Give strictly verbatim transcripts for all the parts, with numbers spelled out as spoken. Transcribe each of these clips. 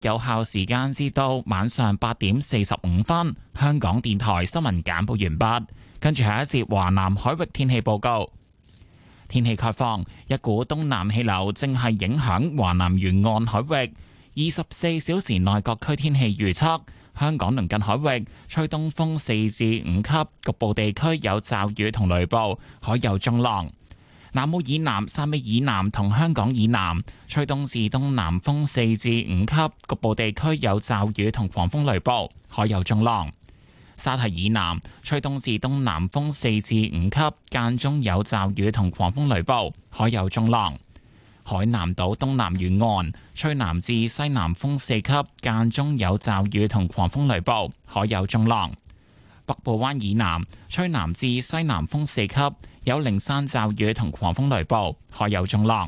有效時間至到晚上八點四十五分。香港電台新聞簡報完畢，跟住下一節華南海域天氣報告。天氣概況，一股東南氣流正係影響華南沿岸海域。二十四小時內各區天氣預測：香港鄰近海域吹東風四至五級，局部地區有驟雨同雷暴，海有中浪。南澳以南、汕尾以南同香港以南吹東至東南風四至五級，局部地區有驟雨同狂風雷暴，海有中浪。沙堤以南吹東至東南風四至五級，間中有驟雨同狂風雷暴，海有中浪。海南島東南沿岸吹南至西南風四級，間中有驟雨同狂風雷暴，海有中浪。北部灣以南吹南至西南風四級，有零散驟雨同狂風雷暴，海有中浪。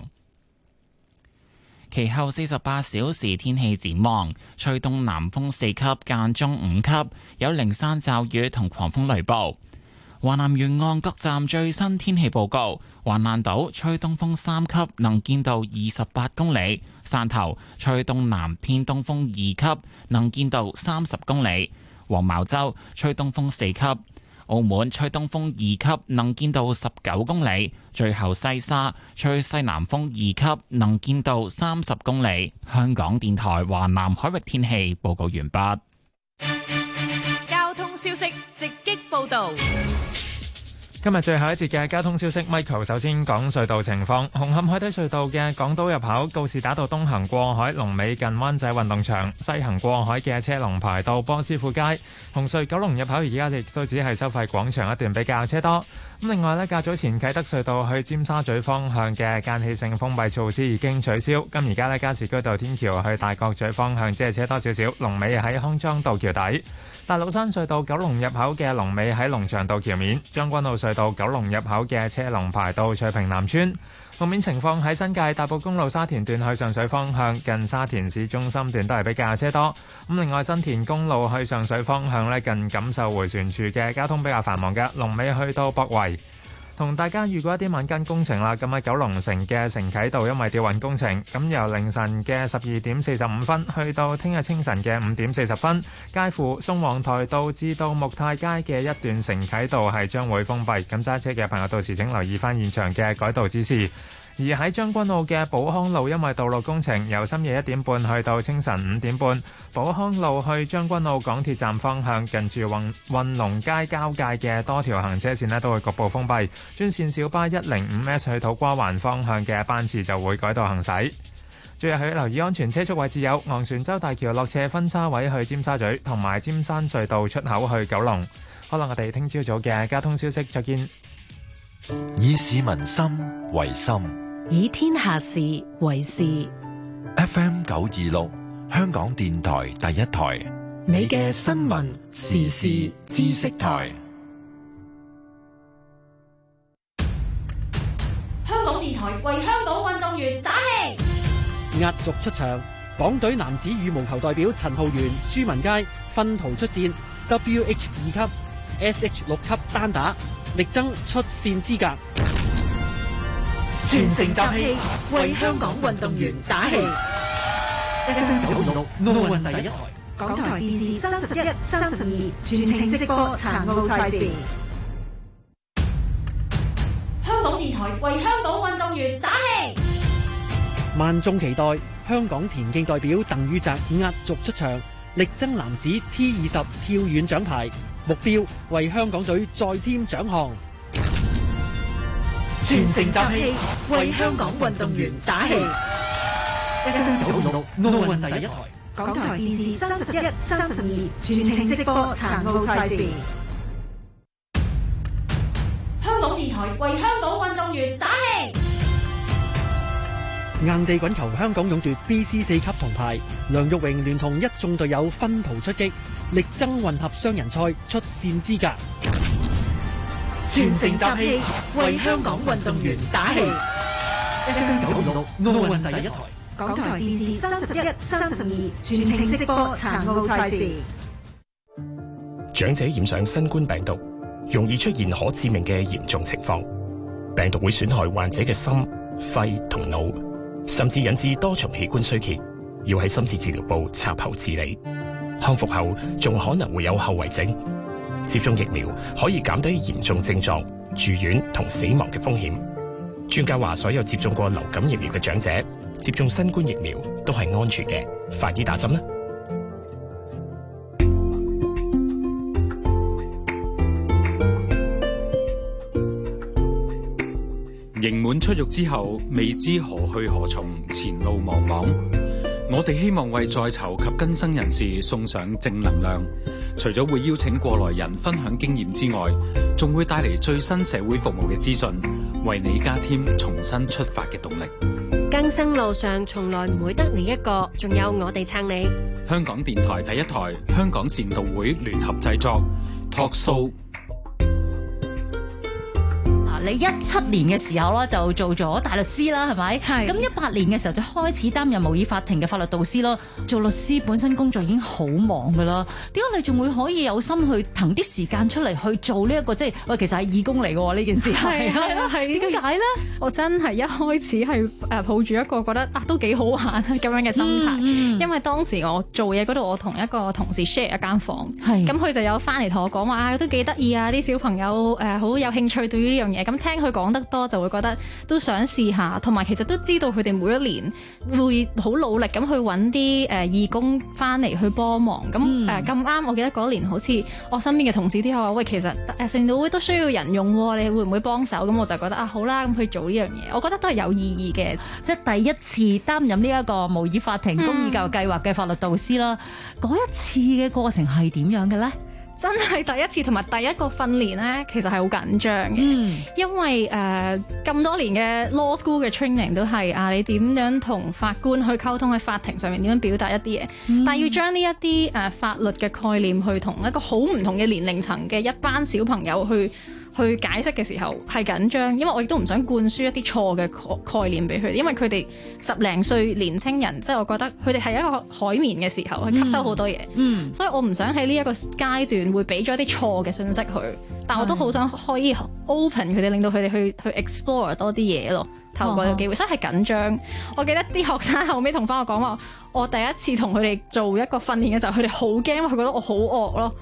其後四十八小時天氣展望，吹東南風四級，間中五級，有零散驟雨同狂風雷暴。華南沿岸各站最新天氣報告：橫瀾島吹東風三級，能見度二十八公里；汕頭吹東南偏東風二級，能見度三十公里；黃茅洲吹東風四級；澳門吹東風二級，能見度十九公里；最後西沙吹西南風二級，能見度三十公里。香港電台華南海域天氣報告完畢。 交通消息直擊報道。 今日最後一節嘅交通消息 ，Michael 首先講隧道情況。紅磡海底隧道嘅港島入口告士打道東行過海，龍尾近灣仔運動場；西行過海嘅車龍排到波斯富街。紅隧九龍入口而家亦都只係收費廣場一段比較車多。咁另外呢，較早前啟德隧道去尖沙咀方向嘅間歇性封閉措施已經取消。咁而家呢，加士居道天橋去大角咀方向只係車多少少，龍尾喺康莊道橋底。大老山隧道九龍入口嘅龍尾喺龍翔道橋面，將軍澳隧道九龍入口嘅車龍排到翠屏南村。路面情況喺新界大埔公路沙田段去上水方向，近沙田市中心段都係比較車多。咁另外新田公路去上水方向呢，近錦繡迴旋處嘅交通比較繁忙嘅，龍尾去到博圍。同大家預告一啲晚間工程啦，咁喺九龍城嘅承啟道，因為吊運工程，咁由凌晨嘅十二點四十五分去到聽日清晨嘅五點四十分，介乎宋皇台道至到木泰街嘅一段承啟道係將會封閉，咁揸車嘅朋友到時請留意翻現場嘅改道指示。而喺將軍澳嘅寶康路，因為道路工程，由深夜一點半去到清晨五點半，寶康路去將軍澳港鐵站方向，近住運運龍街交界嘅多條行車線呢都會局部封閉。專線小巴一零五 S 去土瓜灣方向嘅班次就會改道行駛。最後要留意安全車速位置有昂船洲大橋落斜分叉位去尖沙咀，同埋尖山隧道出口去九龍。可能我哋聽朝早嘅交通消息再見。 以市民心為心， 以天下事為事。 F M 九二六，香港電台第一台， 你嘅新聞時事知識台。 香港電台為香港運動員打氣。 壓軸出場，港隊男子羽毛球代表陳浩源、朱文佳分途出戰 W H 二級、S H 六級單打，力爭出線資格。 全城集氣，為香港運動員打氣。 F M 九二六奧運第一台， 港台電視三十一、三十二全程直播殘奧賽事。 香港電台為香港運動員打氣。 萬眾期待香港田徑代表鄧宇澤壓軸出場，力爭男子 T 二十跳遠獎牌，目標為香港隊再添獎項。 全城集氣，為香港運動員打氣。 F M 九二六奧運第一台， 港台電視三十一、三十二全程直播殘奧賽事。 香港電台為香港運動員打氣。 硬地滾球香港勇奪 B C 四級銅牌，梁玉榮聯同一眾隊友分途出擊，力爭混合雙人賽出線資格。 全城集氣，為香港運動員打氣。 F M 九二六奧運第一台， 港台電視三十一、三十二全程直播殘奧賽事。 長者染上新冠病毒，容易出現可致命嘅嚴重情況，病毒會損害患者嘅心、肺同腦，甚至引致多重器官衰竭， 要喺深切治療部插喉治理，康復後仲可能會有後遺症。接種疫苗可以減低嚴重症狀、住院同死亡嘅風險。專家話，所有接種過流感疫苗嘅長者接種新冠疫苗都係安全嘅，快啲打針啦！ 刑滿出獄之後，未知何去何從，前路茫茫。我哋希望為在囚及更生人士送上正能量，除咗會邀請過來人分享經驗之外，仲會帶嚟最新社會服務嘅資訊，為你加添重新出發嘅動力。 更生路上從來唔會得你一個，仲有我哋撐你。 香港電台第一台，香港善導會聯合製作 Talk Show。 你一七年嘅時候啦，就做咗大律師啦，係咪？係。咁一八年嘅時候就開始擔任模擬法庭嘅法律導師咯。做律師本身工作已經好忙噶啦，點解你仲會可以有心去騰啲時間出嚟去做呢、這、一個即係喂，其實係義工嚟嘅喎呢件事係係咯係點解咧？ 我真係一開始係誒抱住一個覺得啊都幾好玩咁樣嘅心態，嗯嗯、因為當時我做嘢嗰度，我同一個同事 share 一間房，咁佢就有翻嚟同我講話啊，都幾得意啊！啲小朋友誒好、呃、有興趣對於呢樣嘢。咁聽佢講得多，就會覺得都想試下，同埋其實都知道佢哋每一年會好努力咁去揾啲誒義工翻嚟去幫忙。咁誒咁啱，我記得嗰年好似我身邊嘅同事都有話，喂，其實誒善導會都需要人用，你會唔會幫手？咁我就覺得啊，好啦，咁去做呢樣嘢，我覺得都係有意義嘅。 即係第一次擔任呢一個模擬法庭公義教育計劃嘅法律導師啦。嗰、嗯、一次嘅過程係點樣嘅咧？ 真係第一次同埋第一個訓練咧，其實係好緊張嘅，嗯、因為誒咁、呃、多年嘅 law school 嘅 training 都係啊，你點樣同法官去溝通，喺法庭上面點樣表達一啲嘢，嗯、但係要將呢一啲誒法律嘅概念去同一個好唔同嘅年齡層嘅一班小朋友去去解釋嘅時候係緊張，因為我亦都唔想灌輸一啲錯嘅概念俾佢哋，因為佢哋十零歲年青人，即係我覺得佢哋係一個海綿嘅時候，去吸收好多嘢，嗯嗯、所以我唔想喺呢一個階段會俾咗一啲錯嘅信息佢，但我都好想可以 open 佢哋，令到佢哋去去 explore 多啲嘢咯，透過個機會，所以係緊張。我記得啲學生後尾同翻我講話，我第一次同佢哋做一個訓練嘅時候，佢哋好驚，因為佢覺得我好惡咯。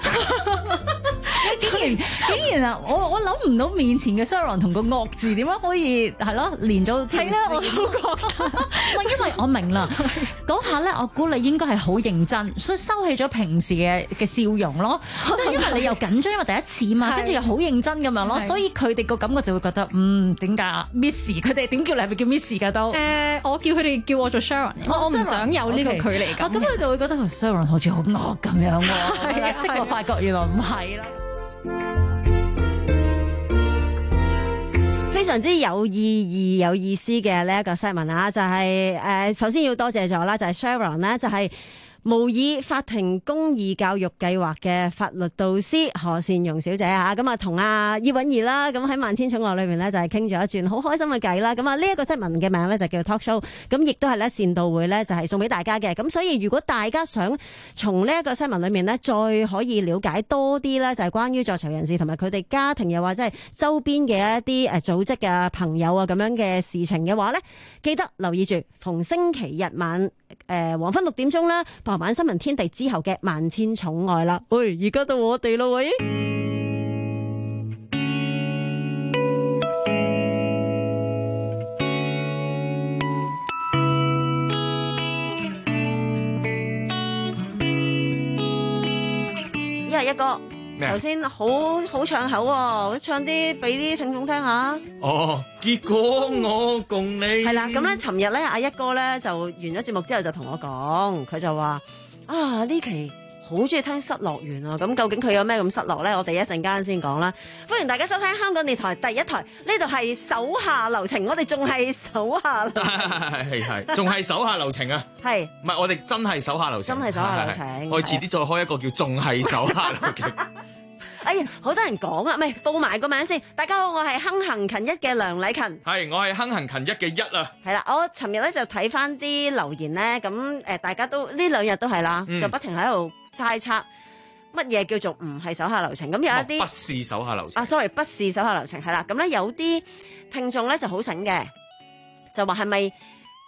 竟然竟然啊！我我諗唔到面前嘅 Sharon 同個惡字點樣可以係咯連咗條線。係啦，我都覺得。唔係因為我明啦，嗰下咧，我估你應該係好認真，所以收起咗平時嘅嘅笑容咯。即係因為你又緊張，因為第一次嘛，跟住又好認真咁樣咯，所以佢哋個感覺就會覺得嗯點解啊 Miss 佢哋點叫你係咪叫 Miss 㗎都？誒，我叫佢哋叫我做 Sharon，我唔想有呢個距離感。咁佢就會覺得 Sharon 好似好惡咁樣喎。識我發覺原來唔係啦。 非常之有意義、有意思嘅呢一個 segment 啊，就係、是、誒、呃，首先要多謝咗啦，就係 Sharon 咧，就係、是。模擬法庭公義教育計劃嘅法律導師何善容小姐啊，咁啊同阿葉韻儀啦，咁喺萬千寵愛裏面咧就係傾咗一轉好開心嘅偈啦。咁啊呢一個新聞嘅名咧就叫 Talk Show， 咁亦都係咧善導會咧就係送俾大家嘅。咁所以如果大家想從呢一個新聞裏面咧再可以了解多啲咧，就係關於在囚人士同埋佢哋家庭又或者係周邊嘅一啲誒組織嘅朋友啊咁樣嘅事情嘅話咧，記得留意住逢星期日晚誒黃昏六點鐘啦。傍晚新聞天地之後嘅萬千寵愛啦，喂，而家到我哋咯，喂，一係一個。頭先好好唱口喎，唱啲俾啲聽眾聽下。 哦，結果我共你係啦，咁咧，尋日咧阿一哥咧就完咗節目之後就同我講，佢就話啊呢期好中意聽失落完啊，咁究竟佢有咩咁失落咧？我哋一陣間先講啦。歡迎大家收聽香港電台第一台，呢度係手下留情，我哋仲係手下留情， 係係仲係手下留情啊！係唔係我哋真係手下留情？ 真係手下留情。 我哋遲啲再開一個叫仲係手下留情。 哎呀，好多人講啊，唔係報埋個名先。大家好，我係亨行勤一嘅梁禮勤。 係，我係亨行勤一嘅一啊。 係啦，我尋日咧就睇翻啲留言咧，咁誒，大家都呢兩日都係啦，嗯、就不停喺度猜測乜嘢叫做唔係手下留情。咁有一啲、 哦、不是手下留情。 啊 ，sorry， 不是手下留情係啦。咁咧有啲聽眾咧就好醒嘅，就話係咪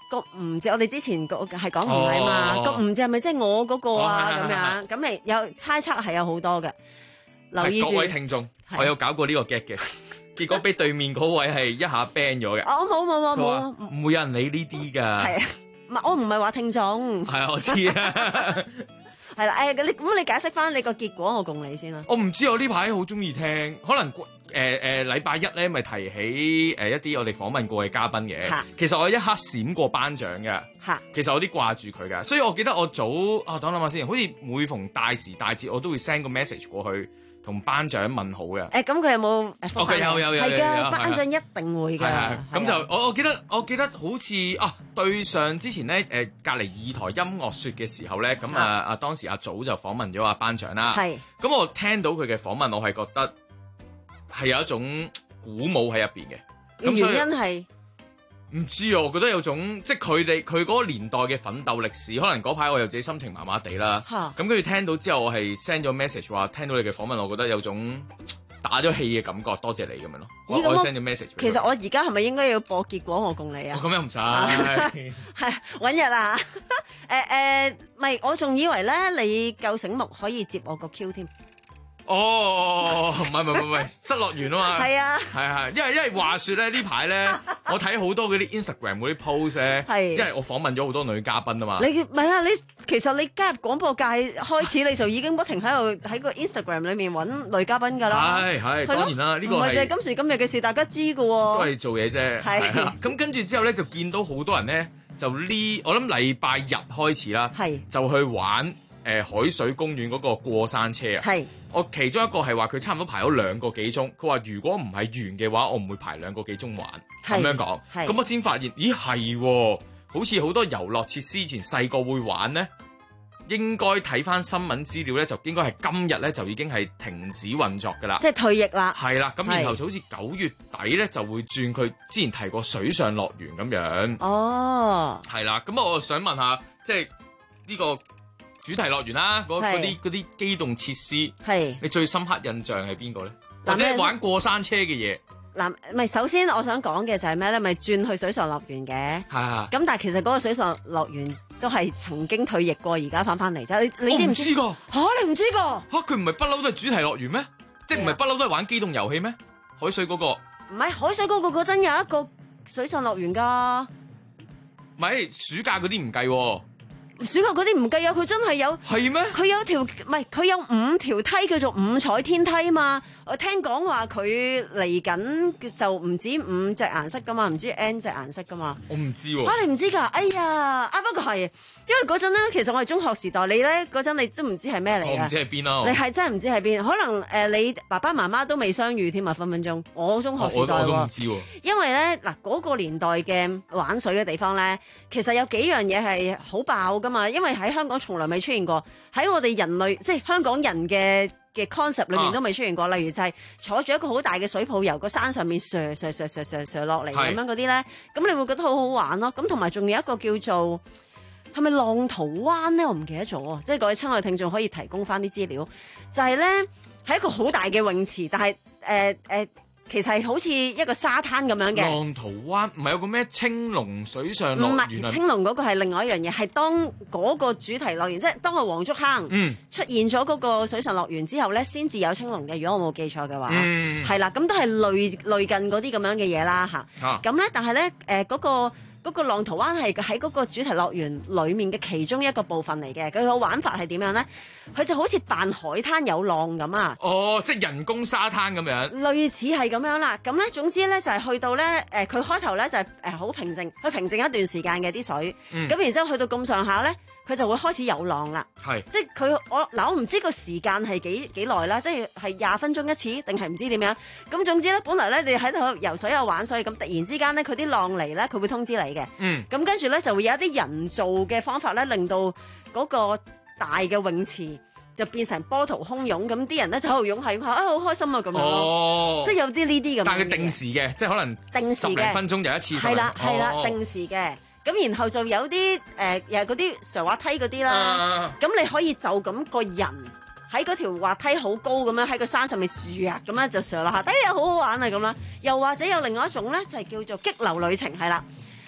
個吳字，我哋之前個係講唔係嘛？個吳字係咪即係我嗰個啊？咁樣咁咪有猜測係有好多嘅。留意住各位聽眾，我有搞過呢個 get 嘅，結果俾對面嗰位係一下 ban 咗嘅。 我冇冇冇冇， 唔會有人理呢啲㗎。 係啊，唔係我唔係話聽眾。 係啊，我知啊。 係啦，誒，你咁你解釋翻你個結果，我共你先啦。 我唔知，我呢排好中意聽，可能誒誒禮拜一咧，咪提起誒、呃、一啲我哋訪問過嘅嘉賓嘅。其實我一刻閃過頒獎嘅。其實我啲掛住佢㗎，所以我記得我早啊，等我諗下先，好似每逢大時大節，我都會 send 個 message 過去同頒獎問好嘅。 誒，咁佢有冇？ 哦，佢有有有。係㗎，頒獎一定會㗎。 係咁就我我記得我記得好似啊對上之前咧誒隔離二台音樂説嘅時候咧，咁啊啊當時阿祖就訪問咗阿頒獎啦。係。咁我聽到佢嘅訪問，我係覺得係有一種鼓舞喺入邊嘅。 原因係。 唔知啊，我覺得有種即係佢哋佢嗰個年代嘅奮鬥歷史，可能嗰排我又自己心情麻麻地啦。咁跟住聽到之後，我係 send 咗 message 話聽到你嘅訪問，我覺得有種打咗氣嘅感覺，多謝你咁樣咯。我我 send 咗 message。其實我而家係咪應該要播結果我共你啊？ 咁樣唔使， 係揾日啊！誒誒，咪我仲以為咧你夠醒目，可以接我個 Q 添。 哦，唔係唔係唔係，失樂園啊嘛， 係啊， 係係，因為因為話説咧呢排咧，我睇好多嗰啲 Instagram 嗰啲 post 咧，係，因為我訪問咗好多女嘉賓啊嘛。你唔係啊，你其實你加入廣播界開始，你就已經不停喺度喺個 Instagram 裏面揾女嘉賓㗎啦。係係，當然啦，呢個唔係淨係今時今日嘅事，大家知㗎喎。都係做嘢啫。係啦，咁跟住之後咧，就見到好多人咧，就呢，我諗禮拜日開始啦，係，就去玩誒海水公園嗰個過山車啊。係。我其中一個係話佢差唔多排咗兩個幾鐘，佢話如果唔係完嘅話，我唔會排兩個幾鐘玩。咁樣講，咁我先發現，咦係，好似好多遊樂設施以前細個會玩咧，應該睇翻新聞資料咧，就應該係今日咧就已經係停止運作㗎啦。 即係退役啦。係啦， 咁然後就好似九月底咧就會轉佢之前提過水上樂園咁樣。 哦。係啦，咁我想問下，即係呢個主題樂園啦，嗰啲嗰啲機動設施，係你最深刻印象係邊個咧？或者玩過山車嘅嘢？ 嗱，唔係首先我想講嘅就係咩咧？咪轉去水上樂園嘅，係咁但係其實嗰個水上樂園都係曾經退役過，而家翻翻嚟啫。你你知唔知？我唔知㗎嚇，你唔知㗎嚇？佢唔係不嬲都係主題樂園咩？即係唔係不嬲都係玩機動遊戲咩？海水嗰個唔係海水嗰個嗰陣有一個水上樂園㗎， 唔係暑假嗰啲唔計喎。 暑假嗰啲唔計啊，佢真係有係咩？佢有條唔係佢有五條梯叫做五彩天梯嘛。我聽講話佢嚟緊就唔止五隻顏色噶嘛，唔知 N 隻顏色噶嘛。 我唔知喎。 啊，你唔知㗎？哎呀，啊不過係，因為嗰陣咧，其實我係中學時代，你咧嗰陣你都唔知係咩嚟㗎。 我唔知係邊咯。 你係真係唔知係邊？可能誒、呃、你爸爸媽媽都未相遇添啊，分分鐘。我中學時代、哦、我，我都唔知喎。因為咧嗱嗰個年代嘅玩水嘅地方咧，其實有幾樣嘢係好爆㗎嘛，因為喺香港從來未出現過，喺我哋人類即係香港人嘅嘅 concept 裏面都未出現過，啊、例如就係坐住一個好大嘅水泡由個山上面瀡瀡瀡瀡瀡瀡落嚟咁樣嗰啲咧，咁你會覺得好好玩咯。咁同埋仲有一個叫做係咪浪淘灣咧？我唔記得咗，即係各位親愛聽眾可以提供翻啲資料，就係咧係一個好大嘅泳池，但係誒誒。呃呃其實係好似一個沙灘咁樣嘅。 浪淘灣唔係有個咩青龍水上樂園？ 唔係，青龍嗰個係另外一樣嘢，係當嗰個主題樂園，即係當個黃竹坑出現咗嗰個水上樂園之後咧，先至有青龍嘅。如果我冇記錯嘅話，係啦、嗯，咁都係類類近嗰啲咁樣嘅嘢啦嚇。咁咧、啊，但係咧誒嗰個。嗰個浪淘灣係喺嗰個主題樂園裡面嘅其中一個部分嚟嘅，佢個玩法係點樣咧？佢就好似扮海灘有浪咁啊！ 哦，即係人工沙灘咁樣。 類似係咁樣啦，咁咧總之咧就係、是、去到咧誒，佢、呃、開頭咧就係誒好平靜，佢平靜一段時間嘅啲水，咁、嗯、然之後去到咁上下咧。佢就會開始有浪啦，係即係佢我嗱我唔知個時間係幾幾耐啦，即係係廿分鐘一次定係唔知點樣？咁總之咧，本來咧你喺度游水又玩水，咁突然之間咧佢啲浪嚟咧，佢會通知你嘅。嗯，咁跟住咧就會有一啲人造嘅方法咧，令到嗰個大嘅泳池就變成波濤洶湧，咁啲人咧就喺度湧係啊好開心啊咁樣咯，哦、即係有啲呢啲咁。 但係佢定時嘅，即係可能定時嘅十零分鐘有一次。 係啦係啦，定時嘅。咁然後就有啲誒，又係嗰啲上滑梯嗰啲啦。咁、啊、你可以就咁個人喺嗰條滑梯好高咁樣喺個山上面住啊，咁樣就上落下，哎呀好好玩啊咁啦。又或者有另外一種咧，就係、是、叫做激流旅程，係啦。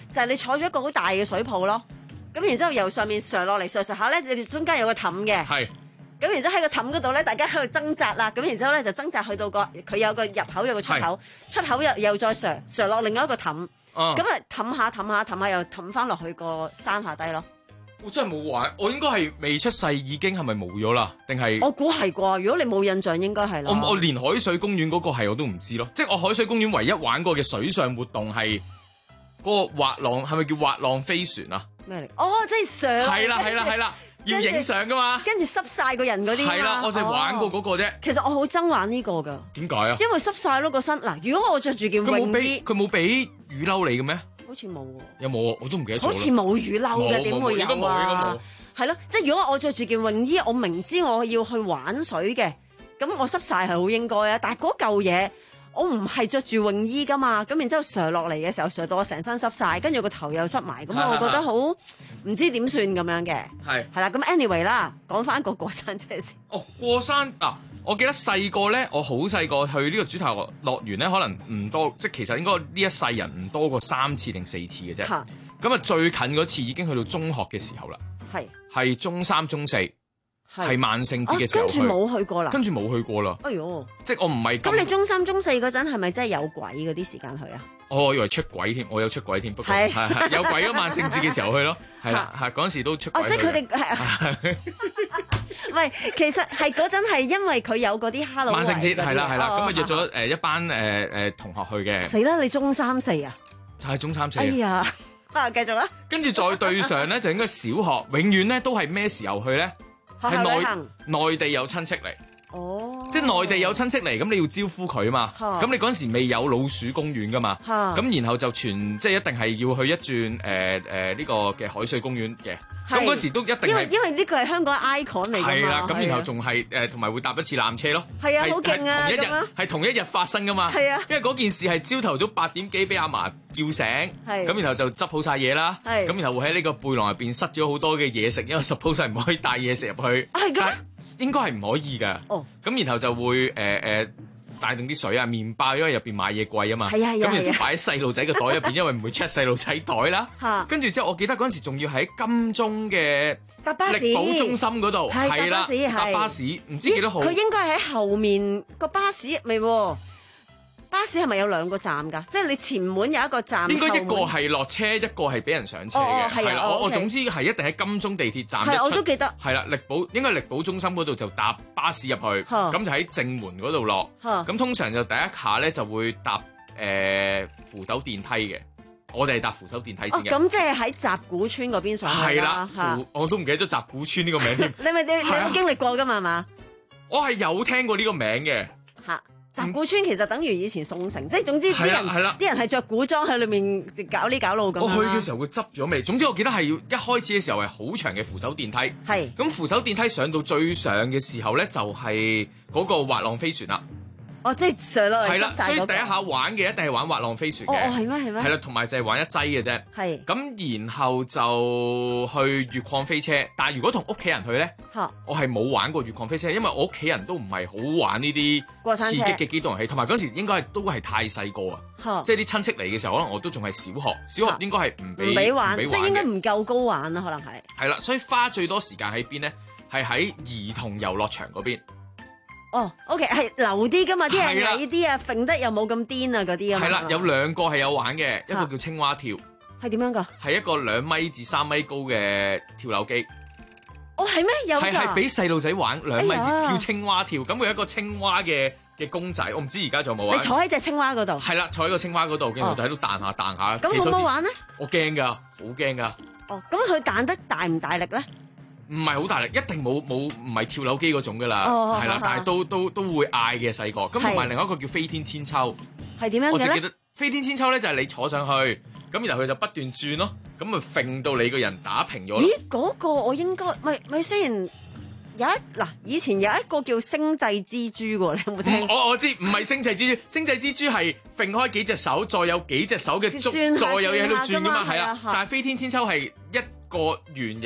就係你坐咗一個好大嘅水泡咯。咁然之後由上面上落嚟上上下咧，你哋中間有個氹嘅。 係。 咁然之後喺個氹嗰度咧，大家喺度掙扎啦。咁然之後咧就掙扎去到個佢有個入口有個出口，出口又又再上上落另外一個氹。哦。咁啊氹下氹下氹下又氹翻落去個山下低咯。 我真係冇玩，我應該係未出世已經係咪冇咗啦？定係我估係啩？如果你冇印象，應該係啦。 我我連海水公園嗰個係我都唔知咯，即係我海水公園唯一玩過嘅水上活動係嗰個滑浪，係咪叫滑浪飛船啊？ 咩嚟？哦，即係上。 係啦係啦係啦，要影相噶嘛？ 跟住濕晒個人嗰啲。 係啦，我就係玩過嗰個啫。 其實我好憎玩呢個㗎。 點解啊？ 因為濕晒咯個身。嗱，如果我着住件泳衣， 佢冇俾雨褸你嘅咩？ 好似冇喎。 有冇啊？我都唔記得咗。 好似冇雨褸嘅，點會有啊？ 應該冇，應該冇。 係咯，即係如果我着住件泳衣，我明知我要去玩水嘅，咁我濕晒係好應該啊。但係嗰嚿嘢，我唔係着住泳衣噶嘛，咁然之後上落嚟嘅時候，上到我成身濕晒，跟住個頭又濕埋，咁我覺得好唔知點算咁樣嘅。係係啦，咁 anyway 啦，講翻個過山車先。 哦，過山嗱、啊，我記得細個咧，我好細個去呢個主題樂園咧，可能唔多，即係其實應該呢一世人唔多過三次定四次嘅啫。咁啊，最近嗰次已經去到中學嘅時候啦。係係中三中四，係萬聖節嘅時候去， 跟住冇去過啦， 跟住冇去過啦。 哎呦， 即係我唔係咁。你中三中四嗰陣係咪真係有鬼嗰啲時間去啊？ 我以為出軌添，我有出軌添，不過係係有鬼咯，萬聖節嘅時候去咯，係啦，係嗰陣時都出軌。 哦，即係佢哋係唔係？其實係嗰陣係因為佢有嗰啲 Halloween 萬聖節係啦係啦，咁啊約咗誒一班誒誒同學去嘅。 死啦！你中三四啊？ 就係中三四。 哎呀！啊，繼續啦！ 跟住再對上咧，就應該小學，永遠咧都係咩時候去咧？係內內地有親戚嚟。哦，即係內地有親戚嚟，咁你要招呼佢啊嘛。咁你嗰陣時未有老鼠公園噶嘛。咁然後就全即係一定係要去一轉誒誒呢個嘅海水公園嘅。咁嗰時都一定係， 因為因為呢個係香港 icon 嚟㗎嘛。 係啦，咁然後仲係誒同埋會搭一次纜車咯。 係啊，好勁啊！ 同一日咁係同一日發生㗎嘛。 係啊， 因為嗰件事係朝頭早八點幾俾阿嫲叫醒，咁然後就執好晒嘢啦。咁然後會喺呢個背囊入邊塞咗好多嘅嘢食，因為 suppose 係唔可以帶嘢食入去。係㗎。應該係唔可以㗎。哦。咁然後就會誒誒帶定啲水啊、麵包，因為入邊買嘢貴啊嘛。係啊係啊。咁然後就擺喺細路仔嘅袋入邊，因為唔會 check 細路仔袋啦。嚇。跟住之後，我記得嗰陣時仲要喺金鐘嘅搭巴士力寶中心嗰度，係啦，搭巴士，唔知幾多號。 佢應該喺後面個巴士未喎。巴士係咪有兩個站㗎？即係你前門有一個站， 應該一個係落車，一個係俾人上車嘅。係啦，我我總之係一定喺金鐘地鐵站。 係，我都記得。 係啦，力寶應該力寶中心嗰度就搭巴士入去，咁就喺正門嗰度落。咁通常就第一下咧就會搭誒扶手電梯嘅。我哋係搭扶手電梯先嘅。 咁即係喺集古村嗰邊上去啦。 係啦，我都唔記得咗集古村呢個名添。 你咪你你有經歷過㗎嘛？係嘛？ 我係有聽過呢個名嘅。 嚇！集古村其實等於以前宋城，即係總之啲人啲人係着古裝喺裏面搞呢搞路咁。 我去嘅時候佢執咗未？總之我記得係要一開始嘅時候係好長嘅扶手電梯。係。咁扶手電梯上到最上嘅時候咧，就係嗰個滑浪飛船啦。 哦，即係上落嚟執晒嗰個。係啦，所以第一下玩嘅一定係玩滑浪飛船嘅。 哦，係咩？係咩？ 係啦，同埋就係玩一劑嘅啫。係。咁然後就去越礦飛車，但係如果同屋企人去咧，我係冇玩過越礦飛車，因為我屋企人都唔係好玩呢啲刺激嘅機動遊戲，同埋嗰陣時應該係都係太細個啊，即係啲親戚嚟嘅時候，可能我都仲係小學，小學應該係唔俾唔俾玩，即係應該唔夠高玩啦，可能係。 係啦，所以花最多時間喺邊咧？係喺兒童遊樂場嗰邊。 哦 ，OK， 係流啲噶嘛，啲人矮啲啊，揈得又冇咁癲啊，嗰啲啊。 係啦，有兩個係有玩嘅，一個叫青蛙跳。 係點樣噶？ 係一個兩米至三米高嘅跳樓機。 哦，係咩？有㗎。係係俾細路仔玩兩米至跳青蛙跳，咁佢有一個青蛙嘅嘅公仔，我唔知而家仲有冇玩。 你坐喺隻青蛙嗰度。係啦，坐喺個青蛙嗰度，跟住就喺度彈下彈下。 咁好唔好玩咧？ 我驚㗎，好驚㗎。 哦，咁佢彈得大唔大力咧？ 唔係好大力，一定冇冇唔係跳樓機嗰種㗎啦，係啦，但係都都都會嗌嘅細個。咁同埋另外一個叫飛天千秋， 係點樣嘅咧？ 我只記得飛天千秋咧就係你坐上去，咁然後佢就不斷轉咯，咁咪揈到你個人打平咗。 咦？嗰個我應該咪咪雖然有一嗱，以前有一個叫星際蜘蛛㗎，你有冇聽？ 我我知唔係星際蜘蛛，星際蜘蛛係揈開幾隻手，再有幾隻手嘅足，再有嘢喺度轉㗎嘛，係啊。但係飛天千秋係一個圓形。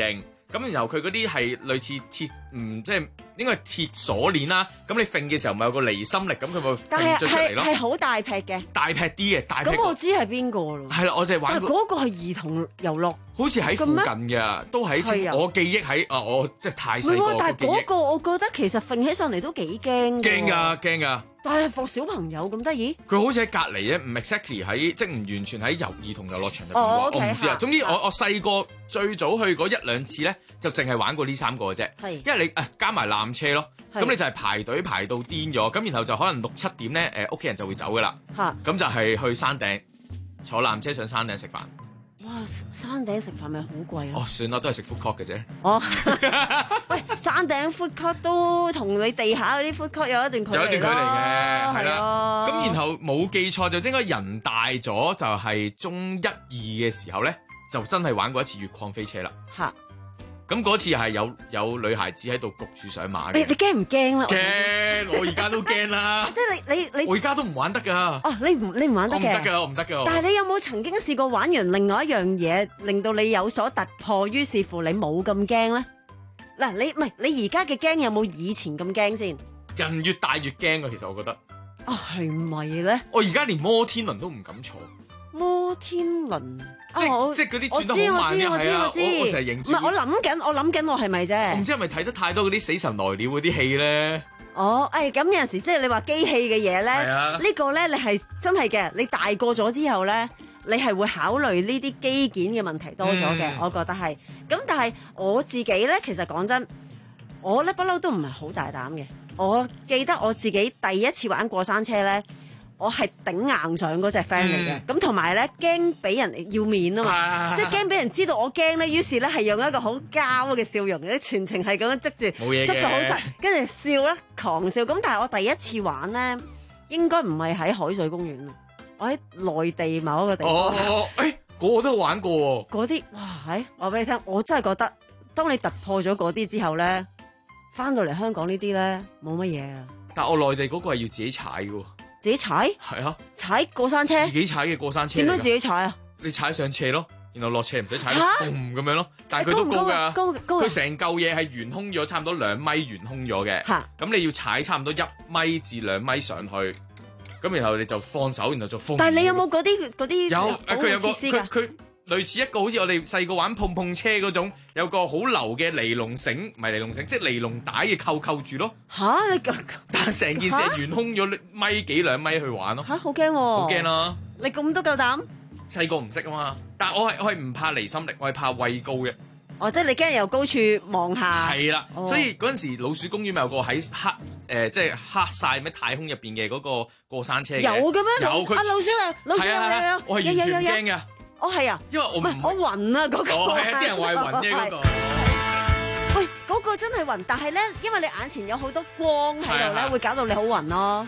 咁然後佢嗰啲係類似鐵，嗯，即係應該係鐵鎖鏈啦。咁你揈嘅時候咪有個離心力，咁佢咪揈咗出嚟咯。 係好大劈嘅， 大劈啲嘅，大劈。 咁我知係邊個咯。 係啦，我就係玩過。 但係嗰個係兒童遊樂， 好似喺附近嘅，都喺清。我記憶喺啊，我即係太細個。 但係嗰個我覺得其實揈起上嚟都幾驚。 驚㗎，驚㗎！ 但係放小朋友咁得意？ 佢好似喺隔離咧，唔 exactly 喺，即係唔完全喺遊兒童遊樂場入邊喎。 哦 okay， 我唔知啊。總之我啊我細個最早去嗰一兩次咧，就淨係玩過呢三個嘅啫。係，因為你誒加埋纜車咯，咁你就係排隊排到癲咗，咁然後就可能六七點咧，誒屋企人就會走噶啦。嚇，咁就係去山頂坐纜車上山頂食飯。 哇！山頂食飯咪好貴啊！ 哦，算啦，都係食 food court 嘅啫。 哦，喂，山頂 food court 都同你地下嗰啲 food court 有一段距離有一段距離嘅，係啦。 啊咁然後冇記錯就應該人大咗，就係中一二嘅時候咧，就真係玩過一次越礦飛車啦。嚇！咁嗰次係有有女孩子喺度焗住上馬嘅。 你你驚唔驚啦？ 驚！我而家都驚啦。 即係你你你， 我而家都唔玩得㗎。 哦，你唔你唔玩得嘅。 我唔得㗎，我唔得㗎。 但係你有冇曾經試過玩完另外一樣嘢，令到你有所突破，於是乎你冇咁驚咧？嗱，你唔係你而家嘅驚有冇以前咁驚先？ 人越大越驚㗎，其實我覺得。 啊，係咪咧？ 我而家連摩天輪都唔敢坐。 摩天輪， 即係即係嗰啲轉得好慢嘅，係啊！我我成日認住。 唔係，我諗緊，我諗緊，我係咪啫？ 我唔知係咪睇得太多嗰啲死神來了嗰啲戲咧？ 哦，誒，咁有陣時即係你話機器嘅嘢咧，呢個咧你係真係嘅，你大個咗之後咧，你係會考慮呢啲機件嘅問題多咗嘅，我覺得係。咁但係我自己咧，其實講真，我咧不嬲都唔係好大膽嘅。我記得我自己第一次玩過山車咧。我係頂硬上嗰隻 friend 嚟嘅，咁同埋咧驚俾人要面啊嘛，啊即係驚俾人知道我驚咧，於是咧係用一個好膠嘅笑容，咧全程係咁樣執住，執到好實，跟住笑啦，狂笑。咁但係我第一次玩咧，應該唔係喺海水公園啊，我喺內地某一個地方。 哦，誒、欸，嗰、那個都玩過喎。 嗰啲哇，誒，話俾你聽，我真係覺得，當你突破咗嗰啲之後咧，翻到嚟香港呢啲咧冇乜嘢啊。 但係我內地嗰個係要自己踩嘅。 自己踩？ 係啊， 踩過山車？ 自己踩嘅過山車。 點樣自己踩啊？ 你踩上斜咯，然後落斜唔使踩，嘣咁樣咯。但係佢都高㗎， 高高。 佢成嚿嘢係懸空咗，差唔多兩米懸空咗嘅。嚇！咁你要踩差唔多一米至兩米上去，咁然後你就放手，然後就風。但係你有冇嗰啲嗰啲有？佢有個佢佢類似一個好似我哋細個玩碰碰車嗰種，有個好流嘅尼龍繩，唔係尼龍繩，即係尼龍帶嘅扣扣住咯。 吓？你咁？ 但係成件事係懸空咗米幾兩米去玩咯。 吓？好驚喎！好驚啦！ 你咁都夠膽？ 細個唔識啊嘛，但係我係我係唔怕離心力，我係怕畏高嘅。 哦，即係你驚由高處望下。 係啦， 哦、 所以嗰陣時老鼠公園咪有個喺黑誒、呃，即係黑晒咩太空入邊嘅嗰個過山車嘅。 有嘅咩？ 有佢啊，老鼠啊，老鼠有有有， 我係完全唔驚嘅。 哦，係啊， 因為我唔我暈啊嗰個， 係啊，啲人話係暈啫嗰個。 喂，嗰個真係暈，但係咧，因為你眼前有好多光喺度咧，會搞到你好暈咯。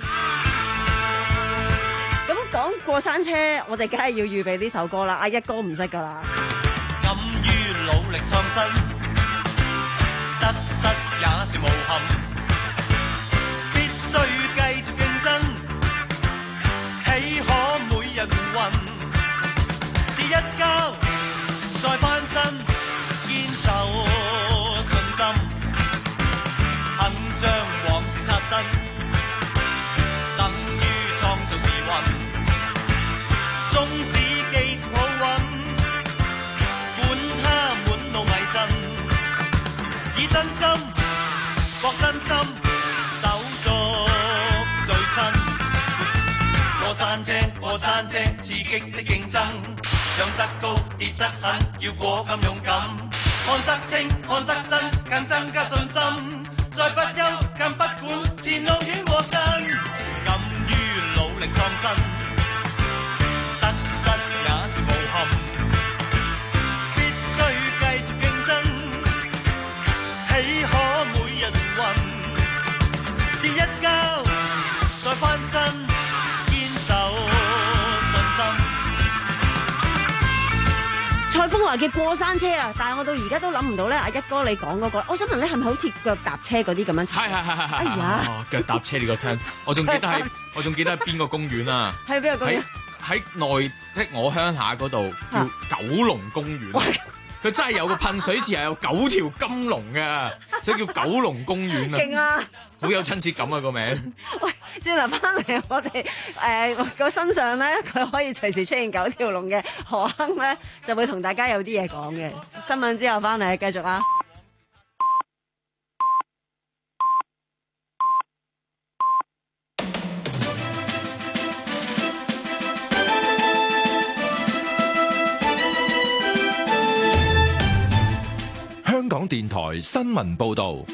咁講過山車，我哋梗係要預備呢首歌啦。阿一哥唔識噶啦。 敢於努力創新，得失也是無憾，必須繼續競爭，豈可每日混。跌一跤，再翻身，堅守信心，肯將往事刷新，等於創造時運，宗旨記住好穩，管他滿路迷陣，以真心博真心，手足最親，過山車過山車，刺激的競爭。上得高跌得狠，要果敢勇敢，看得清看得真，更增加信心，再不憂更不管前路遠和近，敢於努力創新，得失也是無憾，必須繼續競爭，豈可每日混，跌一跤再翻身，堅守信心。 蔡楓華嘅過山車啊，但係我到而家都諗唔到咧。阿一哥你講嗰個，我想問咧係咪好似腳踏車嗰啲咁樣踩？ 係係係係係。 哎呀， 哦，腳踏車呢個聽，我仲記得喺我仲記得喺邊個公園啊？ 喺邊個公園？ 喺內即係我鄉下嗰度叫九龍公園。 佢真係有個噴水池係有九條金龍嘅，所以叫九龍公園啊！ 勁啊！ 好有親切感啊個名。 喂，轉頭翻嚟，我哋誒個身上咧，佢可以隨時出現九條龍嘅何鏗咧，就會同大家有啲嘢講嘅。新聞之後翻嚟繼續啊！ 香港電台新聞報道。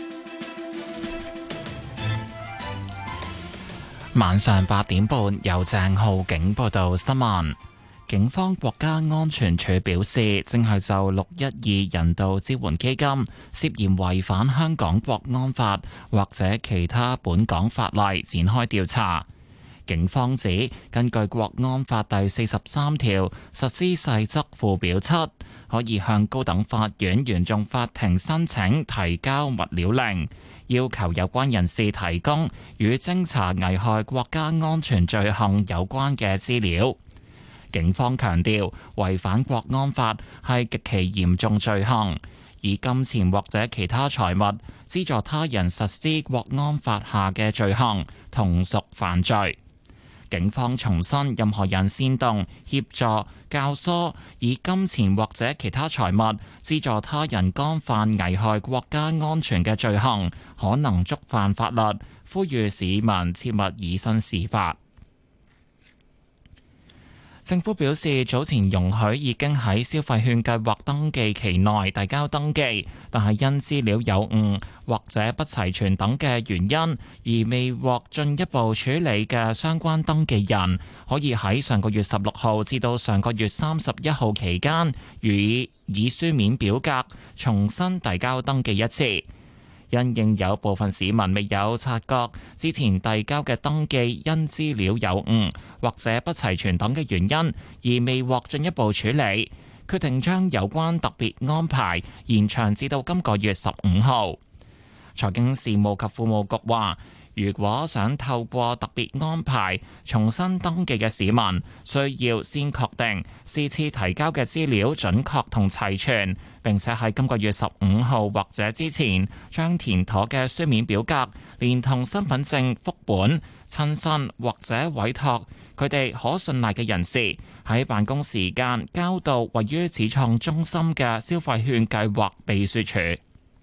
晚上八點半，由鄭浩景報道新聞。警方國家安全處表示，正係就六一二人道支援基金涉嫌違反香港國安法或者其他本港法例展開調查。警方指，根據國安法第四十三條實施細則附表七，可以向高等法院原訟法庭申請提交物料令，要求有關人士提供與偵查危害國家安全罪行有關嘅資料。警方強調，違反國安法係極其嚴重罪行，以金錢或者其他財物資助他人實施國安法下嘅罪行，同屬犯罪。警方重申，任何人煽動、協助、教唆以金錢或者其他財物資助他人干犯危害國家安全嘅罪行，可能觸犯法律，呼籲市民切勿以身試法。政府表示，早前容許已經喺消費券計劃登記期內遞交登記，但係因資料有誤或者不齊全等嘅原因而未獲進一步處理嘅相關登記人，可以喺上個月十六號至到上個月三十一號期間，予以書面表格重新遞交登記一次。因應有部分市民未有察覺之前遞交嘅登記因資料有誤或者不齊全等嘅原因而未獲進一步處理，決定將有關特別安排延長至到今個月十五號。財經事務及庫務局話，如果想透過特別安排重新登記嘅市民，需要先確定是次提交嘅資料準確同齊全，並且喺今個月十五號或者之前將填妥嘅書面表格，連同身份證副本，親身或者委託佢哋可信賴嘅人士喺辦公時間交到位於始創中心嘅消費券計劃秘書處。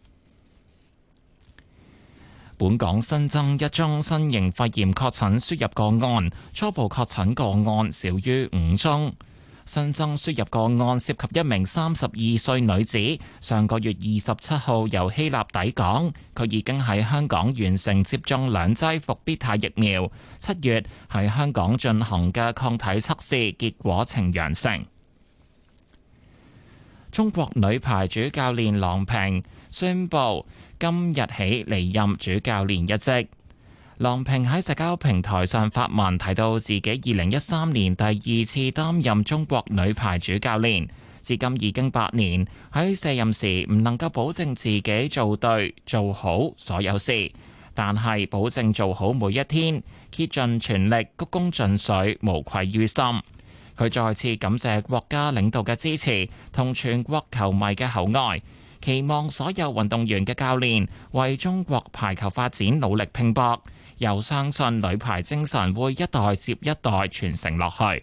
本港新增一宗新型肺炎確診輸入個案，初步確診個案少於五宗。新增輸入個案涉及一名三十二歲女子，上個月二十七號由希臘抵港，佢已經喺香港完成接種兩劑復必泰疫苗，七月喺香港進行嘅抗體測試結果呈陽性。中國女排主教練郎平宣布今日起離任主教練一職。郎平喺社交平台上發文提到自己二零一三年第二次擔任中國女排主教練，至今已經八年。喺卸任時唔能夠保證自己做對做好所有事，但係保證做好每一天，竭盡全力，鞠躬盡瘁，無愧於心。佢再次感謝國家領導嘅支持同全國球迷嘅厚愛，期望所有運動員嘅教練為中國排球發展努力拼搏，又相信女排精神會一代接一代傳承落去。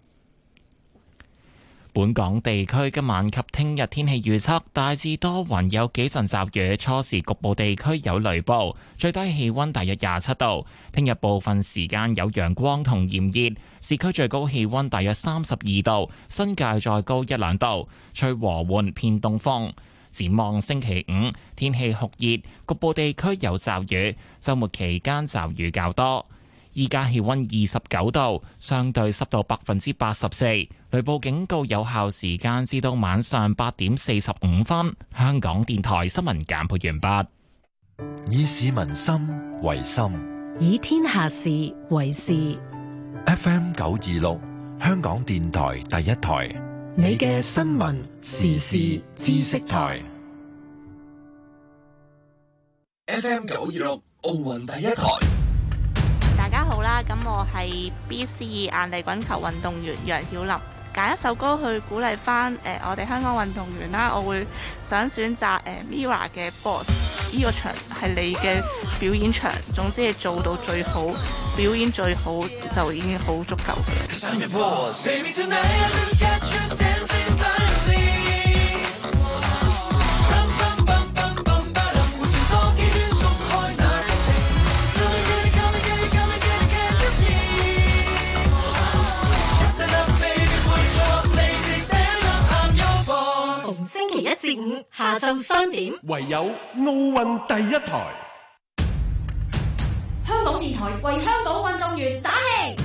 本港地區今晚及聽日天氣預測大致多雲，有幾陣驟雨，初時局部地區有雷暴，最低氣溫大約廿七度。聽日部分時間有陽光同炎熱，市區最高氣溫大約三十二度，新界再高一兩度，吹和緩偏東風。展望星期五，天氣酷熱，局部地區有驟雨，週末期間驟雨較多。依家氣溫二十九度，相對濕度百分之八十四，雷暴警告有效時間至到晚上八點四十五分。香港電台新聞簡報完畢。 以市民心為心， 以天下事為事。 F M 九二六，香港電台第一台， 你嘅新聞時事知識台。 F M 九二六，奧運第一台。 大家好啦，咁我係 B C 硬地滾球運動員楊曉琳。 揀一首歌去鼓勵翻誒我哋香港運動員啦，我會想選擇誒 Mirror 嘅 Boss。呢個場係你嘅表演場，總之係做到最好，表演最好就已經好足夠嘅。 星期一至五下晝三點， 唯有奧運第一台。 香港電台為香港運動員打氣。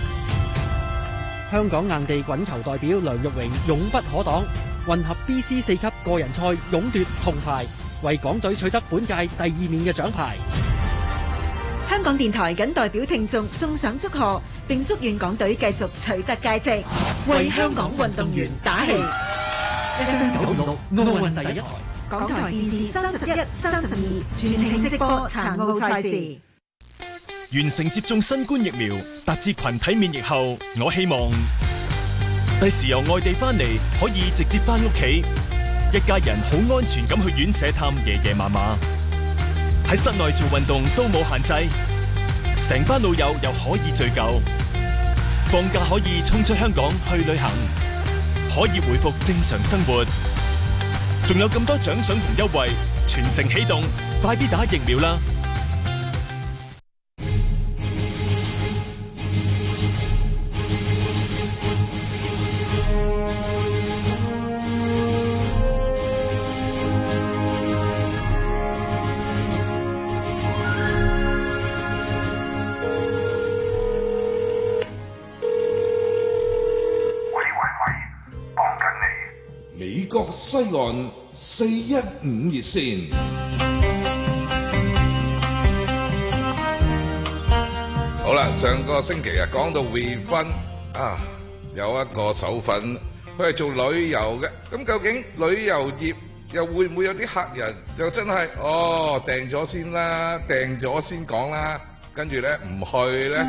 香港硬地滾球代表梁玉榮勇不可擋，混合 B C 四級個人賽勇奪銅牌，為港隊取得本屆第二面嘅獎牌。 香港電台謹代表聽眾送上祝賀，並祝願港隊繼續取得佳績，為香港運動員打氣。 九六奧運第一台， 港台電視三十一、三十二全程直播殘奧賽事。 完成接種新冠疫苗，達至群體免疫後，我希望第時由外地翻嚟可以直接翻屋企，一家人好安全咁去院舍探爺爺嫲嫲，喺室內做運動都冇限制，成班老友又可以聚舊，放假可以衝出香港去旅行，可以回復正常生活，仲有咁多獎賞同優惠，全城起動，快啲打疫苗啦！ 美國西岸四一五熱線，好啦，上個星期啊講到匯婚啊，有一個手粉，佢係做旅遊嘅，咁究竟旅遊業又會唔會有啲客人又真係哦訂咗先啦，訂咗先講啦，跟住咧唔去咧？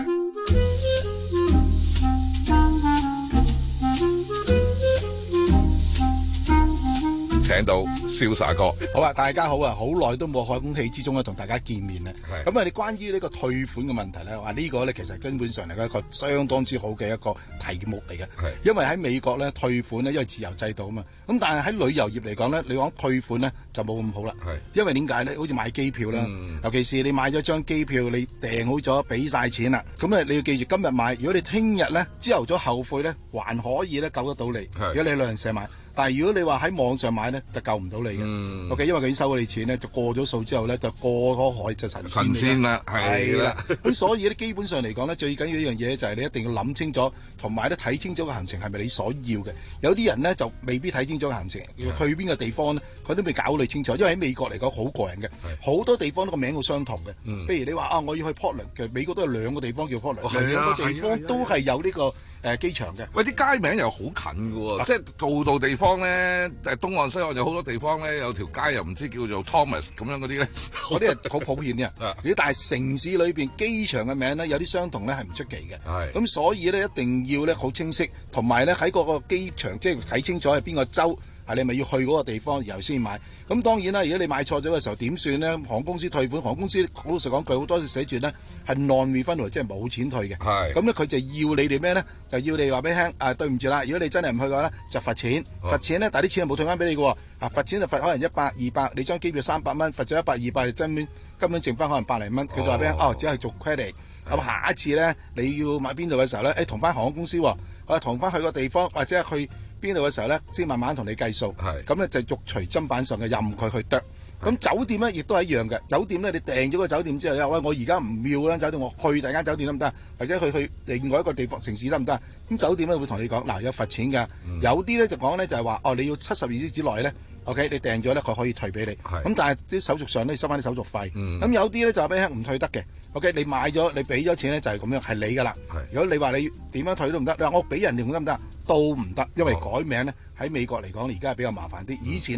請到瀟灑哥， 好啊！大家好啊！好耐都冇喺空氣之中咧同大家見面啦。咁啊，你關於呢個退款嘅問題咧，話呢個咧其實根本上係一個相當之好嘅一個題目嚟嘅。因為喺美國咧退款咧，因為自由制度啊嘛。咁但係喺旅遊業嚟講咧，你講退款咧就冇咁好啦。因為點解咧？好似買機票啦，嗯、尤其是你買咗張機票，你訂好咗，俾晒錢啦。咁咧你要記住，今日買，如果你聽日咧朝頭早後悔咧，還可以咧救得到你。如果你旅行社買。但係如果你話喺網上買咧，就救唔到你嘅。嗯、OK，因為佢已經收咗你錢咧，就過咗數之後咧，就過咗海就神仙。神仙啦，係啦。咁所以咧，基本上嚟講咧，最緊要一樣嘢就係你一定要諗清楚，同埋咧睇清楚個行程係咪你所要嘅。有啲人咧就未必睇清楚個行程，要去邊個地方咧，佢都未考慮清楚。因為喺美國嚟講好過癮嘅，好多地方都個名好相同嘅。譬、嗯、如你話啊，我要去 Portland，其實美國都有兩個地方叫 Portland，兩個地方都係有呢、這個。誒機場嘅， 喂啲街名又好近嘅喎，啊、即係度度地方咧，誒東岸西岸有好多地方咧，有條街又唔知叫做 Thomas 咁樣嗰啲咧， 嗰啲係好普遍嘅。如果但係城市裏邊機場嘅名咧，有啲相同咧係唔出奇嘅。係，咁所以咧一定要咧好清晰，同埋咧喺嗰個機場即係睇清楚係邊個州。係你咪要去嗰個地方，然後先買。咁當然啦，如果你買錯咗嘅時候點算呢？航空公司退款，航空公司老實講句，好多時寫住呢係 non-refundable，即係冇錢退嘅。係。咁咧佢就要你哋咩呢？就要你話俾你聽，啊對唔住啦，如果你真係唔去嘅話呢，就罰錢。罰錢呢，但係啲錢係冇退翻俾你嘅喎。啊罰錢就罰可能一百、二百，你張機票三百蚊，罰咗一百、二百，根本根本剩翻可能百零蚊。佢就話俾你聽，哦，只係做 credit。咁下一次呢，你要買邊度嘅時候呢，誒同翻航空公司喎，我同翻去個地方或者係去邊度嘅時候咧，先慢慢同你計數。係咁咧就肉隨砧板上嘅，任佢去得。咁酒店咧亦都係一樣嘅。酒店咧你訂咗個酒店之後咧，喂我而家唔要啦酒店，我去第二間酒店得唔得？或者去去另外一個地方城市得唔得？咁酒店咧會同你講，嗱有罰錢㗎。嗯、有啲咧就講咧就係話，哦你要七十二小時之內咧 ，OK 你訂咗咧佢可以退俾你。咁但係啲手續上咧收翻啲手續費。咁、嗯、有啲咧就係俾唔退得嘅。OK 你買咗你俾咗錢咧就係咁樣係你㗎啦。如果你話你點樣退都唔得，你話我俾人用得唔得？都唔得，因為改名咧喺美國嚟講，而家係比較麻煩啲。以前咧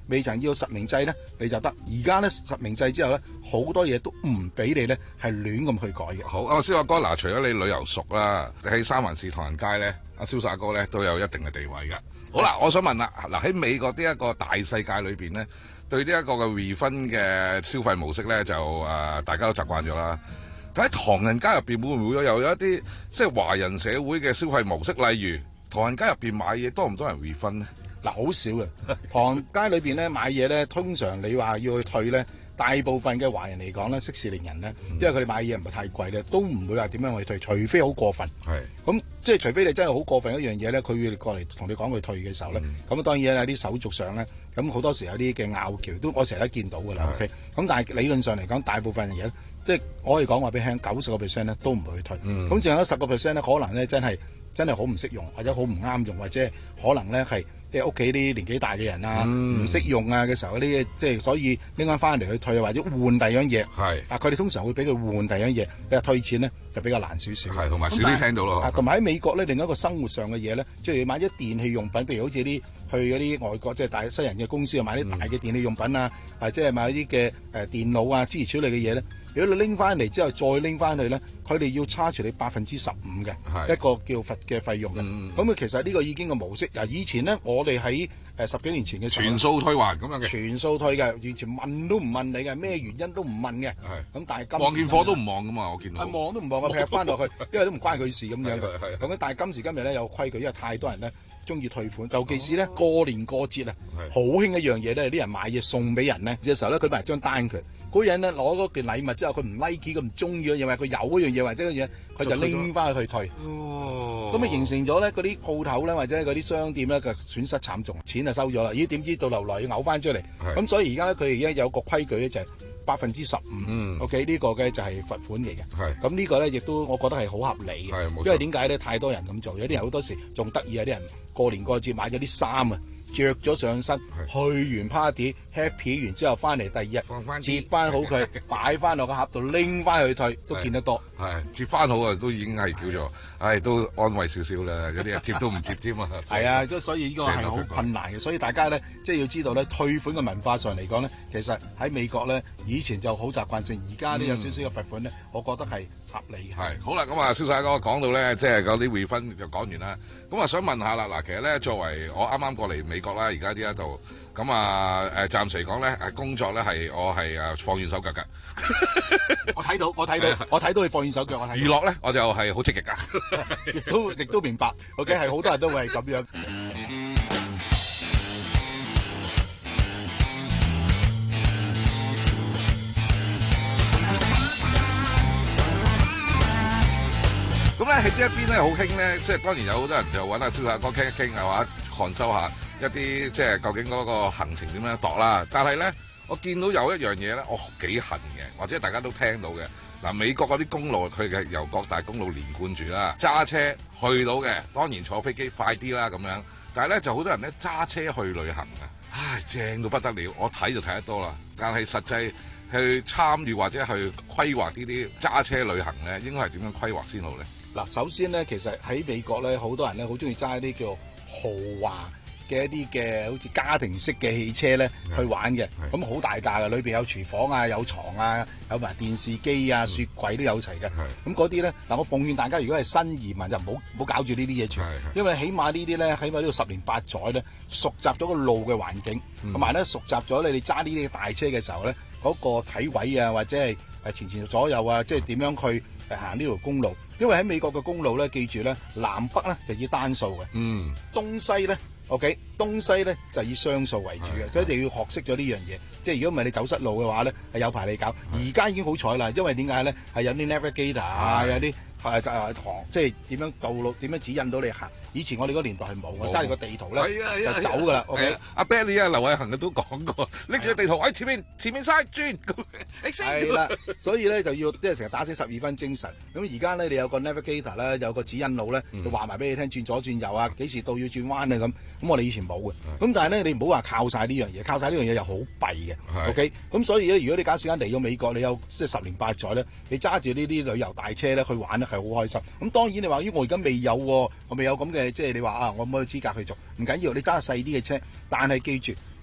未曾要實名制咧，你就得。而家咧實名制之後咧，好多嘢都唔俾你咧係亂咁去改嘅。 好，阿蕭阿哥嗱，除咗你旅遊熟啦，喺三環市唐人街咧，阿蕭阿哥咧都有一定嘅地位㗎。好啦，我想問啦，嗱喺美國呢一個大世界裏邊咧，對呢一個嘅 refund 嘅消費模式咧，就誒、呃、大家都習慣咗啦。但喺唐人街入邊會唔會又有一啲即係華人社會嘅消費模式？例如唐人街入邊買嘢多唔多人 refund 咧？ 嗱，好少嘅。唐人街裏邊咧買嘢咧，通常你話要去退咧，大部分嘅華人嚟講咧，息事寧人咧，因為佢哋買嘢唔係太貴咧，都唔會話點樣去退，除非好過分。 係。咁即係除非你真係好過分一樣嘢咧，佢會過嚟同你講佢退嘅時候咧，咁、嗯、當然喺啲手續上咧，咁好多時有啲嘅拗撬都我成日都見到㗎啦。OK，咁但係理論上嚟講，大部分嘅嘢即係我可以講話俾你聽，九十個 percent 咧都唔會去退。咁剩有十個 percent 咧，可能咧真係真係好唔識用，或者好唔啱用，或者可能咧係即係屋企啲年紀大嘅人啊，唔識、嗯、用啊嘅時候，呢即係所以拎翻翻嚟去退，或者換第二樣嘢。係啊，佢哋通常會俾佢換第二樣嘢，你話退錢咧就比較難少少。係，同埋少啲聽到咯。同埋喺美國咧，另一個生活上嘅嘢咧，即係買啲電器用品，譬如好似啲去嗰啲外國即係大西人嘅公司啊，買啲大嘅電器用品啊，或者係買啲嘅誒電腦啊諸如此類嘅嘢咧。如果你拎翻嚟之後再拎翻去咧，佢哋要 charge 你百分之十五嘅一個叫罰嘅費用嘅。咁啊、嗯，其實呢個已經個模式。嗱，以前咧，我哋喺誒十幾年前嘅時候，全數退還咁樣嘅，全數退嘅，完全問都唔問你嘅，咩原因都唔問嘅。咁但係今望件貨都唔望噶嘛，我見到。望都唔望，我劈翻落去，因為都唔關佢事咁樣嘅。咁但係今時今日咧有規矩，因為太多人咧中意退款，尤其是咧、哦、過年過節啊，好興一樣嘢咧，啲人買嘢送俾人咧嘅時候咧，佢買張單佢。嗰人咧攞嗰件禮物之後，佢唔 like 佢唔中意嗰樣嘢，佢有嗰樣嘢或者嗰樣嘢，佢就拎翻去退。哦，咁啊形成咗咧嗰啲鋪頭咧或者嗰啲商店咧嘅損失慘重，錢就收咗啦。咦？點知到流來要嘔翻出嚟？咁所以而家咧佢哋而家有個規矩咧就係百分之十五。OK 呢個嘅就係罰款嚟嘅。係。咁呢個咧亦都我覺得係好合理嘅。係冇錯。因為點解咧？太多人咁做，有啲人好多時仲得意啊！啲人過年過節買咗啲衫啊。着咗上身，去完 party happy 完之後翻嚟，第二日接翻好佢，擺翻落個盒度，拎翻去退，都見得多。係接翻好啊，都已經係叫做，唉，都安慰少少啦。有啲人接都唔接添啊。係啊，即所以呢個係好困難嘅。所以大家咧，即係要知道咧，退款嘅文化上嚟講咧，其實喺美國咧，以前就好習慣性，而家呢有少少嘅罰款咧，我覺得係合理嘅。係好啦，咁啊，蕭生哥講到咧，即係嗰啲回分就講完啦。咁啊，想問下啦，嗱，其實咧，作為我啱啱過嚟美國啦，而家呢一度，咁啊，誒，暫時嚟講咧，誒，工作咧係我係誒放軟手腳㗎。我睇到，我睇到，我睇到你放軟手腳，我睇。娛樂咧，我就係好積極㗎，亦都亦都明白。OK，係好多人都會係咁樣。咁咧喺呢一邊咧好興咧，即係當然有好多人就揾阿蕭生哥傾一傾，係嘛，看收下一啲即係究竟嗰個行程點樣度啦。但係咧，我見到有一樣嘢咧，我幾恨嘅，或者大家都聽到嘅。嗱，美國嗰啲公路佢嘅由各大公路連貫住啦，揸車去到嘅，當然坐飛機快啲啦咁樣。但係咧就好多人咧揸車去旅行啊，唉，正到不得了，我睇就睇得多啦。但係實際去參與或者去規劃呢啲揸車旅行咧，應該係點樣規劃先好咧？嗱，首先咧，其實喺美國咧，好多人咧好中意揸啲叫豪華嘅一啲嘅好似家庭式嘅汽車咧去玩嘅，咁好大架嘅，裏邊有廚房啊，有床啊，有埋電視機啊、雪櫃都有齊嘅。咁嗰啲咧，嗱，我奉勸大家，如果係新移民就唔好唔好搞住呢啲嘢住，因為起碼呢啲咧，起碼呢度十年八載咧，熟習咗個路嘅環境，同埋咧熟習咗你哋揸呢啲大車嘅時候咧，嗰個睇位啊，或者係誒前前左右啊，即係點樣去誒行呢條公路。因為喺美國嘅公路咧，記住咧，南北咧就以單數嘅，嗯，東西咧 ，OK，東西咧就以雙數為主嘅，所以一定要學識咗呢樣嘢。即係如果唔係你走失路嘅話咧，係有排你搞。而家已經好彩啦，因為點解咧？係有啲 navigator 啊，有啲係就係行，即係點樣道路點樣指引到你行。以前我哋嗰年代係冇嘅，揸住個地圖咧就走㗎啦。OK，阿 Benny 啊，劉偉恒嘅都講過，拎住個地圖喺前面前面曬轉，係啦。所以咧就要即係成日打死十二分精神。咁而家咧你有個 navigator 咧，有個指引路咧，就話埋俾你聽轉左轉右啊，幾時到要轉彎啊咁。咁我哋以前冇嘅。咁但係咧你唔好話靠曬呢樣嘢，靠曬呢樣嘢又好弊嘅。OK，咁所以咧如果你假時間嚟咗美國，你有即係十年八載咧，你揸住呢啲旅遊大車咧去玩咧係好開心。咁當然你話咦我而家未有喎，我未有咁嘅。即係你話啊，我冇資格去做，唔緊要，你揸細啲嘅車，但係記住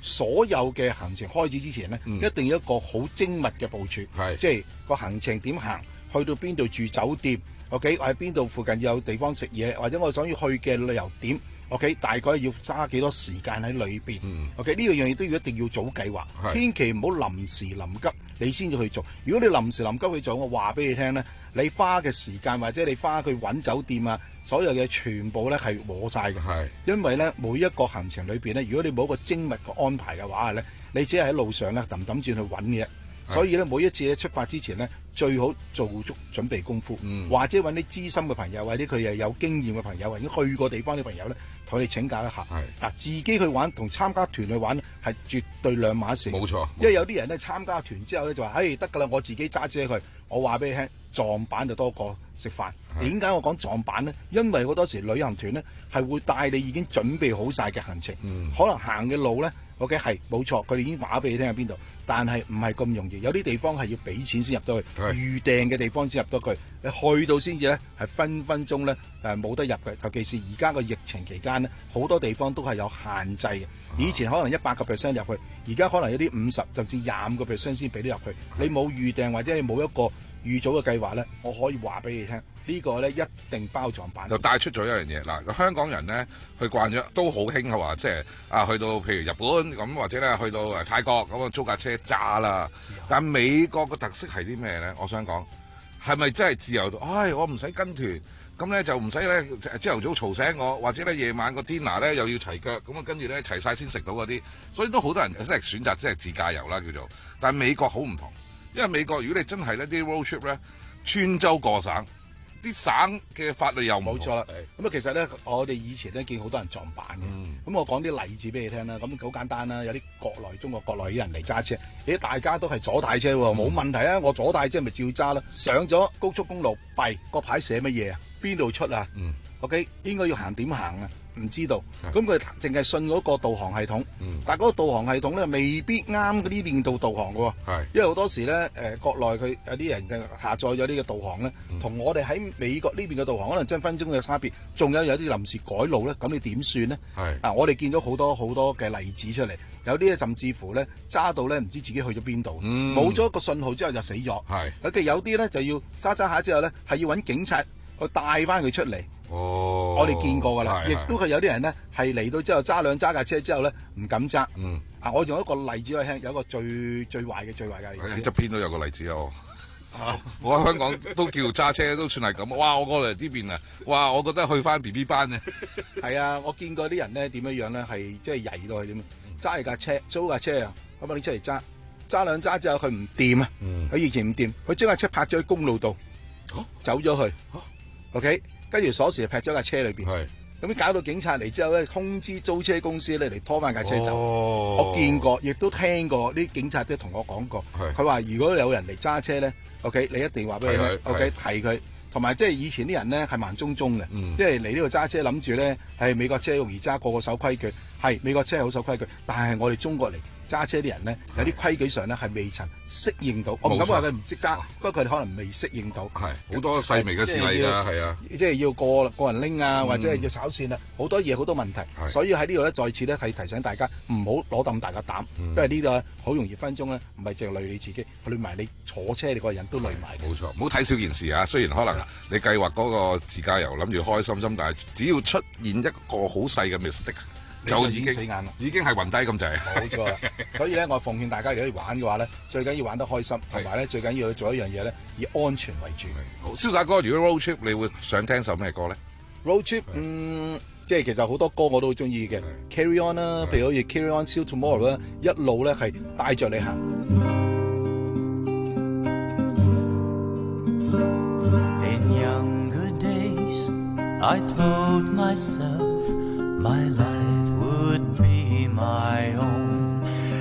所有嘅行程開始之前咧， 嗯、 一定要一個好精密嘅部署，即係個行程點行，去到邊度住酒店 ，OK， 喺邊度附近有地方食嘢，或者我想要去嘅旅遊點。OK， 大概要揸幾多時間喺裏邊、嗯、？OK， 呢樣嘢都要一定要早計劃，千祈唔好臨時臨急，你先至去做。如果你臨時臨急去做，我話俾你聽咧，你花嘅時間或者你花去揾酒店啊，所有嘢全部咧係冇晒嘅。因為咧每一個行程裏邊咧，如果你冇一個精密嘅安排嘅話咧，你只係喺路上咧揼揼轉去揾嘅。所以咧，每一次咧出發之前咧，最好做足準備功夫，嗯、或者揾啲資深嘅朋友，或者佢又有經驗嘅朋友，或者去過地方嘅朋友咧，同你請教一下。嗱，自己去玩同參加團去玩係絕對兩碼事。冇錯，因為有啲人咧參加團之後咧就話：，唉，得㗎啦，我自己揸車去。我話俾你聽，撞板就多過食飯。點解我講撞板咧？因為好多時旅行團咧係會帶你已經準備好晒嘅行程，嗯、可能行嘅路咧。OK 係冇錯，佢哋已經話俾你聽喺邊度，但係唔係咁容易。有啲地方係要俾錢先入到去，預訂嘅地方先入到去。你去到先至咧係分分鐘咧誒冇得入嘅。尤其是而家個疫情期間咧，好多地方都係有限制嘅。以前可能一百個 percent 入去，而家可能有啲五十甚至廿五個 percent 先俾你入去。你冇預訂或者你冇一個預早嘅計劃咧，我可以話俾你聽。呢個咧一定包撞板， 又帶出咗一樣嘢嗱。香港人咧去慣咗都好興嘅話，即係啊去到譬如日本咁，或者咧去到誒泰國咁啊租架車揸啦。但美國嘅特色係啲咩咧？我想講係咪真係自由到？唉，我唔使跟團，咁咧就唔使咧朝頭早嘈醒我，或者咧夜晚個 dinner 咧又要齊腳，咁啊跟住咧齊晒先食到嗰啲。所以都好多人即係選擇即係自駕遊啦叫做。但係美國好唔同，因為美國如果你真係呢啲 road trip 咧穿州過省。啲省嘅法律又冇錯啦。咁啊，其實咧，我哋以前咧見好多人撞板嘅。咁、嗯、我講啲例子俾你聽啦。咁好簡單啦，有啲國內中國國內啲人嚟揸車，咦，大家都係左軚車喎，冇、嗯、問題啊。我左軚車咪照揸啦。上咗高速公路，弊個牌寫乜嘢啊？邊度出啊？嗯、OK， 應該要行點行啊？唔知道，咁佢淨係信嗰個導航系統，嗯、但係嗰個導航系統咧未必啱呢邊度導航嘅喎，因為好多時咧誒、呃、國內佢有啲人就下載咗呢個導航咧，同、嗯、我哋喺美國呢邊嘅導航可能真分鐘嘅差別，仲有有啲臨時改路咧，咁你點算咧？啊，我哋見到好多好多嘅例子出嚟，有啲咧甚至乎咧揸到咧唔知自己去咗邊度，冇咗、嗯、個信號之後就死咗，有嘅有啲咧就要揸揸下之後咧係要揾警察去帶翻佢出嚟。哦，我哋見過㗎啦，亦都係有啲人咧係嚟到之後揸兩揸架車之後咧唔敢揸。嗯，啊，我用一個例子去聽，有一個最最壞嘅最壞嘅例子。喺側邊都有個例子啊！啊我喺香港都叫揸車都算係咁。哇！我過嚟呢邊啊，哇！我覺得去翻 B B 班啊。係啊，我見過啲人咧點樣樣咧係即係曳到係點？揸住架車租架車啊，咁啊你出嚟揸揸兩揸之後佢唔掂啊，佢以前唔掂，佢將架車泊咗喺公路度，走咗去。OK。跟住鎖匙劈咗架車裏邊，咁搞到警察嚟之後咧，通知租車公司咧嚟拖翻架車走。哦、我見過，亦都聽過，啲警察都同我講過。佢話如果有人嚟揸車咧 ，OK， 你一定話俾佢聽 ，OK， 提佢。同埋即係以前啲人咧係慢中中嘅，嗯、即係嚟呢度揸車諗住咧係美國車容易揸，個個守規矩。係美國車係好守規矩，但係我哋中國嚟揸車啲人咧，有啲規矩上咧係未曾適應到。我唔敢話佢唔識揸，不過佢哋可能未適應到。係好多細微嘅事例㗎，係啊，即係要過過人拎啊，或者係要炒線啊，好多嘢好多問題。所以喺呢度咧，再次咧係提醒大家唔好攞咁大個膽，因為呢度好容易分鐘咧，唔係淨係累你自己，累埋你坐車你個人都累埋。冇錯，唔好睇少件事啊！雖然可能你計劃嗰個自駕遊諗住開心心，但係只要出現一個好細嘅 mistake。就已經死眼啦，已經係暈低咁滯。冇錯啦，所以咧，我奉勸大家如果要玩嘅話咧，最緊要玩得開心，同埋咧最緊要去做一樣嘢咧，以安全為主。好，瀟灑哥，如果 road trip，你會想聽首咩歌咧 ？road trip，嗯，即係其實好多歌我都好中意嘅 ，Carry On 啦，譬如好似 Carry On Till Tomorrow 啦，一路咧係帶着你行。In younger days, I told myself my life.Would be my own,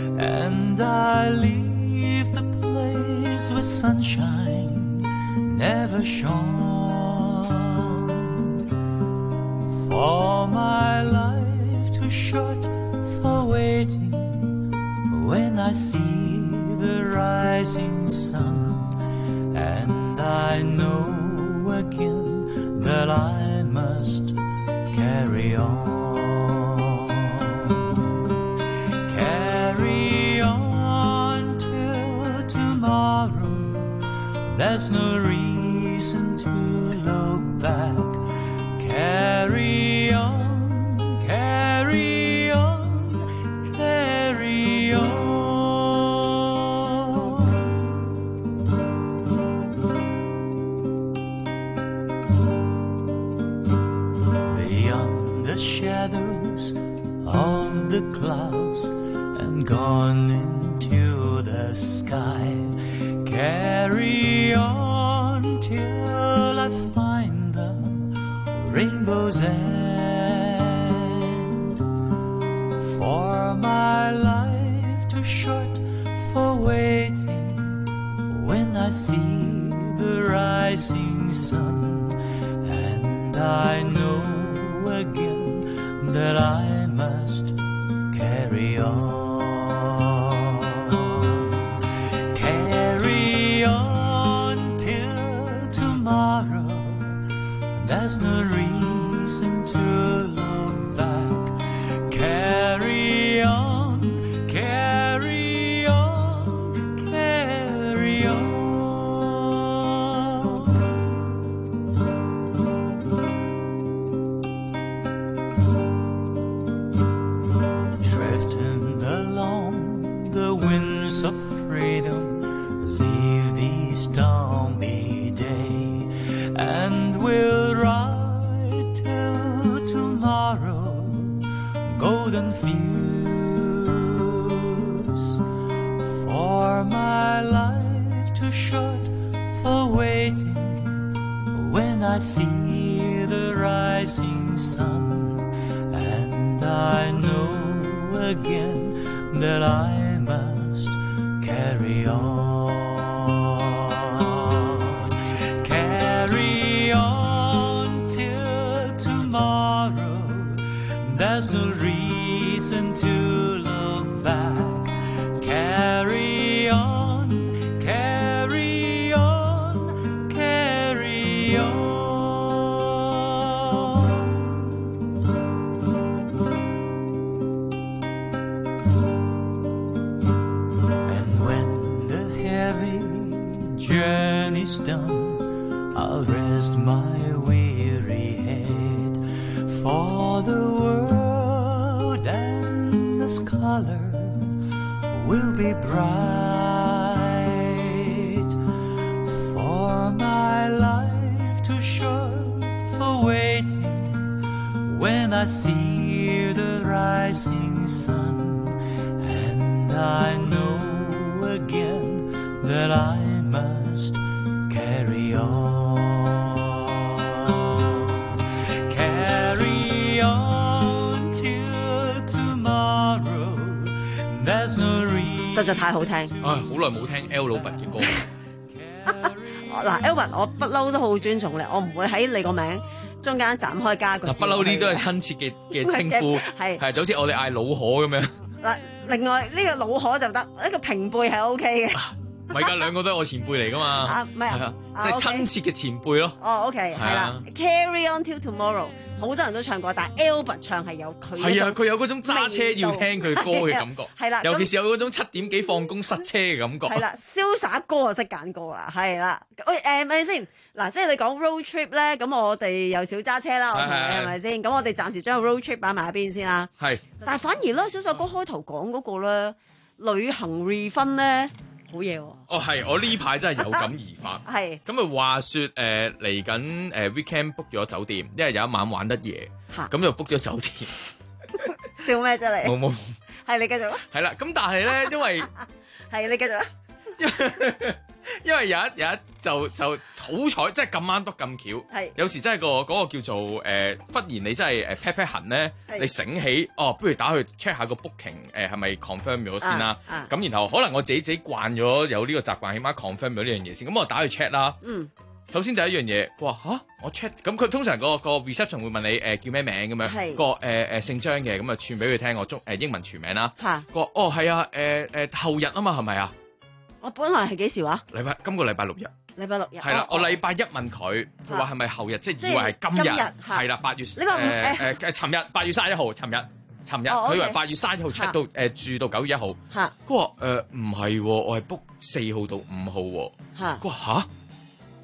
and I leave the place where sunshine never shone. For my life too short for waiting when I see the rising sun, and I know again that I must carry on.Can There's no reason to look back. Carry on, carry on, carry on. Beyond the shadows of the clouds and gone into the sky. Carry on till I find the rainbow's end. For my life too short for waiting when I see the rising sun. And I know again that I must carry on. Carry on till tomorrow. There's no reason to look back. Carry on, carry on, carry on. Drifting along the winds of freedom, leave the stormy day, and we'll ride till tomorrow, golden fields. For my life too short for waiting when I see the rising sun. And I know again that I must carry on. Carry on till tomorrow. There's no reason to look back. Carry on, carry on, carry on. Journey's done, I'll rest my weary head. For the world and its color will be bright. For my life too short for waiting when I see the rising sun. And I know again that I must carry on. Carry on till tomorrow. There's no reason. 實在太好聽。 唉，好耐冇聽 Albert 嘅歌。 嗱 ，Albert， 我不嬲都好尊重你，我唔會喺你個名中間斬開加個字。 不嬲呢都係親切嘅嘅稱呼，係係就好似我哋嗌老何咁樣。 嗱，另外呢個老何就得，呢個平輩係 O K 嘅。 唔係㗎，兩個都係我前輩嚟㗎嘛。 啊，唔係啊， 即係親切嘅前輩咯。 哦 ，OK， 係啦 ，Carry on till tomorrow， 好多人都唱過，但係 Albert 唱係有佢。係啊， 佢有嗰種揸車要聽佢歌嘅感覺。 係啦， 尤其是有嗰種七點幾放工塞車嘅感覺。 係啦，瀟灑歌就識揀歌啦，係啦。喂，誒咪先，嗱，即係你講 road trip 咧，咁我哋又少揸車啦，我同你係咪先？咁我哋暫時將個 road trip 擺埋一邊先啦。 係。 但係反而咧，小首歌開頭講嗰個咧，旅行 refund 咧。好嘢喎！ 哦，係，我呢排真係有感而發。 係。 咁啊話説誒嚟緊誒 weekend book 咗酒店，因為有一晚玩得夜，咁就 book 咗酒店。 笑咩啫你？ 冇冇。 係你繼續啦。 係啦，咁但係咧，因為係你繼續啦。 因為有一有一就就好彩，即係咁啱得咁巧。係。有時真係個嗰個叫做誒、呃，忽然你真係誒 pat pat 痕咧，你醒起哦，不如打去 check 下個 booking 誒係咪 confirm 咗先啦。咁、啊啊、然後可能我自己自己慣咗有呢個習慣，起碼 confirm 咗呢樣嘢先。咁我打去 check 啦。嗯。首先第一樣嘢，佢話嚇我 check，咁佢通常、嗰個、嗰個 reception 會問你誒、呃、叫咩名咁樣，係個誒誒姓張嘅，咁啊串俾佢聽我中誒英文全名啦。嚇。佢話哦係啊誒誒、呃、後日啊嘛係咪啊？ 我本來係幾時話？ 禮拜今個禮拜六日。 禮拜六日。 係啦，我禮拜一問佢，佢話係咪後日，即係以為係今日。係啦，八月誒誒誒，尋日八月三十一號，尋日尋日，佢以為八月三十一號 check 到誒住到九月一號。嚇。佢話誒唔係喎，我係 book 四號到五號喎。嚇。佢話嚇，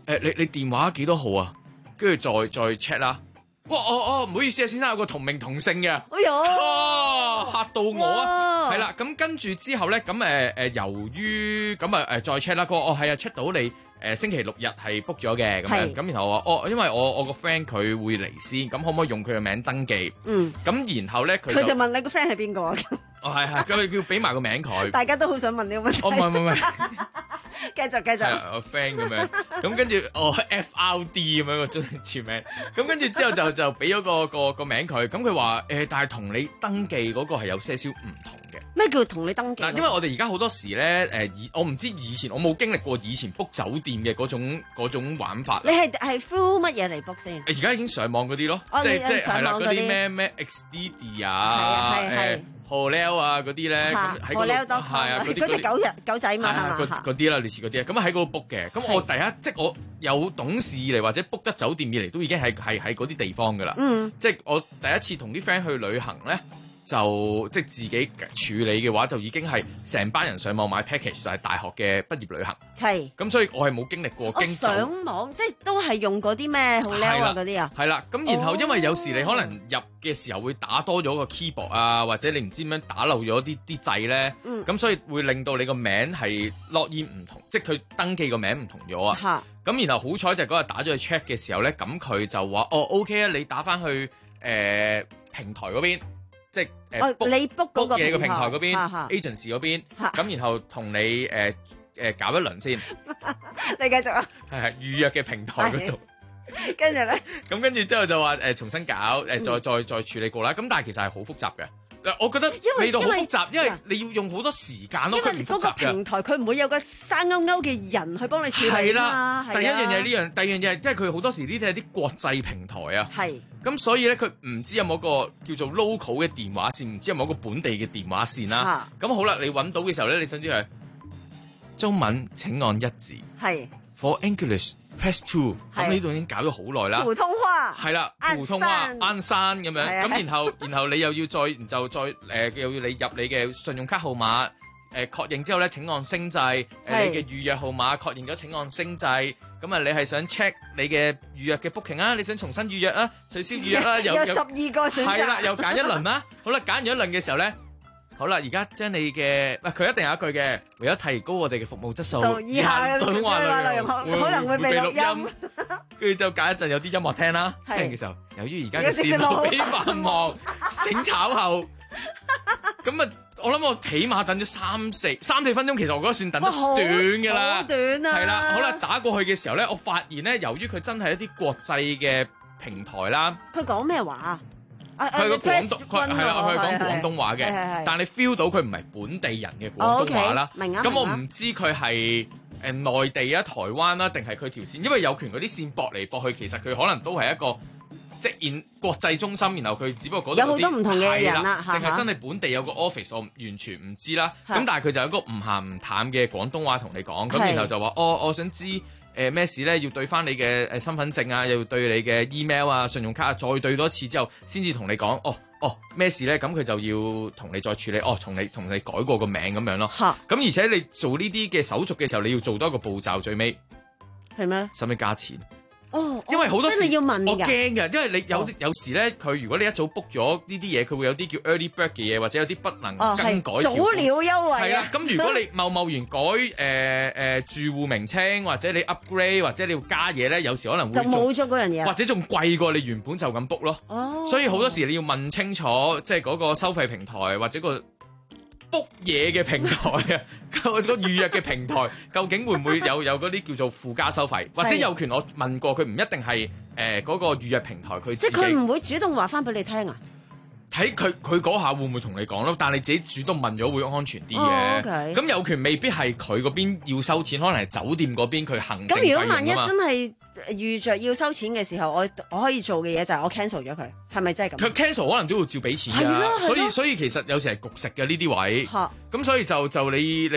誒你你電話幾多號啊？跟住再再 check 啦。哇！哦哦，唔好意思啊，先生有個同名同姓嘅。 哎呀！ 哇！嚇到我啊！係啦，咁跟住之後咧，咁誒誒，由於咁啊誒再 check 啦，佢話哦係啊 check 到你誒星期六日係 book 咗嘅咁樣，咁然後我話哦，因為我我個 friend 佢會嚟先，咁可唔可以用佢嘅名登記？嗯。咁然後咧佢佢就問你個 friend 係邊個啊？ 哦係係，佢要俾埋個名佢。 大家都好想問呢個問題。 哦唔係唔係唔係。 繼續繼續。 係我 friend 咁樣，咁跟住哦 F R D 咁樣個中全名，咁跟住之後就就俾咗個個個名佢，咁佢話誒，但係同你登記嗰個係有些少唔同嘅。 咩叫同你登記？ 嗱，因為我哋而家好多時咧，誒以我唔知以前我冇經歷過以前 book 酒店嘅嗰種嗰種玩法。 你係係 through 乜嘢嚟 book 先？ 而家已經上網嗰啲咯，即係即係係啦，嗰啲咩咩 Expedia 啊，誒 Hotel 啊嗰啲咧，咁喺嗰度係啊，嗰隻狗日狗仔嘛係嘛？ 嗰啲啦，類似嗰啲啊，咁喺嗰度 book 嘅。咁我第一即係我有懂事以嚟或者 book 得酒店以嚟，都已經係係喺嗰啲地方㗎啦。嗯，即係我第一次同啲 friend 去旅行咧。就即係自己處理嘅話，就已經係成班人上網買 package，就係大學嘅畢業旅行。係。咁所以我係冇經歷過經上網，即係都係用嗰啲咩好叻啊嗰啲啊。 係啦，咁然後因為有時你可能入嘅時候會打多咗個 keyboard 啊，或者你唔知點樣打漏咗啲啲掣咧，咁、嗯、所以會令到你個名係 login 唔同，即係佢登記個名唔同咗啊。咁然後好彩就係嗰日打咗去 check 嘅時候咧，咁佢就話哦 OK 啊，你打翻去誒、呃、平台嗰邊。即係誒 book 你 book 嗰個嘢嘅平台嗰邊哈哈 ，agency 嗰邊，咁然後同你誒誒、呃、搞一輪先。 你繼續啊。 係係預約嘅平台嗰度。 跟住咧。咁跟住之後就話誒、呃、重新搞誒、呃、再再再處理過啦。咁但係其實係好複雜嘅。我覺得味道好複雜，因為你要用好多時間咯。 因為嗰個平台佢唔會有個生勾勾嘅人去幫你處理啊嘛。 第一樣嘢呢樣，第二樣嘢係因為佢好多時呢啲係啲國際平台啊。係。咁所以咧，佢唔知有冇個叫做 local 嘅電話線，唔知有冇個本地嘅電話線啦。咁好啦，你揾到嘅時候咧，你想知係中文請按一字。係。For English press two。咁呢度已經搞咗好耐啦。 普通話。 係啦，普通話鞍山咁樣。咁然後然後你又要再就再誒、呃、又要你入你嘅信用卡號碼誒、呃、確認之後咧，請按星掣。誒、呃、你嘅預約號碼確認咗，請按星掣。咁啊，你係想 check 你嘅預約嘅 booking 啊？你想重新預約啊？取消預約啦？ 有十二個選擇。係啦， 又揀一輪啦。好啦，揀完一輪嘅時候咧，好啦，而家將你嘅，嗱佢一定有一句嘅，為咗提高我哋嘅服務質素，以下對話內容可能會被錄音。跟住就隔一陣有啲音樂聽啦，聽嘅時候，由於而家嘅線路比繁忙，請稍後。咁啊，我諗我起碼等咗三四三四分鐘，其實我覺得算等得短㗎啦。好短啊！係啦，好啦，打過去嘅時候咧，我發現咧，由於佢真係一啲國際嘅平台啦。 佢講咩話啊？ 佢個廣東，佢係啦，佢係講廣東話嘅，但係你 feel 到佢唔係本地人嘅廣東話啦。明啊！咁我唔知佢係誒內地啊、台灣啦，定係佢條線，因為有權嗰啲線駁嚟駁去，其實佢可能都係一個。即係國際中心，然後佢只不過嗰度有好多唔同嘅人啦， 定係真係本地有個 office，我完全唔知啦。咁但係佢就有一個唔鹹唔淡嘅廣東話同你講，咁然後就話哦，我想知誒咩事咧，要對翻你嘅誒身份證啊，又要對你嘅 email 啊、信用卡啊，再對多一次之後，先至同你講哦哦咩事咧，咁佢就要同你再處理，哦同你同你改過個名咁樣咯。咁而且你做呢啲嘅手續嘅時候，你要做多一個步驟，最尾係咩？ 使唔使加錢？ 哦， 因為好多時要問我驚嘅，因為你有、哦、有時咧，佢如果你一早 book 咗呢啲嘢，佢會有啲叫 early bird 嘅嘢，或者有啲不能更改、哦、早鳥優惠。 係啦，咁如果你貿貿然改誒誒、呃呃、住戶名稱，或者你 upgrade， 或者你要加嘢咧，有時可能會就冇咗嗰樣嘢， 或者仲貴過你原本就咁 book 咯。哦，所以好多時你要問清楚，即係嗰個收費平台或者個 book 嘢嘅平台啊，個預約嘅平台究竟會唔會有有嗰啲叫做附加收費，或者有權我問過佢唔一定係誒嗰個預約平台佢自己， 即係佢唔會主動話翻俾你聽啊？ 睇佢佢嗰下會唔會同你講咯？但係你自己主動問咗會安全啲嘅。咁、哦 okay、有權未必係佢嗰邊要收錢，可能係酒店嗰邊佢行政費用啊嘛。咁如果萬一真係預着要收錢嘅時候，我我可以做嘅嘢就係我 cancel 咗佢，係咪真係咁？佢 cancel 可能都要照俾錢㗎，所以所以其實有時係焗食嘅呢啲位。咁所以就就你你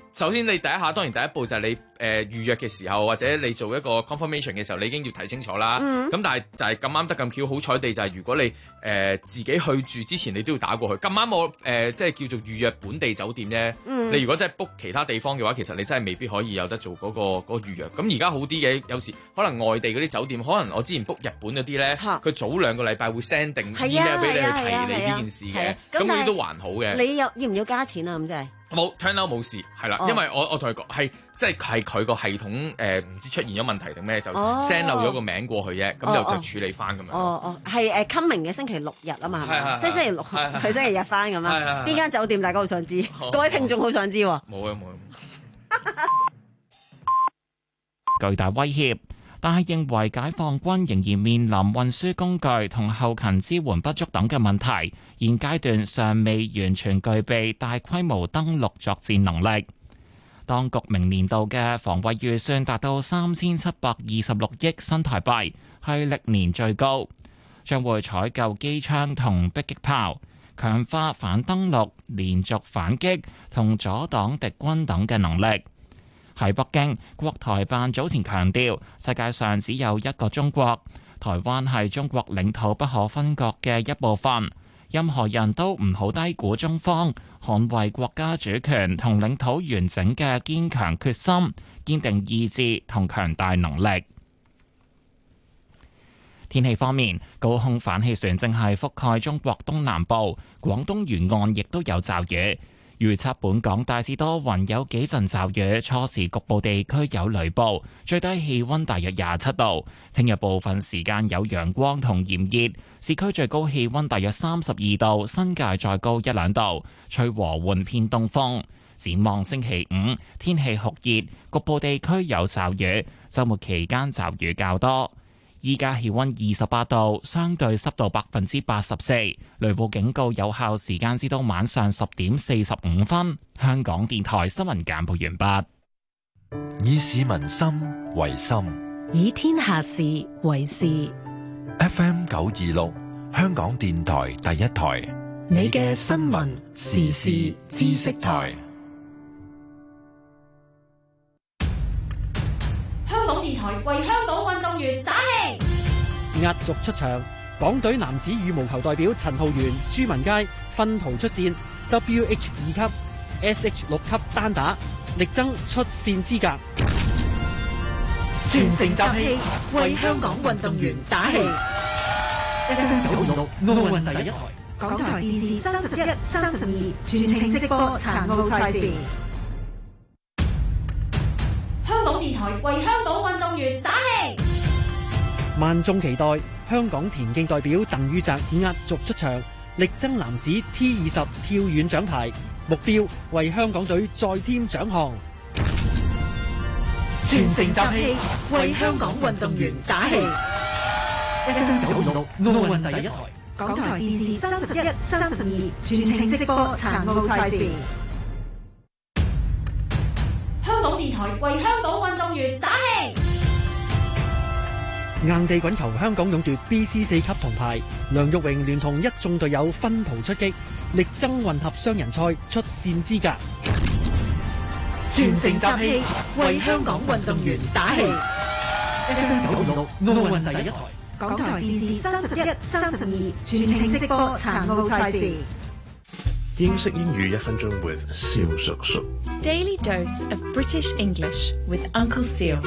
首先你第一下當然第一步就係你誒、呃、預約嘅時候，或者你做一個 confirmation 嘅時候，你已經要睇清楚啦。咁、嗯、但係就係咁啱得咁巧，好彩地就係如果你誒、呃、自己去住之前，你都要打過去。咁啱我誒、呃、即係叫做預約本地酒店啫。嗯、你如果真係 book 其他地方嘅話，其實你真係未必可以有得做嗰、嗰個嗰、嗰個預約。咁而家好啲嘅，有時可能外地嗰啲酒店，可能我之前 book 日本嗰啲咧，佢早兩個禮拜會 send 定 email 俾你去提你呢件事嘅。咁嗰啲都還好嘅。 你有要唔要加錢啊？咁即係冇 turn out 冇事，係啦，哦、因為我我同佢講係即係係佢個系統誒唔、呃、知出現咗問題定咩，就 send 漏咗個名過去啫，咁、哦、就就處理翻咁樣。 哦哦，係誒 coming 嘅星期六日啊嘛，係咪？即係星期六佢星期日翻咁啊？邊間酒店大家好想知？各位聽眾好想知喎。冇啊冇啊！ 巨大威脅。但係認為解放軍仍然面臨運輸工具同後勤支援不足等嘅問題，現階段尚未完全具備大規模登陸作戰能力。當局明年度嘅防衛預算達到三千七百二十六億新台幣，係歷年最高，將會採購機槍同迫擊炮，強化反登陸、連續反擊同阻擋敵軍等嘅能力。喺北京，國台辦早前強調，世界上只有一個中國，台灣係中國領土不可分割嘅一部分。任何人都唔好低估中方捍衛國家主權同領土完整嘅堅強決心、堅定意志同強大能力。天氣方面，高空反氣旋正係覆蓋中國東南部，廣東沿岸亦都有驟雨。預測本港大致多雲，有幾陣驟雨，初時局部地區有雷暴，最低氣溫大約廿七度。聽日部分時間有陽光同炎熱，市區最高氣溫大約三十二度，新界再高一兩度，吹和緩偏東風。展望星期五，天氣酷熱，局部地區有驟雨，週末期間驟雨較多。依家氣溫二十八度，相對濕度百分之八十四，雷暴警告有效時間至到晚上十點四十五分。香港電台新聞簡報完畢。以市民心為心， 以天下事為事。 F M 九二六，香港電台第一台， 你嘅新聞時事知識台。 香港電台為香港運動員打氣。 壓軸出場，港隊男子羽毛球代表陳浩源、朱文佳分途出戰 W H 二級、S H 六級單打，力爭出線資格。 全城集氣，為香港運動員打氣。F M 九二六奧運第一台，港台電視三十一、三十二全程直播殘奧賽事。 香港電台為香港運動員打氣。 萬眾期待香港田徑代表鄧宇澤壓軸出場，力爭男子 T 二十跳遠獎牌，目標為香港隊再添獎項。 全城集氣，為香港運動員打氣。F M 九二六奧運第一台，港台電視三十一、三十二全程直播殘奧賽事。 香港電台為香港運動員打氣。 硬地滾球香港勇奪 B C 四級銅牌，梁玉榮聯同一眾隊友分途出擊，力爭混合雙人賽出線資格。 全城集氣，為香港運動員打氣。F M 九二六奧運第一台，港台電視三十一、三十二全程直播殘奧賽事。 英式英語一分鐘 with 蕭叔叔。 Daily dose of British English with Uncle Seal.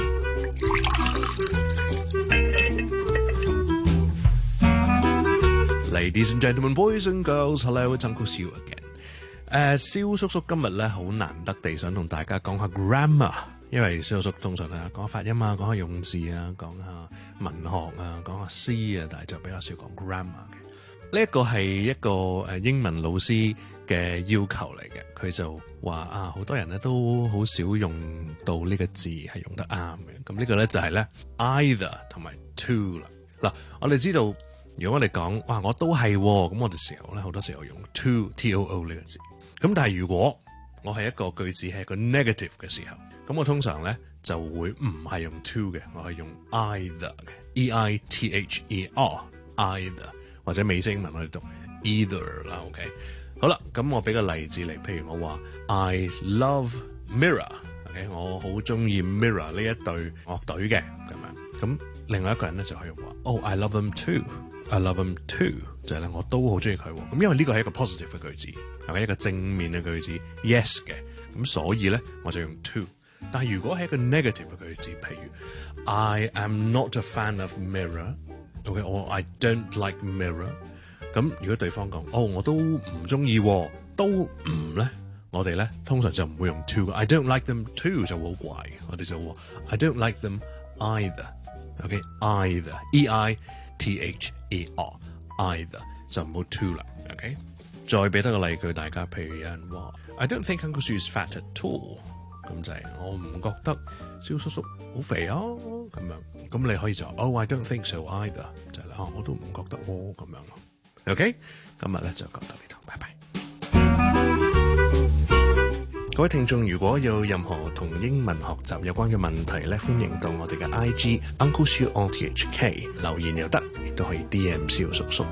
Ladies and gentlemen, boys and girls, hello, it's Uncle Seal again. 誒，蕭叔叔今日咧好難得地想同大家講下 grammar， 因為蕭叔叔通常啊講下發音啊，講下用字啊，講下文學啊，講下詩啊，但係就比較少講 grammar 嘅。呢一個係一個誒英文老師嘅要求嚟嘅，佢就話啊，好多人咧都好少用到呢個字係用得啱嘅。咁呢個咧就係咧 either 同埋 to 啦。嗱，我哋知道如果我哋講哇，我都係咁，我哋時候咧好多時候用 to t o o 呢個字。咁但係如果我係一個句子係一個 negative 嘅時候，咁我通常咧就會唔係用 to 嘅，我係用 either 嘅 e i t h e r either， 或者美式英文我哋讀 either 啦。OK， 好啦，咁我俾個例子嚟，譬如我話 I love Mirror，OK，、okay? 我好中意 Mirror 呢一隊樂隊嘅咁樣。咁另外一個人咧就可以話，Oh I love them too，I love them too，就係咧我都好中意佢。咁因為呢個係一個 positive 嘅句子，係咪一個正面嘅句子 ？Yes 嘅，咁所以咧我就用 to。但係如果係一個 negative 嘅句子，譬如 I am not a fan of Mirror，OK， or I don't like Mirror， 咁如果對方講哦我都唔中意，都唔咧，我哋咧通常就唔會用 to。I don't like them too 就好怪，我哋就話 I don't like them either，OK，either，E I T H E R，either 就唔好 to 啦 ，OK。再俾多個例句大家，譬如有人話 I don't think Uncle Sue is fat at all。咁就係我唔覺得蕭叔叔好肥啊咁樣，咁你可以就 Oh I don't think so either， 就係啦，我都唔覺得哦咁樣咯。OK， 今日咧就講到呢度，拜拜。各位聽眾，如果有任何同英文學習有關嘅問題咧，歡迎到我哋嘅 I G Uncle Sue R T H K 留言又得，亦都可以 D M 蕭叔叔。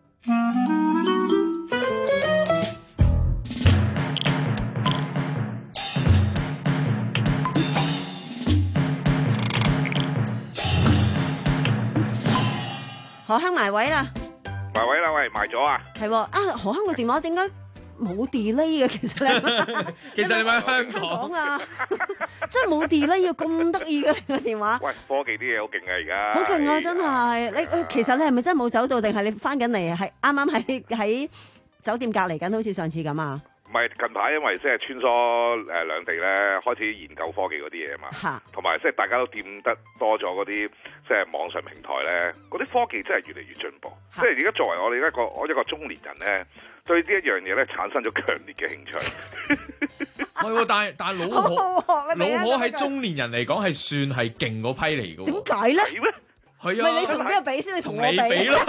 何香埋位啦， 埋位啦，喂，埋咗啊！ 係喎，啊何香個電話點解冇 delay 嘅？其實咧， 其實你咪喺香港啊，真係冇 delay 嘅，咁得意嘅你個電話。 喂，科技啲嘢好勁啊，而家。 好勁啊，真係！你其實你係咪真係冇走到，定係你翻緊嚟？係啱啱喺喺酒店隔離緊，好似上次咁啊？ 唔係近排，因為即係穿梭誒兩地咧，開始研究科技嗰啲嘢嘛，同埋即係大家都掂得多咗嗰啲即係網上平台咧，嗰啲科技真係越嚟越進步。即係而家作為我哋一個我一個中年人咧，對呢一樣嘢咧產生咗強烈嘅興趣。 係喎，但係但係老何老何喺中年人嚟講係算係勁嗰批嚟嘅喎。 點解咧？ 係啊， 咪你同邊個比先？你同我比。 你比咯。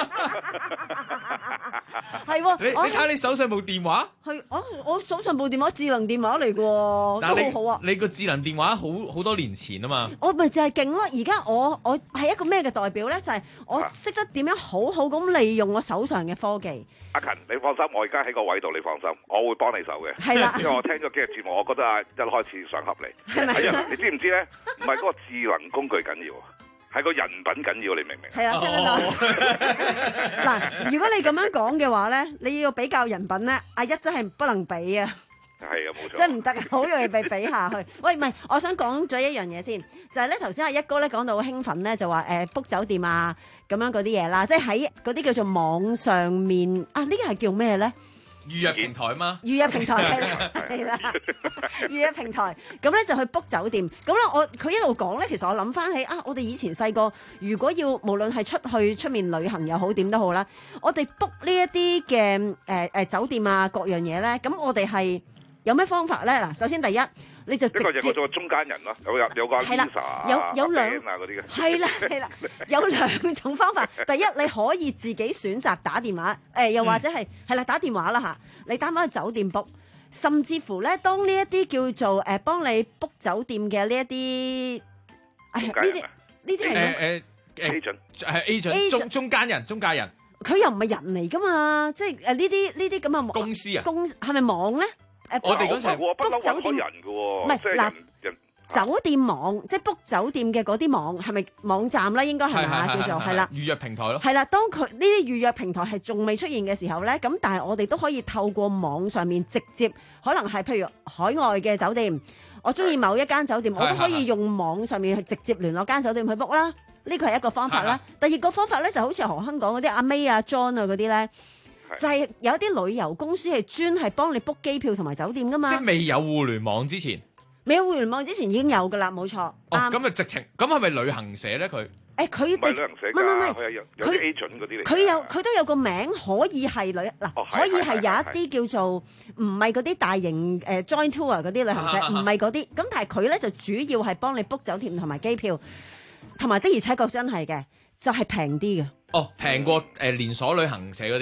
係喎， 你你睇下你手上部電話。 係我我手上部電話智能電話嚟嘅喎，都好好啊。 你個智能電話好好多年前啊嘛。 我咪就係勁咯！而家我我係一個咩嘅代表咧？就係我識得點樣好好咁利用我手上嘅科技。 阿勤，你放心，我而家喺個位度，你放心，我會幫你手嘅。 係啦， 因為我聽咗幾日節目，我覺得啊，一開始想恰你。係咪？你知唔知咧？唔係嗰個智能工具緊要。係個人品緊要，你明唔明？ 係啊，聽得到。嗱，如果你咁樣講嘅話咧，你要比較人品咧，阿一真係不能比啊。 係啊，冇錯。 真係唔得，好容易被比下去。喂，唔係，我想講咗一樣嘢先，就係咧頭先阿一哥咧講到好興奮咧，就話誒 book 酒店啊咁樣嗰啲嘢啦，即係喺嗰啲叫做網上面啊，呢個係叫咩咧？ 預約平台嘛， 預約平台係啦，係啦，預約平台咁咧就去 book 酒店。咁咧我佢一路講咧，其實我諗翻起啊，我哋以前細個如果要無論係出去出面旅行又好點都好啦，我哋 book 呢一啲嘅誒誒酒店啊各樣嘢咧，咁我哋係有咩方法咧？嗱，首先第一你就直接一個做中間人咯，有有有個 Lisa 啊， 有有兩啊嗰啲嘅， 係啦係啦，有兩種方法。第一你可以自己選擇打電話，誒、呃、又或者係係啦打電話啦嚇，你打翻去酒店 book，甚至乎咧當呢一啲叫做誒幫、呃、你 book 酒店嘅呢一啲，哎呀呢啲呢啲係誒誒 agent 係 agent 中中間人中介人， 佢又唔係人嚟噶嘛，即係誒呢啲呢啲咁嘅公司啊， 公係咪網咧？誒， 我哋嗰陣 book 酒店人嘅喎， 唔係嗱，酒店網即係 book 酒店嘅嗰啲網係咪網站啦？應該係咪叫做係啦， 預約平台咯。 係啦，當佢呢啲預約平台係仲未出現嘅時候咧，咁但係我哋都可以透過網上面直接，可能係譬如海外嘅酒店，我中意某一間酒店，我都可以用網上面去直接聯絡間酒店去 book 啦。呢個係一個方法啦。第二個方法咧就好似何香港嗰啲阿 May 啊、John 啊嗰啲咧。就係有一啲旅遊公司係專係幫你 book 機票同埋酒店噶嘛， 即係未有互聯網之前， 未有互聯網之前已經有噶啦，冇錯。 哦，咁啊直情，咁係咪旅行社咧？佢誒佢哋唔係旅行社㗎，唔係唔係，有有啲 agent嗰啲嚟。 佢有佢都有個名，可以係旅嗱， 哦、 可以係有一啲叫做唔係嗰啲大型誒、呃、joint tour 嗰啲旅行社，唔係嗰啲。咁但係佢咧就主要係幫你 book 酒店同埋機票，同埋的而且確真係嘅，就係平啲嘅。 哦，平過誒連鎖旅行社嗰啲。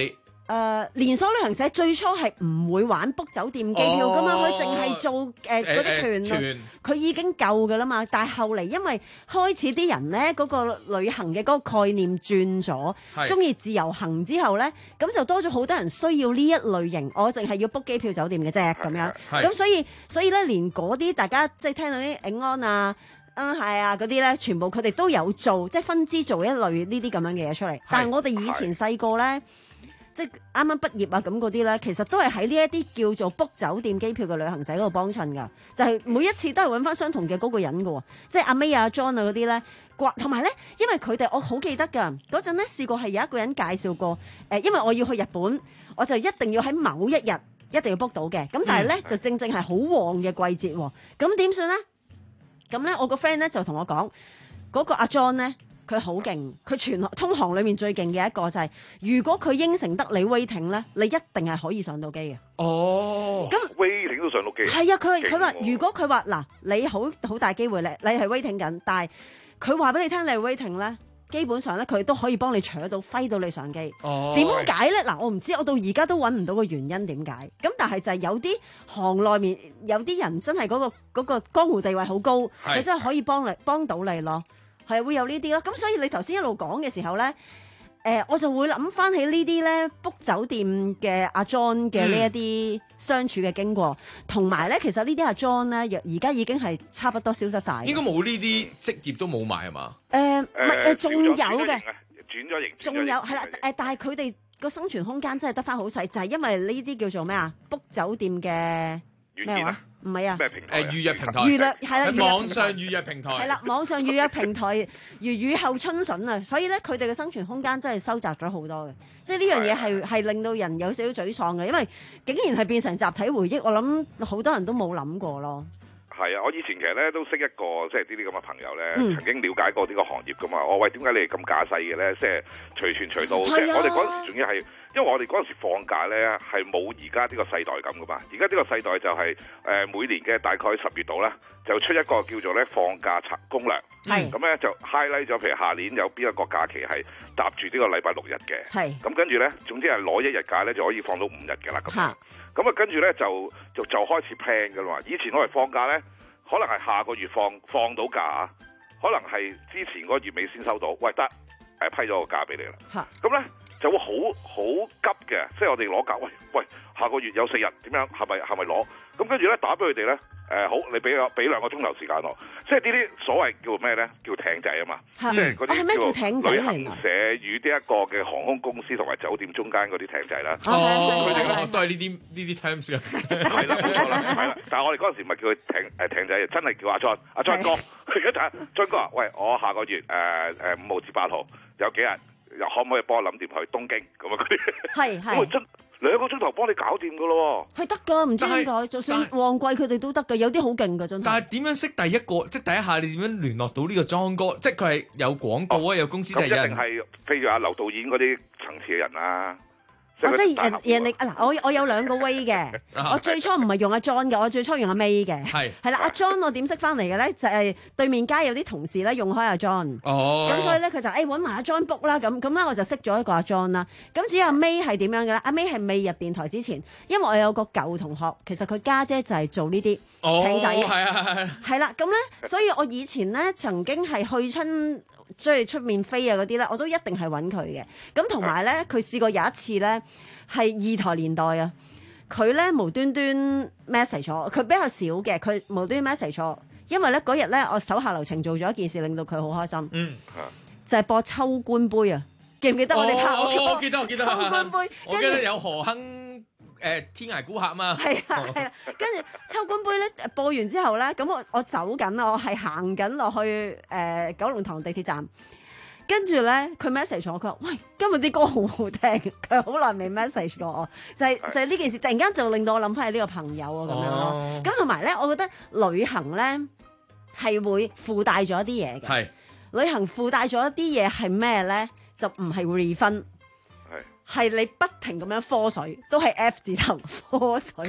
誒連鎖旅行社最初係唔會玩 book 酒店機票噶嘛，佢淨係做誒嗰啲團，佢已經夠噶啦嘛。但係後嚟因為開始啲人咧嗰個旅行嘅嗰個概念轉咗，中意自由行之後咧，咁就多咗好多人需要呢一類型，我淨係要 book 機票酒店嘅啫咁樣。咁所以所以咧，連嗰啲大家即係聽到啲永安啊。嗯，係啊，嗰啲咧，全部佢哋都有做，即係分支做一類呢啲咁樣嘅嘢出嚟。但係我哋以前細個咧，即係啱啱畢業啊咁嗰啲咧，其實都係喺呢一啲叫做 book 酒店機票嘅旅行社嗰度幫襯㗎，就係、是、每一次都係揾翻相同嘅嗰個人㗎喎，即係阿 May 啊、John 啊嗰啲咧，同埋咧，因為佢哋我好記得㗎，嗰陣咧試過係有一個人介紹過，誒、呃，因為我要去日本，我就一定要喺某一日一定要 book 到嘅，咁但係咧、嗯、就正正係好旺嘅季節喎，咁點算咧？咁咧，我個 friend 咧就同我講，嗰、嗰個阿 John 咧，佢好勁，佢全通行裡面最勁嘅一個就係、是，如果佢應承得你 waiting 咧，你一定係可以上到機嘅。 哦，咁 waiting 都上到機。係啊，佢佢話如果佢話嗱，你好好大機會咧，你係 waiting 緊，但係佢話俾你聽你係 waiting 咧。基本上咧，佢都可以幫你搶到揮到你上機。哦，點解咧？嗱，我唔知，我到而家都揾唔到個原因點解。咁但係就係有啲行內面有啲人真係嗰、嗰個嗰個江湖地位好高，佢真係可以幫你幫到你咯。係會有呢啲咯。咁所以你頭先一路講嘅時候咧，誒、呃、我就會諗翻起呢啲咧 book 酒店嘅阿 John 嘅呢一啲相處嘅經過，同埋咧其實呢啲阿 John 咧，而家已經係差不多消失晒。 應該冇呢啲職業都冇埋係嘛？ 誒唔係誒，仲有嘅， 轉咗型， 仲有係啦誒，但係佢哋個生存空間真係得翻好細，就係、是、因為呢啲叫做咩啊 book 酒店嘅咩話？唔係啊， 咩平台？ 誒預約平台， 預約係啦， 網上預約平台係啦，網上預約平台如雨後春筍啊！所以咧，佢哋嘅生存空間真係收窄咗好多嘅，即係呢樣嘢係係令到人有少少沮喪嘅，因為竟然係變成集體回憶，我諗好多人都冇諗過咯。 係啊，我以前其實咧都識一個即係呢啲咁嘅朋友咧、嗯，曾經了解過呢個行業噶嘛。我喂，點解你哋咁架勢嘅咧？即係隨傳隨到，即係我哋嗰陣時仲要係，因為我哋嗰陣時放假咧係冇而家呢個世代咁噶嘛。而家呢個世代就係、是、誒、呃、每年嘅大概十月度啦，就出一個叫做咧放假策攻略。係咁咧就 highlight 咗，譬如下年有邊一個假期係搭住呢個禮拜六日嘅。係咁跟住咧，總之係攞一日假咧就可以放到五日嘅啦。咁咁啊，跟住咧就就就開始 plan 噶啦嘛。以前我哋放假咧，可能係下個月放放到假，可能係之前嗰個月尾先收到。喂，得誒、呃、批咗個假俾你啦。咁咧就會好好急嘅，即係我哋攞假。喂喂，下個月有四日，點樣係咪係咪攞？咁跟住咧打俾佢哋咧，誒、呃、好，你俾個俾兩個鐘頭時間我。即係呢啲所謂叫咩咧？叫艇仔啊嘛，即係嗰啲叫旅行社與呢一個嘅航空公司同埋酒店中間嗰啲艇仔啦。 哦，佢哋都係呢啲呢啲 terms 嘅。 係啦，冇錯啦，係啦。但係我哋嗰陣時唔係叫佢艇誒艇仔，真係叫阿 John，阿 John 哥。佢而家就 John 哥啊，喂，我下個月誒誒五號至八號有幾日，又可唔可以幫我諗掂去東京咁啊？嗰啲係係。兩個鐘頭幫你搞掂噶咯， 係得噶，唔知點解，就算旺季佢哋都得噶，有啲好勁噶真係。 但係點樣識第一個，即係第一下你點樣聯絡到呢個莊哥？即係佢係有廣告啊、哦，有公司第一。咁一定係， 譬如阿劉導演嗰啲層次嘅人啦。 我即係人人哋嗱，我我有兩個 way 嘅，我最初唔係用阿 John 嘅，我最初用阿 May 嘅，係係啦，阿 John 我點識翻嚟嘅咧？就係、是、對面街有啲同事咧用開阿 John，哦，咁所以咧佢就誒揾埋阿 John book 啦，咁咁咧我就識咗一個阿 John 啦。咁至於阿 May 係點樣嘅咧？阿 May 係未入電台之前，因為我有個舊同學，其實佢家姐就係做呢啲艇仔，係啊係係係啦，咁咧，所以我以前咧曾經係去親。即係出面飛啊嗰啲咧，我都一定係揾佢嘅。咁同埋咧，佢試過有一次咧，係二台年代啊，佢咧無端端 message 咗，佢比較少嘅，佢無端 message 咗，因為咧嗰日咧我手下留情做咗一件事，令到佢好開心。嗯，就係、是、播秋官杯啊，記唔記得我哋拍？ 哦，我，我記得我記得。秋官杯， 我記得有何亨。誒、呃、天涯孤客嘛， 係啊係啊，跟住秋官杯咧播完之後咧，咁我我走緊啦，我係行緊落去誒、呃、九龍塘地鐵站，跟住咧佢 message 我，佢話：喂，今日啲歌好好聽，佢好耐未 message 過我，就係、是、就係、是、呢件事，突然間就令到我諗翻起呢個朋友啊咁樣咯。咁同埋咧，我覺得旅行咧係會附帶咗一啲嘢嘅，係旅行附帶咗一啲嘢係咩咧？就唔係 refund。係你不停咁樣科水，都係 F 字頭科水。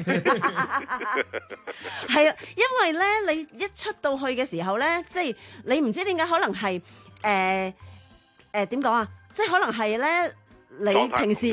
係啊，因為咧，你一出到去嘅時候咧，即係你唔知點解，可能係誒誒點講啊？即係可能係咧，你平時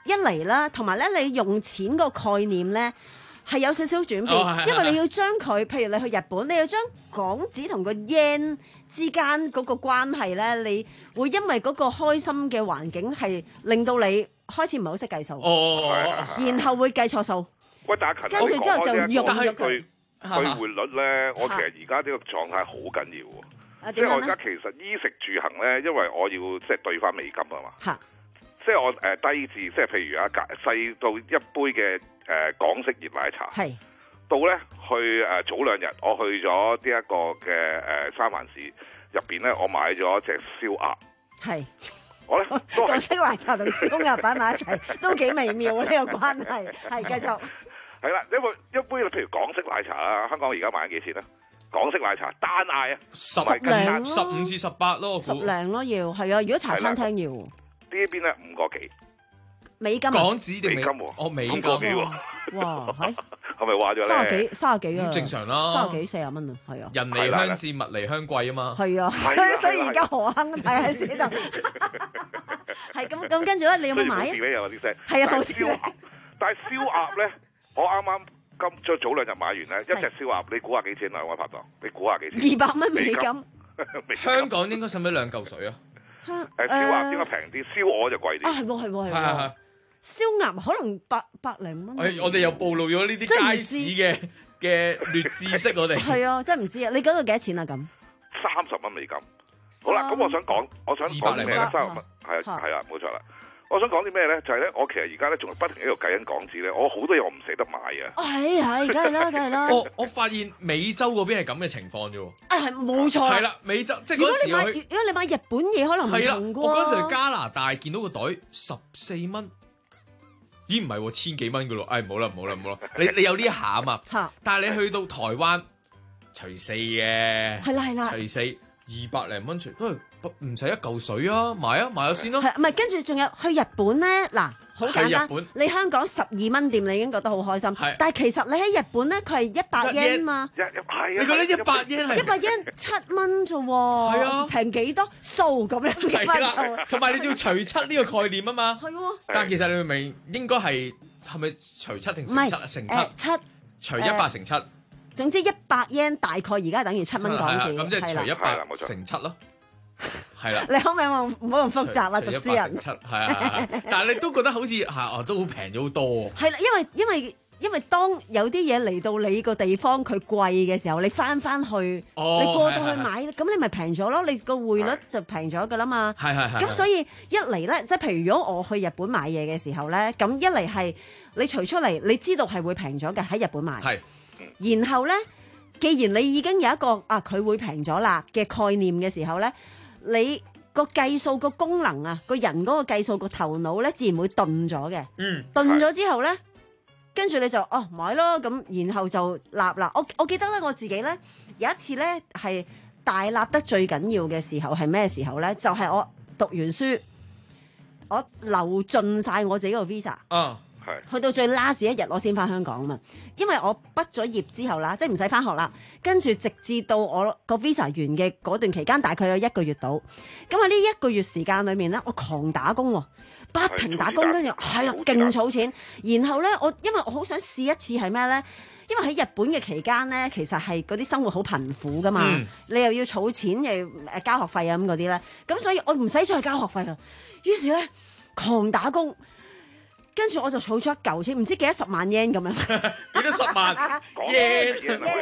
一嚟啦，同埋咧你用錢個概念咧係有少少轉變， 哦、 因為你要將佢，譬如你去日本，你要將港紙同個 yen 之間嗰個關係咧，你會因為嗰個開心嘅環境係令到你開始唔係好識計數， 哦， 然後會計錯數。 喂，但係跟住之後就用咗佢。 對匯率咧，我其實而家呢個狀態好緊要喎。 啊、 即係我而家其實衣食住行咧，因為我要即係兌翻美金啊嘛。即係我誒、呃、低至即係譬如啊，細到一杯嘅誒、呃、港式熱奶茶。係。到咧去誒、呃、早兩日，我去咗呢一個嘅誒、呃、三藩市入邊咧，我買咗隻燒鴨。係。我咧港式奶茶同燒鴨擺埋一齊，都幾微妙啊！呢、呢個關係係繼續。係啦，因為一杯譬如港式奶茶啦，香港而家賣緊幾錢咧？港式奶茶單嗌啊， 十零十五至十八咯， 十零咯要係啊！如果茶餐廳要呢一邊咧五個幾美金， 港紙定美金喎？ 哦，美金喎！ 哇，係係咪話咗咧？ 三十幾三十幾啊， 正常啦， 三十幾四十蚊啊，係啊。 人離鄉賤，物離鄉貴啊嘛。 係啊，所以而家何坑睇喺自己度。係咁咁，跟住咧，你有冇買啊？ 有啲聲。 係啊，好燒鴨，但係燒鴨咧，我啱啱。今再早兩日買完咧，一隻燒鴨，你估下幾錢兩位拍檔？你估下幾錢？ 二百蚊美金。 香港應該使唔使兩嚿水啊？ 誒燒鴨應該平啲，燒鵝就貴啲。 啊係喎係喎係喎。燒鴨可能百百零蚊。 我哋又暴露咗呢啲街市嘅嘅劣知識，我哋係啊，真係唔知啊！你嗰度幾多錢啊？咁三十蚊美金。好啦，咁我想講，我想講啲咩咧？三十蚊係啊係啊，冇錯啦。我想講啲咩咧？就係、是、咧，我其實而家咧仲不停喺度計緊港紙咧，我好多嘢我唔捨得買啊！ 係係，梗係啦，梗係啦。 我我發現美洲嗰邊係咁嘅情況啫喎。 啊係冇錯。係啦， 美洲即係嗰時如果你買，如果你買日本嘢，可能唔同㗎。 我嗰時去加拿大見到個袋十四蚊，咦唔係喎，千幾蚊㗎咯？誒唔好啦唔好啦唔好啦，你你有呢一下啊嘛。但係你去到台灣，除四嘅。係啦係啦。除四二百零蚊除都係。唔使一嚿水啊，買啊，買咗先咯。 係唔係？跟住仲有去日本咧，嗱，好簡單。你香港十二蚊店，你已經覺得好開心。但係其實你喺日本咧，佢係一百 yen 嘛。 一一係你覺得一百 yen 係？ 一百 yen 七蚊啫喎。係啊。平幾多數咁樣？ 係啦。同埋你要除七呢個概念啊嘛。係喎。但係其實你明唔明應該係係咪除七定乘七？乘七。七。除一百乘七。 總之一百 yen 大概而家等於七蚊港紙。 咁即係除一百乘七咯。係啦， 你可唔可以唔好咁複雜啊？讀書人係啊，但係你都覺得好似嚇啊，都好平咗好多。 係啦，因為因為因為當有啲嘢嚟到你個地方佢貴嘅時候，你翻翻去， 哦、 你過到去買，咁你咪平咗咯，你個匯率就平咗噶啦嘛。係係係。咁所以一嚟咧，即係譬如如果我去日本買嘢嘅時候咧，咁一嚟係你除出嚟，你知道係會平咗嘅喺日本買。係。然後咧，既然你已經有一個啊佢會平咗啦嘅概念嘅時候咧。你個計數個功能啊，個人嗰個計數個頭腦咧，自然會頓咗嘅。嗯，頓咗之後咧，跟住你就哦買咯，咁然後就立啦。我我記得咧，我自己咧有一次咧係大立得最緊要嘅時候係咩時候咧？就係、是、我讀完書，我流盡晒我自己個 visa。啊。去到最 last 一日，我先翻香港啊嘛，因為我畢咗業之後啦，即係唔使翻學啦，跟住直至到我個 visa 完嘅嗰段期間，大概有一個月到。咁喺呢一個月時間裏面咧，我狂打工喎，不停打工，跟住係啦，勁儲錢。然後咧，我因為我好想試一次係咩咧？因為喺日本嘅期間咧，其實係嗰啲生活好貧苦噶嘛，嗯、你又要儲錢，又要交學費啊咁嗰啲咧，咁所以我唔使再交學費啦。於是咧，狂打工。跟住我就儲咗一嚿錢，唔知幾多十萬 yen 咁樣。 幾多十萬 yen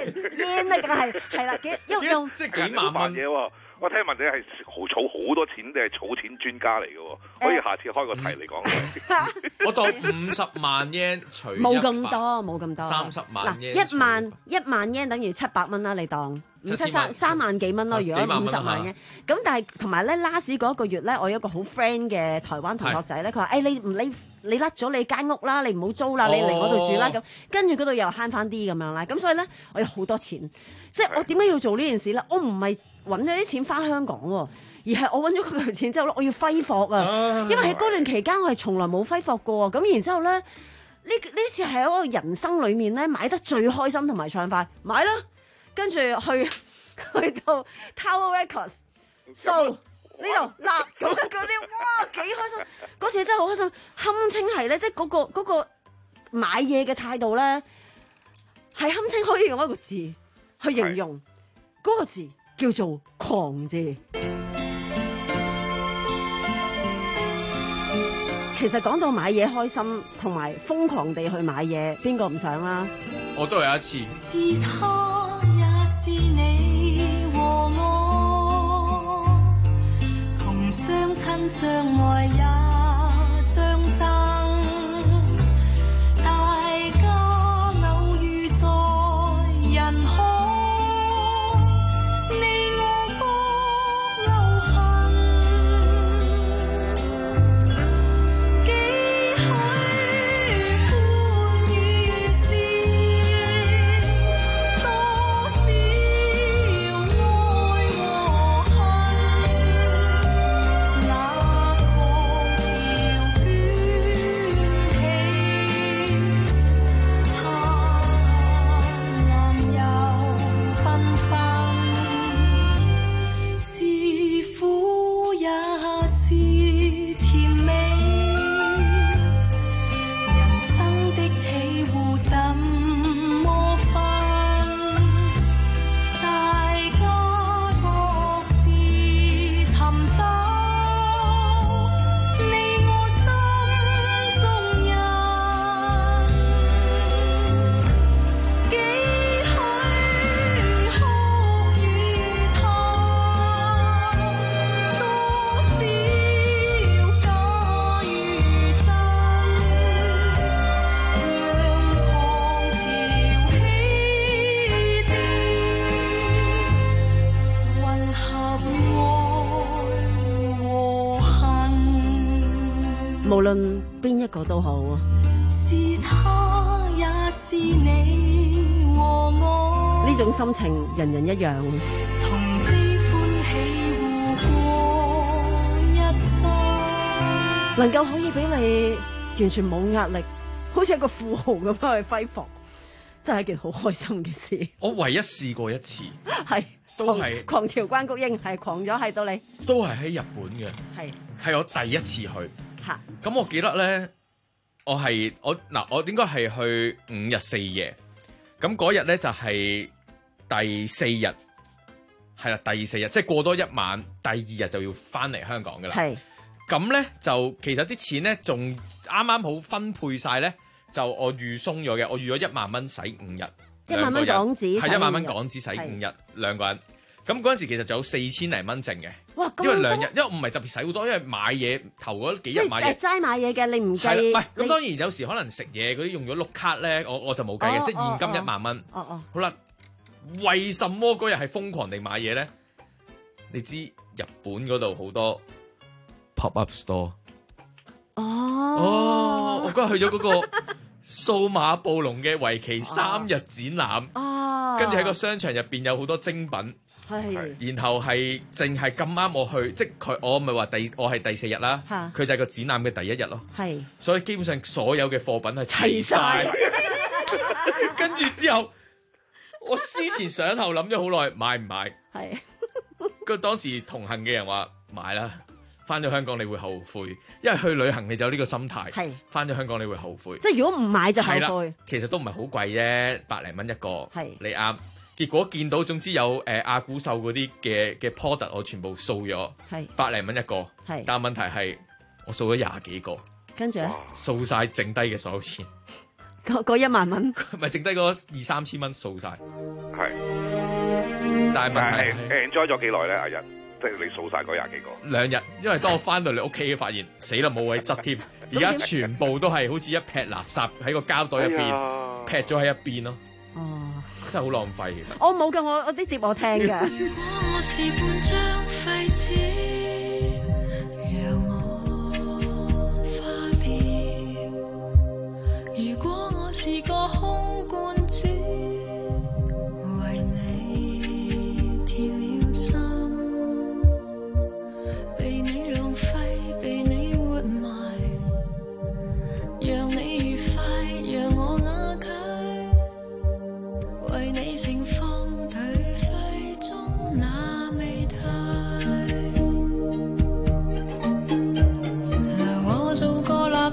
yen 啊，梗係係啦，幾用用即係幾萬蚊嘢喎。我聽聞你係好儲好多錢，你係儲錢專家嚟嘅喎。可以下次開個題嚟講。 我當五十萬 yen 除冇咁多，冇咁多。 三十萬 yen 一萬一萬 yen 等於七百蚊啦，你當。五七三三萬幾蚊咯，如果五十萬嘅，咁但係同埋咧，last 嗰一個月咧，我有一個好 friend 嘅台灣同學仔咧，佢話：誒、哎、你唔你你甩咗你間屋啦，你唔好租啦，你嚟我度住啦，咁跟住嗰度又慳翻啲咁樣啦，咁所以咧，我有好多錢，即係我點解要做呢件事咧？我唔係揾咗啲錢翻香港喎，而係我揾咗嗰嚿錢之後咧，我要揮霍啊，因為喺嗰段期間我係從來冇揮霍過，咁然之後咧，呢呢次係我人生裡面咧買得最開心同埋暢快，買啦！跟住去去到 Tower Records，so 呢度嗱咁嗰啲，哇幾開心！嗰次真係好開心，堪稱係咧，即係嗰個嗰個買嘢嘅態度咧，係堪稱可以用一個字去形容，嗰個字叫做狂字。其實講到買嘢開心同埋瘋狂地去買嘢，邊個唔想啊？ 我都有一次。 是他也是你和我，同相親相愛也相爭，大家偶遇在人海，你我各路行，幾許歡愉事，多少愛和恨，那狂潮捲起，燦爛又繽紛，是苦也是甜美，人生的喜惡怎麼分？大家各自尋找你我心中人，幾許哭與嘆，多少假與真，讓狂潮起跌，混合愛和恨。 無論邊一個都好啊！ 是他也是你和我， 呢種心情人人一樣。 同悲歡喜互過一生。 能夠可以俾你完全冇壓力，好似一個富豪咁樣去揮霍，真係一件好開心嘅事。 我唯一試過一次， 係都係狂潮關谷英係狂咗，係到你都係喺日本嘅， 係係我第一次去。 嚇咁我記得咧，我係我嗱，我應該係去五日四夜。咁嗰日咧就係第四日，係啦，第四日即係過多一晚，第二日就要翻嚟香港噶啦。 係咁咧就其實啲錢咧仲啱啱好分配晒咧，就我預鬆咗嘅，我預咗一萬蚊使五日， 一萬蚊港紙係一萬蚊港紙使五日兩個人。咁嗰陣時其實仲有四千零蚊剩嘅， 哇！ 因為兩日，因為唔係特別使好多，因為買嘢頭嗰幾日買嘢， 齋買嘢嘅，你唔計。 係啦，唔係咁當然有時可能食嘢嗰啲用咗碌卡咧，我我就冇計嘅， 哦即係現金一萬蚊。 哦哦。 好啦，為什麼嗰日係瘋狂地買嘢咧？你知日本嗰度好多 pop up store。 哦。 哦，我嗰日去咗嗰個數碼暴龍嘅為期三日展覽。 哦。 跟住喺個商場入邊有好多精品。 係， 然後係淨係咁啱我去，即係佢我咪話第我係第四日啦，佢就係個展覽嘅第一日咯， 係， 所以基本上所有嘅貨品係齊晒，跟住之後我思前想後諗咗好耐，買唔買？ 係， 個當時同行嘅人話買啦，翻咗香港你會後悔，因為去旅行你就有呢個心態，係，翻咗香港你會後悔， 即係如果唔買就後悔， 其實都唔係好貴啫，百零蚊一個， 係， 你啱。結果見到總之有誒阿古獸嗰啲嘅嘅 product 我全部掃咗，係百零蚊一個，係。但係問題係我掃咗廿幾個， 跟住咧掃晒剩低嘅所有錢， 嗰嗰一萬蚊， 咪剩低嗰二三千蚊掃晒， 係。 但係問題係 enjoy 咗幾耐咧？阿日，即係你掃晒嗰廿幾個。 兩日，因為當我翻到你屋企，發現死啦冇位執添，而家全部都係好似一劈垃圾喺個膠袋入邊劈咗喺一邊咯。 哦。 真係好浪費，其實。 我冇㗎，我我啲碟我聽㗎。 如果我是半張廢紙，讓我化掉；如果我是個空罐子，為你填了心，被你浪費，被你活埋，讓你愉快，讓我瓦解。為你盛放頹廢中那美態。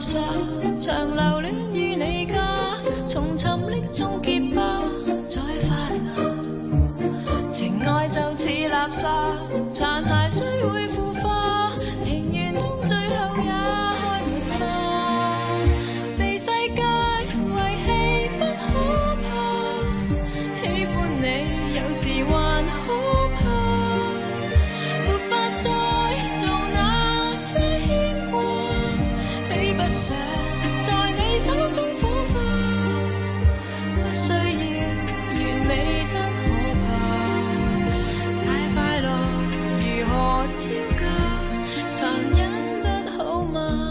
沙，長留戀於你家，從沉溺中結疤，再發芽。情愛就似垃圾，殘骸雖會腐化，庭園中最後也開滿花。被世界遺棄不可怕，喜歡你有時還可怕，沒法再做那些牽掛，比不上在你手中火花，不需要完美得可怕，太快樂如何招架，殘忍不好嗎？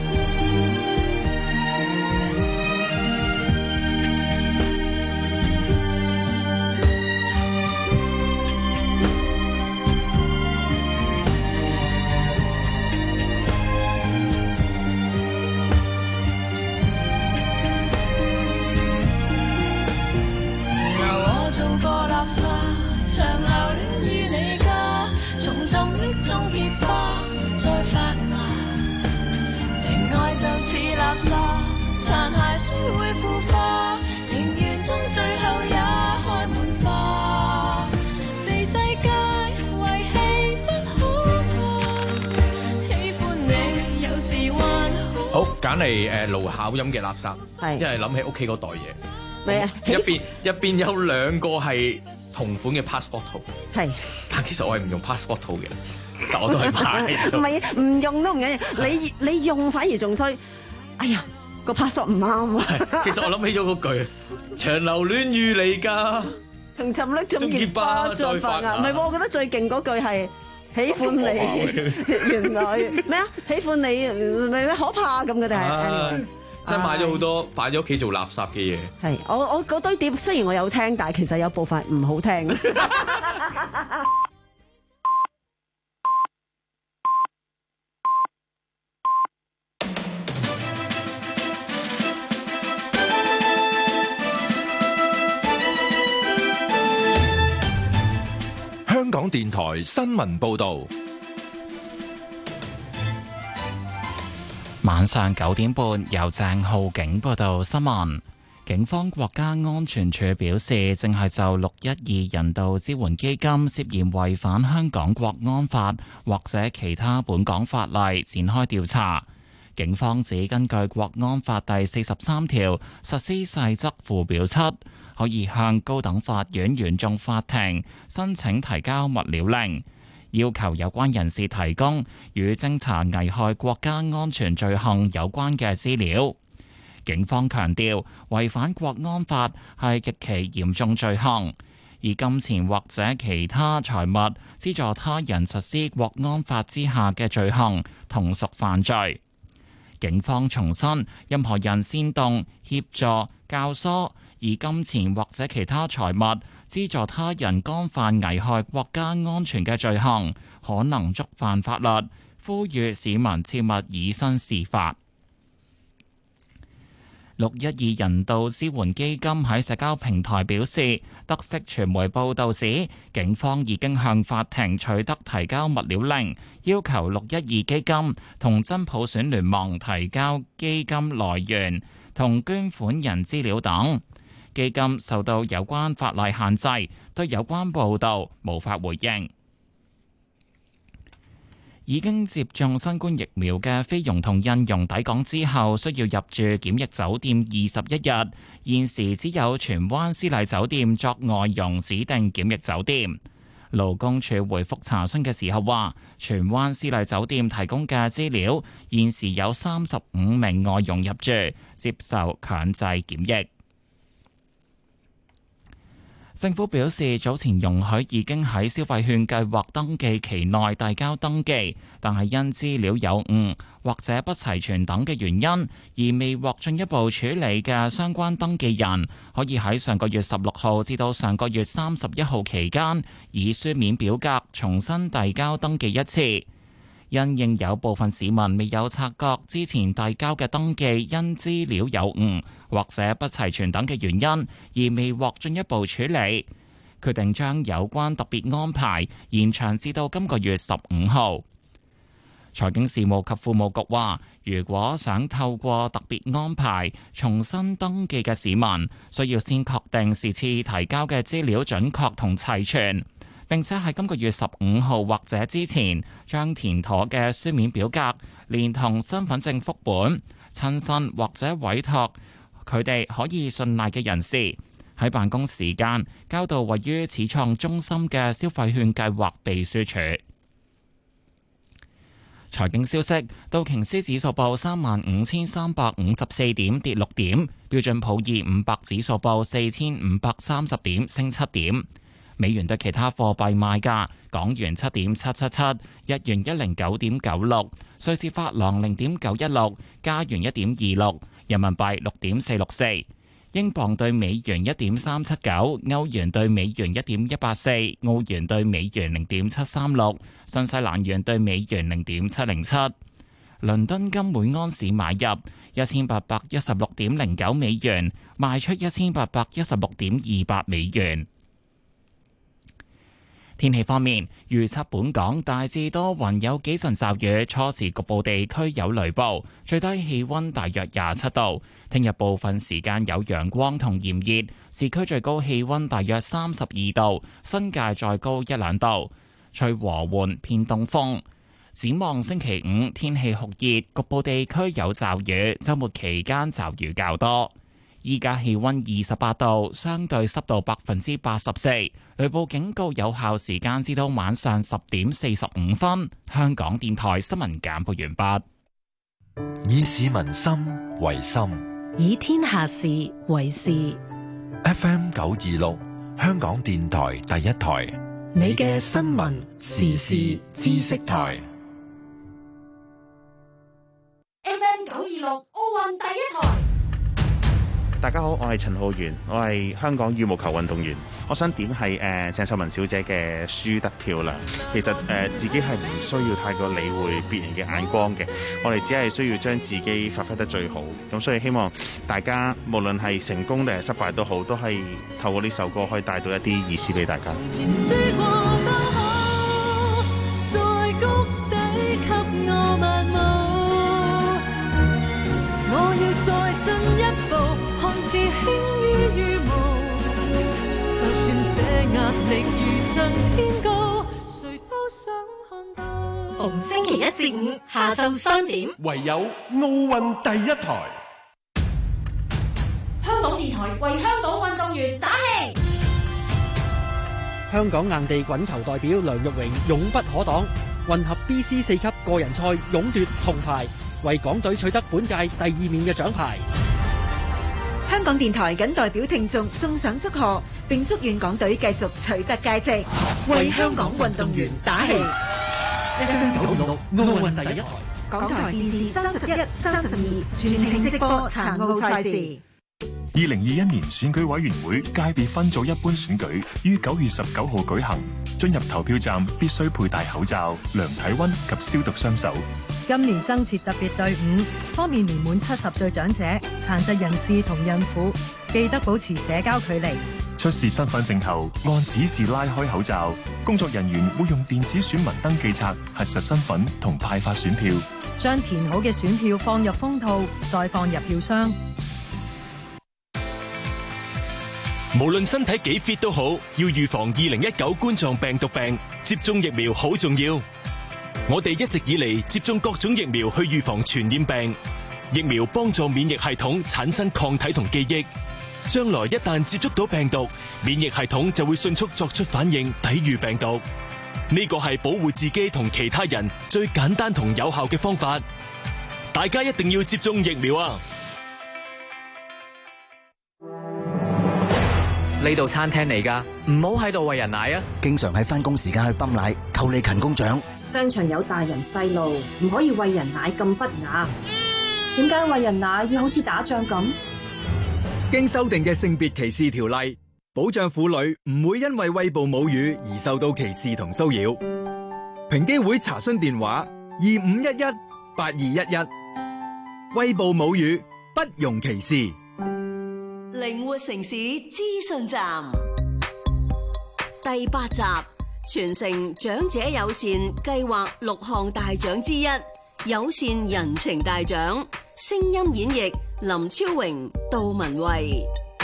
做個垃圾，長留戀於你家，從沉溺中結疤，再發芽。情愛就似垃圾，殘骸雖會腐化，庭園中最後也開滿花。被世界遺棄不可怕，喜歡你有時還好。 好，揀嚟誒盧巧音嘅垃圾，因為諗起屋企嗰袋嘢。一邊一邊有兩個係同款嘅 passport 套， 係， 但其實我係唔用 passport 套嘅，但我都係買咗。 唔係，唔用都唔緊要，你你用反而仲衰。哎呀，個 passport 唔啱啊！ 其實我諗起咗嗰句，長留戀於你家， 從沉溺中結疤再發芽。唔係喎，我覺得最勁嗰句係喜歡你，原來咩啊？喜歡你咪咩可怕咁嘅定係？ 即係買咗好多擺咗屋企做垃圾嘅嘢。 係，我我嗰堆碟雖然我有聽，但係其實有部分唔好聽。 香港電台新聞報導。 晚上九點半，由鄭浩景報道新聞。警方國家安全處表示，正係就六一二人道支援基金涉嫌違反香港國安法或者其他本港法例展開調查。警方指，根據國安法第四十三條實施細則附表七，可以向高等法院原訟法庭申請提交物料令，要求有關人士提供與偵查危害國家安全罪行有關嘅資料。警方強調，違反國安法係極其嚴重罪行，而金錢或者其他財物資助他人實施國安法之下嘅罪行，同屬犯罪。警方重申，任何人煽動、協助、教唆以金錢或者其他財物資助他人干犯危害國家安全嘅罪行，可能觸犯法律，呼籲市民切勿以身試法。六一二人道支援基金喺社交平台表示，得悉傳媒報導指，警方已經向法庭取得提交物料令，要求六一二基金同真普選聯盟提交基金來源同捐款人資料等。基金受到有關法例限制，對有關報導無法回應。已經接種新冠疫苗嘅菲傭同印傭抵港之後，需要入住檢疫酒店二十一日。現時只有荃灣絲麗酒店作外傭指定檢疫酒店。勞工處回覆查詢嘅時候話，荃灣絲麗酒店提供嘅資料，現時有三十五名外傭入住，接受強制檢疫。政府表示，早前容許已經喺消費券計劃登記期內遞交登記，但係因資料有誤或者不齊全等嘅原因，而未獲進一步處理嘅相關登記人，可以喺上個月十六號至到上個月三十一號期間，以書面表格重新遞交登記一次。因應有部分市民未有察覺之前遞交嘅登記因資料有誤或者不齊全等嘅原因，而未獲進一步處理，決定將有關特別安排延長至到今個月十五號。 財經事務及庫務局話，如果想透過特別安排重新登記嘅市民，需要先確定是次提交嘅資料準確同齊全，並且喺今個月十五號或者之前，將填妥嘅書面表格連同身份證副本，親身或者委託佢哋可以信賴嘅人士，喺辦公時間交到位於始創中心嘅消費券計劃秘書處。財經消息，道瓊斯指數報三萬五千三百五十四點，跌六點；標準普爾五百指數報四千五百三十點，升七點。美元對其他貨幣賣價：港元七點七七七，日元一零九點九六，瑞士法郎零點九一六，加元一點二六，人民幣六點四六四。英鎊對美元一點三七九，歐元對美元一點一八四，澳元對美元零點七三六，新西蘭元對美元零點七零七。倫敦金每安士買入一千八百一十六點零九美元，賣出一千八百一十六點二八美元。天氣方面，預測本港大致多雲，有幾陣驟雨，初時局部地區有雷暴，最低氣溫大約廿七度。聽日部分時間有陽光同炎熱，市區最高氣溫大約三十二度，新界再高一兩度，吹和緩偏東風。展望星期五天氣酷熱，局部地區有驟雨，週末期間驟雨較多。依家氣溫二十八度，相對濕度百分之八十四，雷暴警告有效時間至到晚上十點四十五分。香港電台新聞簡報完畢。以市民心為心， 以天下事為事。 F M 九二六，香港電台第一台， 你嘅新聞時事知識台。 F M 九二六奧運第一台。 大家好，我係陳浩源，我係香港羽毛球運動員。我想點係誒鄭秀文小姐嘅輸得漂亮。其實誒、呃、自己係唔需要太過理會別人嘅眼光嘅，我哋只係需要將自己發揮得最好。咁所以希望大家無論係成功定係失敗都好，都係透過呢首歌可以帶到一啲意思俾大家。 我要再進一步，看似輕於羽毛，就算這壓力如像天高，誰都想看到。 逢星期一至五下晝三點， 唯有奧運第一台。 香港電台為香港運動員打氣。 香港硬地滾球代表梁玉榮勇不可擋，混合 B C 四級個人賽勇奪銅牌，為港隊取得本屆第二面嘅獎牌。 香港電台謹代表聽眾送上祝賀，並祝願港隊繼續取得佳績，為香港運動員打氣。 F M 九二六奧運第一台， 港台電視三十一、三十二全程直播殘奧賽事。 二零二一年選舉委員會界別分組一般選舉於九月十九號舉行，進入投票站必須佩戴口罩、量體溫及消毒雙手。 今年增設特別隊伍，方便年滿七十歲長者、殘疾人士同孕婦，記得保持社交距離。 出示身份證後，按指示拉開口罩，工作人員會用電子選民登記冊核實身份同派發選票。 將填好嘅選票放入封套，再放入票箱。 無論身體幾 fit 都好，要預防二零一九冠狀病毒病，接種疫苗好重要。我哋一直以嚟接種各種疫苗去預防傳染病，疫苗幫助免疫系統產生抗體同記憶，將來一旦接觸到病毒，免疫系統就會迅速作出反應，抵禦病毒。呢個係保護自己同其他人最簡單同有效嘅方法，大家一定要接種疫苗啊！ 呢度餐廳嚟㗎，唔好喺度餵人奶啊！經常喺返工時間去泵奶，扣你勤工獎。 商場有大人細路，唔可以餵人奶咁不雅。點解餵人奶要好似打仗咁？ 經修訂嘅性別歧視條例，保障婦女唔會因為餵哺母乳而受到歧視同騷擾。平機會查詢電話：二五一一八二一一。餵哺母乳，不容歧視。 靈活城市資訊站第八集， 全城長者友善計劃六項大獎之一，友善人情大獎，聲音演繹林超榮、杜文慧。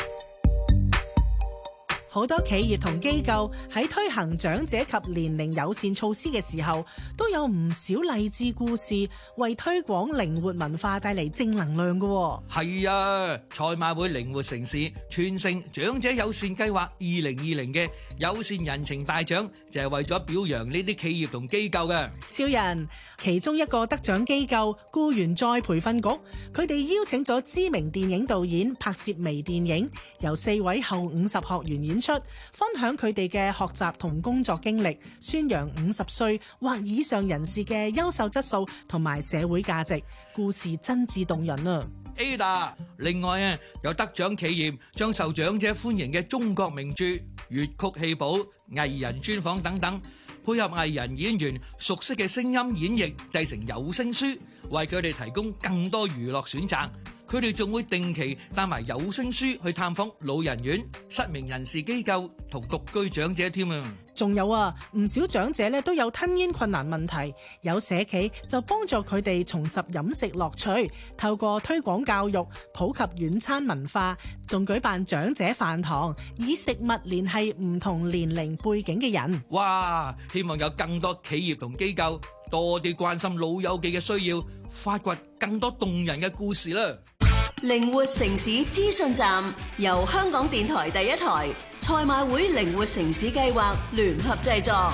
好多企業同機構喺推行長者及年齡友善措施嘅時候，都有唔少勵志故事，為推廣靈活文化帶嚟正能量嘅。 係啊，賽馬會靈活城市全城長者友善計劃二零二零嘅友善人情大獎，就係為咗表揚呢啲企業同機構嘅。 超人其中一個得獎機構僱員再培訓局，佢哋邀請咗知名電影導演拍攝微電影，由四位後五十學員演出，分享佢哋嘅學習同工作經歷，宣揚五十歲或以上人士嘅優秀質素同埋社會價值，故事真摯動人啊！ Ada， 另外啊，有得獎企業將受長者歡迎嘅中國名著、粵曲戲寶、藝人專訪等等，配合藝人演員熟悉嘅聲音演繹，製成有聲書，為佢哋提供更多娛樂選擇。佢哋仲會定期帶埋有聲書去探訪老人院、失明人士機構同獨居長者添啊！ 仲有啊，唔少長者咧都有吞嚥困難問題，有社企就幫助佢哋重拾飲食樂趣，透過推廣教育、普及遠餐文化，仲舉辦長者飯堂，以食物聯繫唔同年齡背景嘅人。 哇！希望有更多企業同機構多啲關心老友記嘅需要，發掘更多動人嘅故事啦！ 靈活城市資訊站由香港電台第一台、賽馬會靈活城市計劃聯合製作。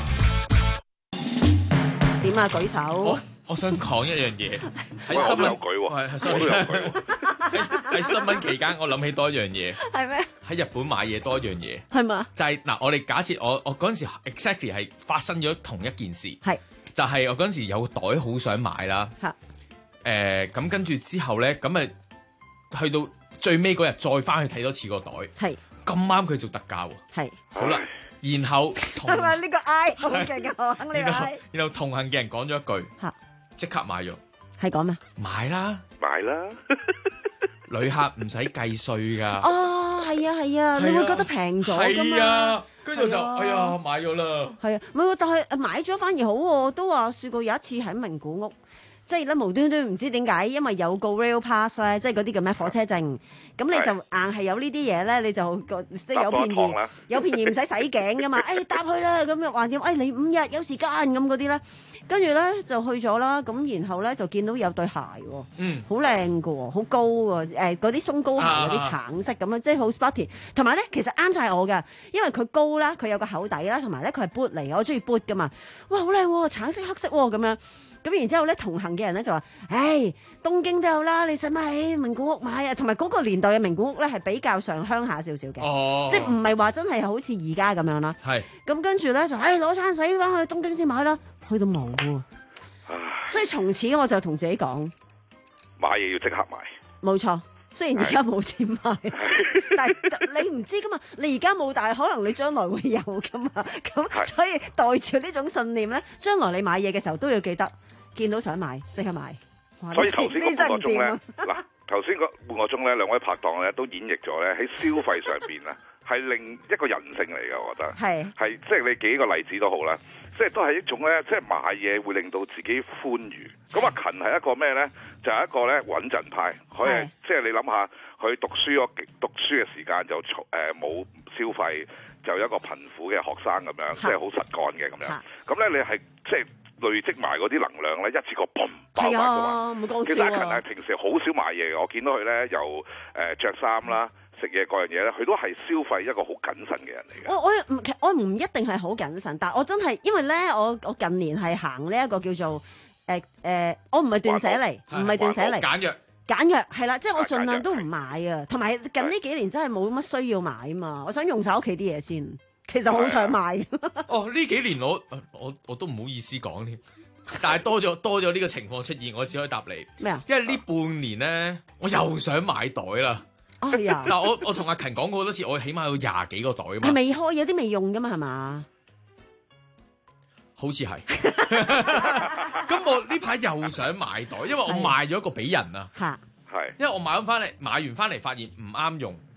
點啊？舉手！ 我我想講一樣嘢，喺新聞舉喎， 係係，我都有舉喎。喺新聞期間，我諗起多一樣嘢， 係咩？ 喺日本買嘢多一樣嘢， 係嘛？ 就係嗱，我哋假設我我嗰陣時 exactly 係發生咗同一件事， 係就係我嗰陣時有個袋好想買啦， 嚇誒咁跟住之後咧，咁咪去到最尾嗰日再翻去睇多次個袋， 係咁啱佢做特價喎， 係好啦，然後同係咪呢個 I 好勁啊？我肯呢個 I， 然後同行嘅人講咗一句， 嚇即刻買咗， 係講咩？ 買啦， 買啦， 旅客唔使計稅㗎。 哦，係啊係啊，你會覺得平咗㗎嘛？ 係啊，跟住就哎呀買咗啦。 係啊，唔係喎，但係買咗反而好喎，都話試過有一次喺名古屋。即係咧無端端唔知點解，因為有個 rail pass 咧，即係嗰啲叫咩火車證，咁你就硬係有呢啲嘢咧，你就個即係有便宜，有便宜唔使洗頸噶嘛，誒搭去啦，咁又話點？誒你五日有時間咁嗰啲咧，跟住咧就去咗啦，咁然後咧就見到有對鞋喎，嗯，好靚噶喎，好高喎，誒嗰啲鬆糕鞋有啲橙色咁樣，即係好 sporty，同埋咧其實啱晒我㗎，因為佢高啦，佢有個口底啦，同埋咧佢係 boot 嚟嘅，我中意 boot 噶嘛，哇好靚喎，橙色黑色喎咁樣。咁然之後咧，同行嘅人咧就話，唉，東京都有啦，你使乜喺名古屋買啊？同埋嗰個年代嘅名古屋咧係比較上鄉下少少嘅，哦、即係唔係話真係好似而家咁樣啦。係。咁跟住咧就，唉，攞餐使翻去東京先買啦，去到冇喎。所以從此我就同自己講， 買嘢要即刻買。冇錯，雖然而家冇錢買，但係你唔知噶嘛，你而家冇，但係可能你將來會有噶嘛。咁所以帶住呢種信念咧，將來你買嘢嘅時候都要記得。見到想買，即刻買。 所以頭先嗰半個鐘咧，嗱頭先嗰半個鐘咧，兩位拍檔咧都演繹咗咧喺消費上邊咧，係另一個人性嚟嘅，我覺得係係即係你幾個例子都好啦，即係都係一種咧，即係買嘢會令到自己歡愉。咁阿勤係一個咩咧？就係、是、一個咧穩陣派，佢係即係你諗下，佢讀書嗰讀書嘅時間就誒冇、呃、消費，就有一個貧苦嘅學生咁樣，即係好實幹嘅咁樣。咁咧你係即係。累積埋嗰啲能量咧，一次過嘣爆發㗎嘛！其實阿勤係平時好少買嘢嘅，我見到佢咧由誒著衫啦、食嘢各樣嘢咧，佢都係消費一個好謹慎嘅人嚟嘅。 我我唔我唔一定係好謹慎，但係我真係因為咧，我我近年係行呢一個叫做誒誒、呃呃，我唔係斷捨離，唔係斷捨離，簡約簡約係啦，即係我盡量都唔買啊。同埋近呢幾年真係冇乜需要買啊嘛，我想用晒屋企啲嘢先。其實好想買哦！呢幾年我我我都唔好意思講添，但係多咗多咗呢個情況出現，我只可以答你咩啊？因為呢半年咧，我又想買袋啦。哎呀！但我我同阿勤講過好多次，我起碼有廿幾個袋啊嘛。 係未開，有啲未用噶嘛，係嘛？ 好似係。咁我呢排又想買袋，因為我賣咗一個俾人啊。嚇！係。因為我買咗翻嚟，買完翻嚟發現唔啱用，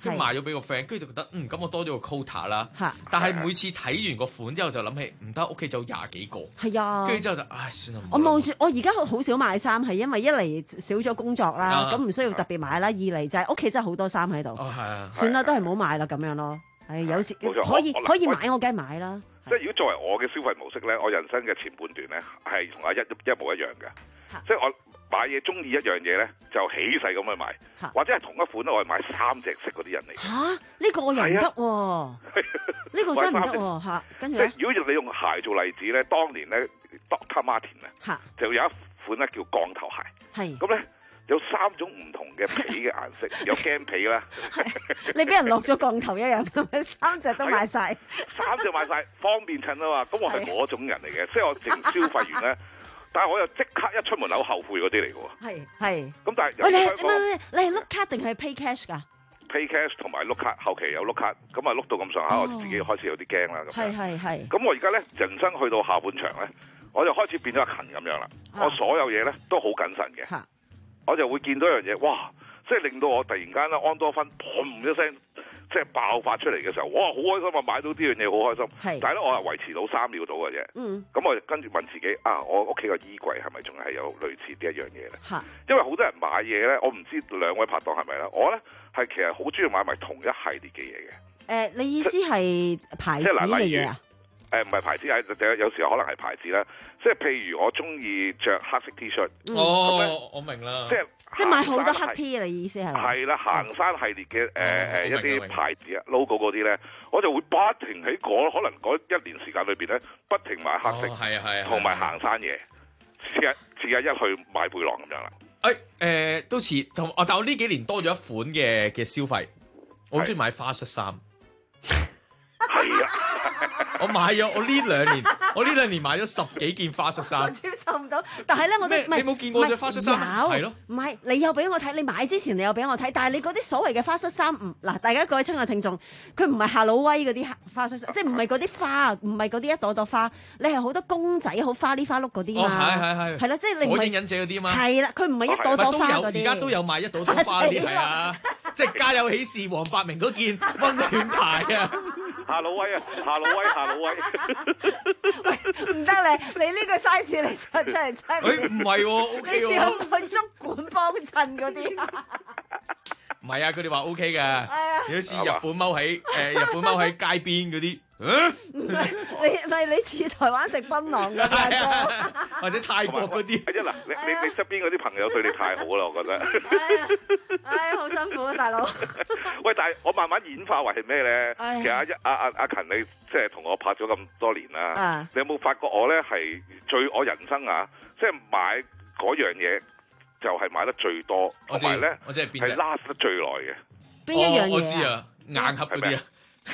跟住賣咗俾個 friend，跟住就覺得嗯咁我多咗個 quota 啦。但係每次睇完個款之後就諗起唔得，屋企就廿幾個。係啊。跟住之後就唉算啦。 我望住我而家好少買衫，係因為一嚟少咗工作啦，咁唔、啊、需要特別買啦；二嚟就係屋企真係好多衫喺度。哦，係啊。算啦，都係唔好買啦咁樣咯。係有時可以可以買，我梗係買啦。 即係如果作為我嘅消費模式咧，我人生嘅前半段咧係同阿一一模一樣嘅。即係我買嘢中意一樣嘢咧，就起勢咁去買，或者係同一款咧，我係買三隻色嗰啲人嚟。嚇！呢個我又唔得喎，呢個真係唔得喎嚇。跟住咧，如果你用鞋做例子咧，當年咧 Doctor Martin 啊，就有一款咧叫鋼頭鞋。係。咁咧有三種唔同嘅皮嘅顏色，有驚皮啦。 你俾人落咗鋼頭一樣，三隻都買晒， 三隻買晒，方便襯啊嘛。咁我係嗰種人嚟嘅，即係我淨消費完咧。但係我又即刻一出門口後悔嗰啲嚟嘅喎。係係。咁但係喂你係唔你係碌卡定係 pay cash 㗎 ？pay cash 同埋碌卡，後期有碌卡，咁啊碌到咁上下，我自己開始有啲驚啦。咁係係係。咁我而家咧人生去到下半場咧，我就開始變咗阿勤咁樣啦。我所有嘢咧都好謹慎嘅。我就會見到一樣嘢，哇！即係令到我突然間咧安多芬砰一聲。即係爆發出嚟嘅時候，哇！好開心啊，買到呢樣嘢好開心。係，但係咧我係維持到三秒到嘅啫。嗯。咁我跟住問自己啊，我屋企個衣櫃係咪仲係有類似呢一樣嘢咧？嚇。因為好多人買嘢咧，我唔知兩位拍檔係咪啦。我咧係其實好中意買埋同一系列嘅嘢嘅。誒、 呃，你意思係牌子嘅嘢啊？ 誒唔係牌子，係有時候可能係牌子啦。即係譬如我中意着黑色 T 恤。 哦，我明啦。 即係即係買好多黑 T 啊！你意思係？ 係啦，行山系列嘅誒誒一啲牌子啊 logo 嗰啲咧，我就會不停喺嗰可能嗰一年時間裏邊咧，不停買黑色，係啊係啊，同埋行山嘢，次日次日一去買背囊咁樣啦。 誒誒都似同，但我呢幾年多咗一款嘅嘅消費，我好中意買花恤衫。 係啊。 我買咗，我呢兩年，我呢兩年買咗十幾件花恤衫。我接受唔到，但係咧，我都你冇見過隻花恤衫？係咯， 唔係你有俾我睇，你買之前你有俾我睇，但係你嗰啲所謂嘅花恤衫，唔嗱，大家各位親愛聽眾，佢唔係夏魯威嗰啲花恤衫，即係唔係嗰啲花，唔係嗰啲一朵朵花，你係好多公仔好花哩花碌嗰啲嘛。 係係係。 係啦，即係你唔係。 火影忍者嗰啲嘛。 係啦，佢唔係一朵朵花嗰啲。 而家都有賣一朵朵花嗰啲係啊，即係家有喜事黃百鳴嗰件溫暖牌啊。 夏魯威啊，夏魯威，夏魯威。 喂，唔得咧！你呢個 size 你出出嚟真係唔係喎，O K 喎。 你試下去足管幫襯嗰啲。 唔係啊，佢哋話 O K 嘅。有似日本踎喺誒日本踎喺街邊嗰啲。 唔係你咪你似台灣食檳榔嘅， 或者泰國嗰啲。 係啊嗱，你你你側邊嗰啲朋友對你太好啦，我覺得。 唉，好辛苦啊，大佬。 喂，但係我慢慢演化為係咩咧？其實阿阿阿阿勤，你即係同我拍咗咁多年啦，你有冇發覺我咧係最我人生啊，即係買嗰樣嘢就係買得最多，同埋咧係 last 得最耐嘅。 邊一樣嘢？ 我知啊，硬盒嗰啲啊。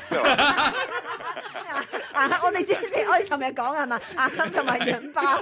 啊！我哋之前我哋尋日講係嘛，硬盒同埋軟包。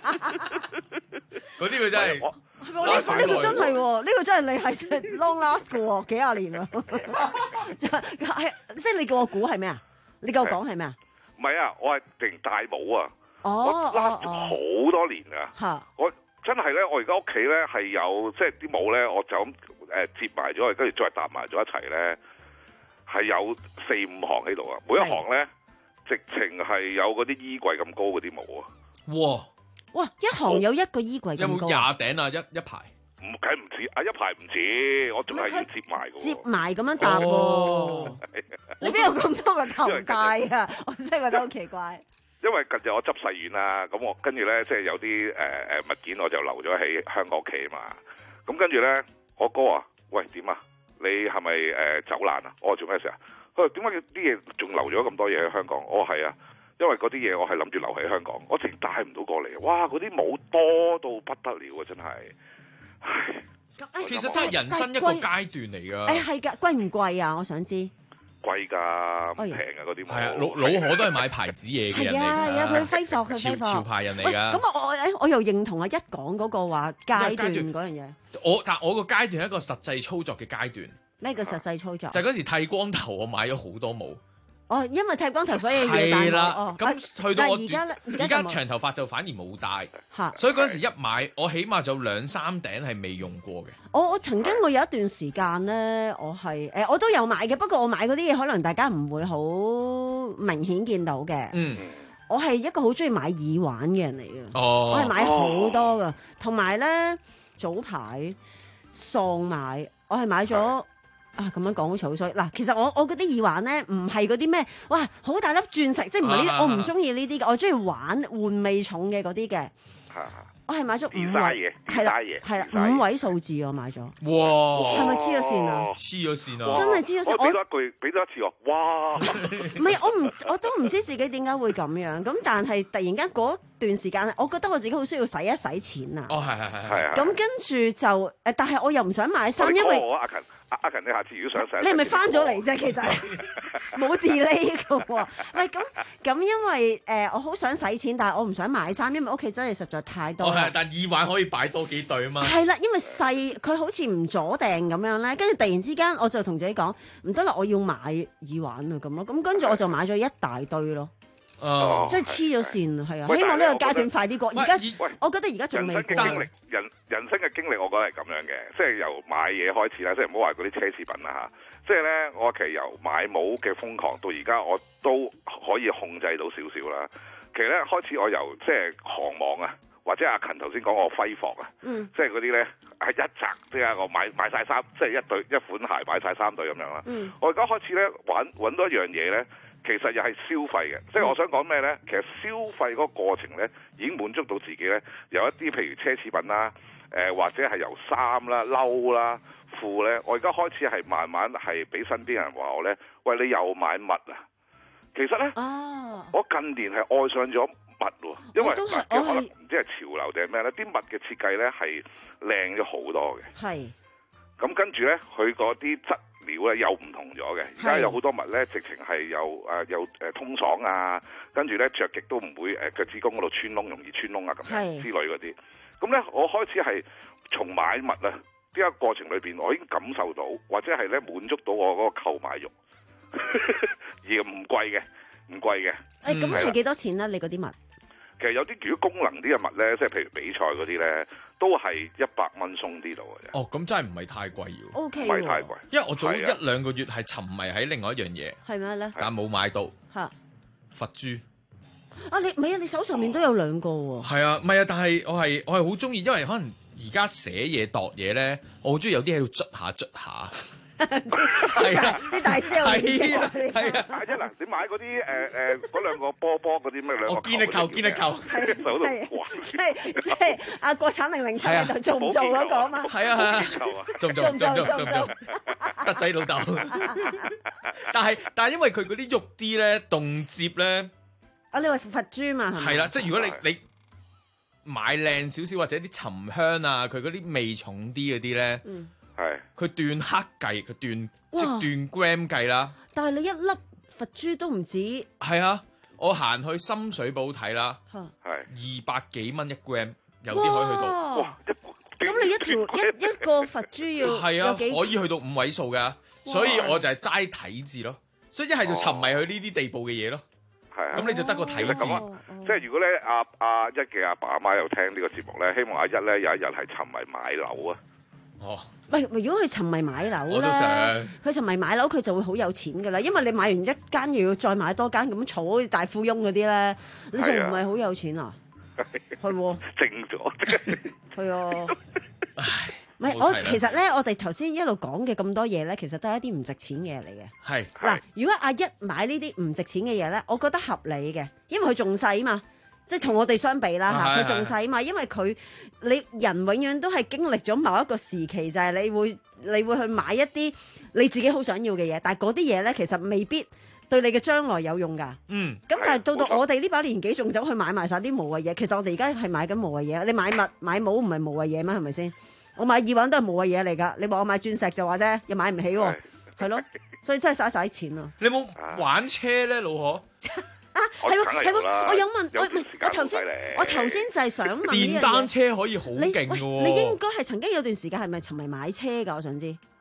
嗰啲佢真係， 係喎呢呢個真係喎，呢個真係你係 long last 嘅喎，幾廿年喎。係即係你叫我估係咩啊？你叫我講係咩啊？ 唔係啊，我係定戴帽啊！ 哦， 我 last 咗好多年啊！嚇，我真係咧，我而家屋企咧係有即係啲帽咧，我就咁誒摺埋咗，跟住再搭埋咗一齊咧。係有四五行喺度啊！每一行咧，直情係有嗰啲衣櫃咁高嗰啲帽啊！ 哇哇！一行有一個衣櫃咁高， 有冇廿頂啊？一一排唔計唔止啊！一排唔止，我仲係要摺埋嘅喎， 摺埋咁樣搭喎。哦、你邊有咁多個頭帶啊？我真係覺得好奇怪。 因為近日我執細院啦，咁我跟住咧，即係有啲誒誒物件我就留咗喺香港屋企啊嘛。咁跟住咧，我哥啊，喂點啊？你係咪誒走難啊？我話做咩事啊？佢話點解啲嘢仲留咗咁多嘢喺香港？我話係啊，因為嗰啲嘢我係諗住留喺香港，我直帶唔到過嚟。哇！嗰啲帽多到不得了啊！真係，唉， 其實真係人生一個階段嚟㗎。 誒係㗎，貴唔貴啊？我想知。 貴㗎，唔平啊嗰啲帽。 係啊，老老何都係買牌子嘢嘅人嚟㗎。係啊，係啊，佢揮霍，佢揮霍。 潮潮牌人嚟㗎。 咁我我誒我又認同啊！一講嗰個話階段嗰樣嘢。 我但我個階段係一個實際操作嘅階段。 咩叫實際操作？ 就係嗰時剃光頭，我買咗好多帽， 哦，因為剃光頭所以要戴帽。 係啦哦， 咁去到我而家咧， 而家長頭髮就反而冇戴，所以嗰陣時一買，我起碼就兩三頂係未用過嘅。 我我曾經我有一段時間咧，我係誒我都有買嘅，不過我買嗰啲嘢可能大家唔會好明顯見到嘅。 嗯， 我係一個好中意買耳環嘅人嚟嘅。 哦， 我係買好多噶，同埋咧早排喪買，我係買咗。啊，咁樣講好似好衰嗱，其實我我嗰啲耳環咧，唔係嗰啲咩，哇，好大粒鑽石，即係唔係呢啲，啊、我唔中意呢啲嘅，我中意玩玩味重嘅嗰啲嘅。我係買咗五位，係啦，係啦，五位數字我買咗。 哇！ 係咪黐咗線啊？ 黐咗線啊！ 真係黐咗線。 我俾多一句，俾多一次我，哇！ 唔係，我唔，我都唔知自己點解會咁樣。咁但係突然間嗰段時間，我覺得我自己好需要使一使錢啊。 哦，係係係係。 咁跟住就誒，但係我又唔想買衫，因為我阿勤阿阿勤，你下次如果想使， 你係咪翻咗嚟啫？其實冇 delay 嘅喎。唔係咁咁，因為誒我好想使錢，但係我唔想買衫，因為屋企真係實在太多。 係，但耳環可以擺多幾對啊嘛。 係啦，因為細佢好似唔阻定咁樣咧，跟住突然之間我就同自己講唔得啦，我要買耳環啊咁咯，咁跟住我就買咗一大堆咯。 哦， 即係黐咗線啊，係啊！希望呢個階段快啲過。而家我覺得而家仲未過。 人生嘅經歷，人人生嘅經歷，我覺得係咁樣嘅，即係由買嘢開始啦，即係唔好話嗰啲奢侈品啦嚇。即係咧，我其實由買帽嘅瘋狂到而家，我都可以控制到少少啦。其實咧，開始我由即係航網啊。或者阿勤頭先講我揮霍啊，嗯、即係嗰啲咧係一擲，即係我買買曬衫，即係一對一款鞋買晒三對咁樣啦。嗯、我而家開始咧玩揾到一樣嘢咧，其實又係消費嘅。嗯、即係我想講咩咧？其實消費嗰個過程咧，已經滿足到自己咧，有一啲譬如奢侈品啦，誒、呃、或者係由衫啦、褸啦、褲咧，我而家開始係慢慢係俾身邊人話我咧，喂，你又買襪啊？其實咧，啊、我近年係愛上咗襪喎，因為嗱，可能唔知係潮流定係咩咧，啲襪嘅設計咧係靚咗好多嘅。係，咁跟住咧，佢嗰啲質料咧又唔同咗嘅。而家有好多襪咧，直情係有誒有誒通爽啊，跟住咧着極都唔會誒腳趾公嗰度穿窿，容易穿窿啊咁樣之類嗰啲。咁咧，我開始係從買襪啊呢一個過程裏邊，我已經感受到或者係咧滿足到我嗰個購買慾。而唔貴嘅，唔貴嘅。誒，咁係幾多錢咧？你嗰啲襪？其實有啲如果功能啲嘅襪咧，即係譬如比賽嗰啲咧，都係一百蚊鬆啲度嘅啫。哦，咁真係唔係太貴要。O K，唔係太貴。因為我早一兩個月係沉迷喺另外一樣嘢。係咩咧？但冇買到。嚇！佛珠。啊，你唔係啊？你手上面都有兩個喎。係啊，唔係啊，但係我係我係好中意，因為可能而家寫嘢度嘢咧，我好中意有啲喺度捽下捽下。係啊，啲大師有係啊，係啊，阿一嗱，你買嗰啲誒誒嗰兩個波波嗰啲咩兩個？我見你球，見你球，手度哇！即係即係阿國產零零七喺度做唔做嗰個啊嘛？係啊係啊，做唔做？做唔做？做唔做？德仔老豆。但係但係因為佢嗰啲肉啲咧，動接咧，啊你話佛珠嘛？係啦，即係如果你你買靚少少或者啲沉香啊，佢嗰啲味重啲嗰啲咧。係，佢斷克計，佢斷即斷 gram 計啦。但係你一粒佛珠都唔止。係啊，我行去深水埗睇啦，係二百幾蚊一 gram，有啲可以去到。哇！咁你一條一一個佛珠要係啊，可以去到五位數㗎，所以我就係齋睇字咯。所以一係就沉迷去呢啲地步嘅嘢咯。係啊，咁你就得個睇字。即係如果咧，阿阿一嘅阿爸阿媽又聽呢個節目咧，希望阿一咧有一日係沉迷買樓啊。哦，喂，如果佢沉迷買樓咧，佢沉迷買樓，佢就會好有錢噶啦。因為你買完一間，又要再買多間，咁儲好似大富翁嗰啲咧，你仲唔係好有錢啊？係喎，正咗，係啊。唔係我其實咧，我哋頭先一路講嘅咁多嘢咧，其實都係一啲唔值錢嘅嘢嚟嘅。係嗱，如果阿一買呢啲唔值錢嘅嘢咧，我覺得合理嘅，因為佢仲細嘛。即係同我哋相比啦嚇，佢仲細嘛，因為佢你人永遠都係經歷咗某一個時期，就係、是、你會你會去買一啲你自己好想要嘅嘢，但係嗰啲嘢咧其實未必對你嘅將來有用㗎。嗯，咁但係到到我哋呢把年紀仲走去買埋晒啲無謂嘢，其實我哋而家係買緊無謂嘢。你買襪買帽唔係無謂嘢咩？係咪先？我買耳環都係無謂嘢嚟㗎。你話我買鑽石就話啫，又買唔起喎，係咯。所以真係嘥嘥錢啊！你有冇玩車咧，老何？啊，係喎，係喎，我有問，我唔係，我頭先，我頭先就係想問呢樣嘢。電單車可以好勁嘅喎。你應該係曾經有段時間係咪沉迷買車㗎？我想知。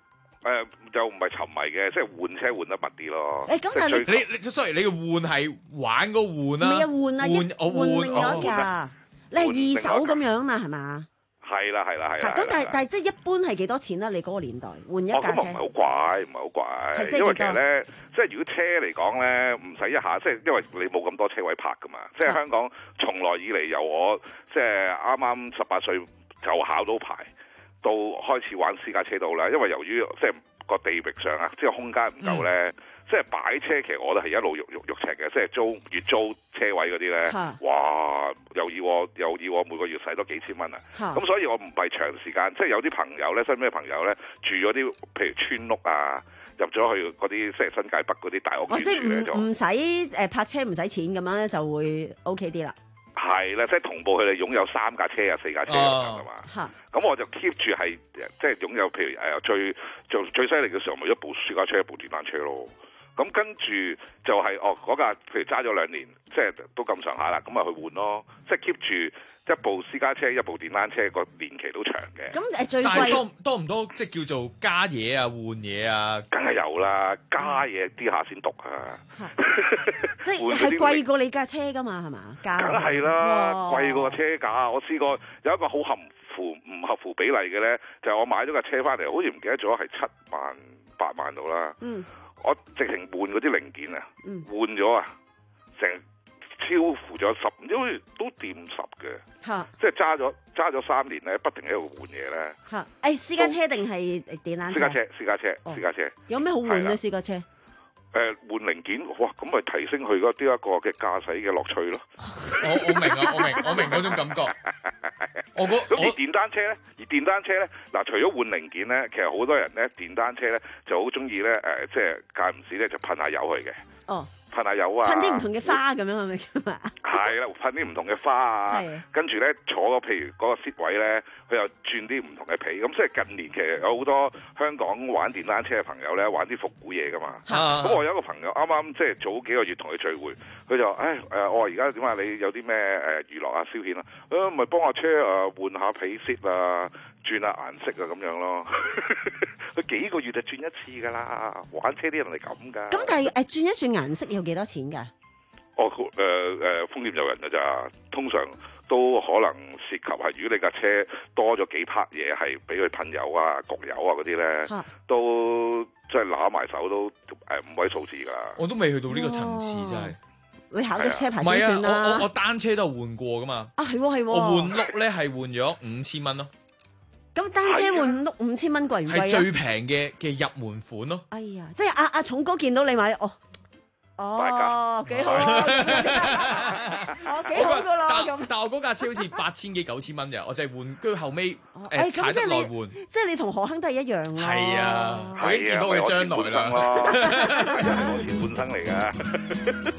誒又唔係沉迷嘅，即係換車換得密啲咯。 誒咁但係你你 sorry 你嘅換係玩個換啦， 唔係啊換啊， 換我換另外一換架，你係二手咁樣嘛係嘛？ 係啦係啦係啦。 咁但係但係即係一般係幾多錢啦？你嗰個年代換一架車？ 哦咁唔係好貴，唔係好貴，因為其實咧，即係如果車嚟講咧，唔使一下，即係因為你冇咁多車位泊噶嘛。即係香港從來以嚟由我即係啱啱十八歲就考到牌，到開始玩私家車度啦。因為由於即係個地域上啊，即係空間唔夠咧。嗯即係擺車，其實我都係一路肉肉肉赤嘅，即係租月租車位嗰啲咧，哇！又要我又要我每個月使多幾千蚊啊！咁所以我唔係長時間，即係有啲朋友咧，身邊嘅朋友咧，住咗啲譬如村屋啊，入咗去嗰啲即係新界北嗰啲大屋苑住咧，就唔使誒泊車唔使錢咁樣咧，就會 OK 啲啦。 係啦，即係同步佢哋擁有三架車啊、四架車咁樣噶嘛。咁我就 keep 住係即係擁有，譬如誒最最最犀利嘅時候，咪一部私家車、一部電單車咯。咁跟住就係、是、哦嗰架，譬如揸咗兩年，即係都咁上下啦，咁咪去換咯。即係 keep 住一部私家車、一部電單車，個年期都長嘅。 咁誒最貴， 但係多多唔多？即係叫做加嘢啊、換嘢啊， 梗係有啦。加嘢啲下先讀啊！ 即係係貴過你架車㗎嘛？係嘛？價梗係啦，貴過車價。我試過有一個好合乎唔合乎比例嘅咧，就係、是、我買咗架車翻嚟，好似唔記得咗係七萬八萬到啦。嗯。我直情換嗰啲零件啊，嗯、換咗啊，成超乎咗十，因為都掂十嘅，即係揸咗揸咗三年咧，不停喺度換嘢咧。嚇！誒、 哎、私家車定係電單車？ 私家車，私家車，哦、私家車。 有咩好換嘅私家車？ 誒、呃、換零件，哇！咁咪提升佢嗰啲一個嘅駕駛嘅樂趣咯。 我我明啊，我明我明嗰種感覺。我嗰咁而電單車咧，而電單車咧，嗱除咗換零件咧，其實好多人咧電單車咧就好中意咧誒，即係間唔時咧就噴下油去嘅。哦。噴下油啊！ 噴啲唔同嘅花咁樣係咪㗎嘛？ 係啦，噴啲唔同嘅花啊，跟住咧坐個譬如嗰個 seat 位咧，佢又轉啲唔同嘅皮。咁即係近年其實有好多香港玩電單車嘅朋友咧，玩啲復古嘢㗎嘛。咁、啊、我有一個朋友啱啱即係早幾個月同佢聚會，佢就話：誒誒，我話而家點啊？你有啲咩誒娛樂啊、消遣啊？誒咪幫下車誒換下皮 seat 啊，轉下顏色啊咁樣咯。佢幾個月就轉一次㗎啦，玩車啲人係咁㗎。 咁但係誒轉一轉顏色要幾多錢㗎？ 哦，誒、呃、誒、呃，豐儉由人㗎咋，通常都可能涉及係，如果你架車多咗幾 part 嘢，係俾佢噴油啊、焗油啊嗰啲咧，都即係揦埋手都誒五位數字㗎。 我都未去到呢個層次，真係。 你考咗車牌先算啦。 唔係啊，我我我單車都換過㗎嘛。啊，係喎係喎。我換轆咧係換咗五千蚊咯。 咁單車換轆五千蚊貴唔貴啊？ 係最平嘅嘅入門款咯。 哎呀，即係阿阿重哥見到你買哦。哦，幾好啊！哦，幾好噶啦咁。 但係我嗰架車好似八千幾九千蚊嘅，我就係換，跟住後尾誒踩得耐換。 即係你同何亨都係一樣咯。 係啊，我已經見到佢將來啦。 係我前半生嚟噶。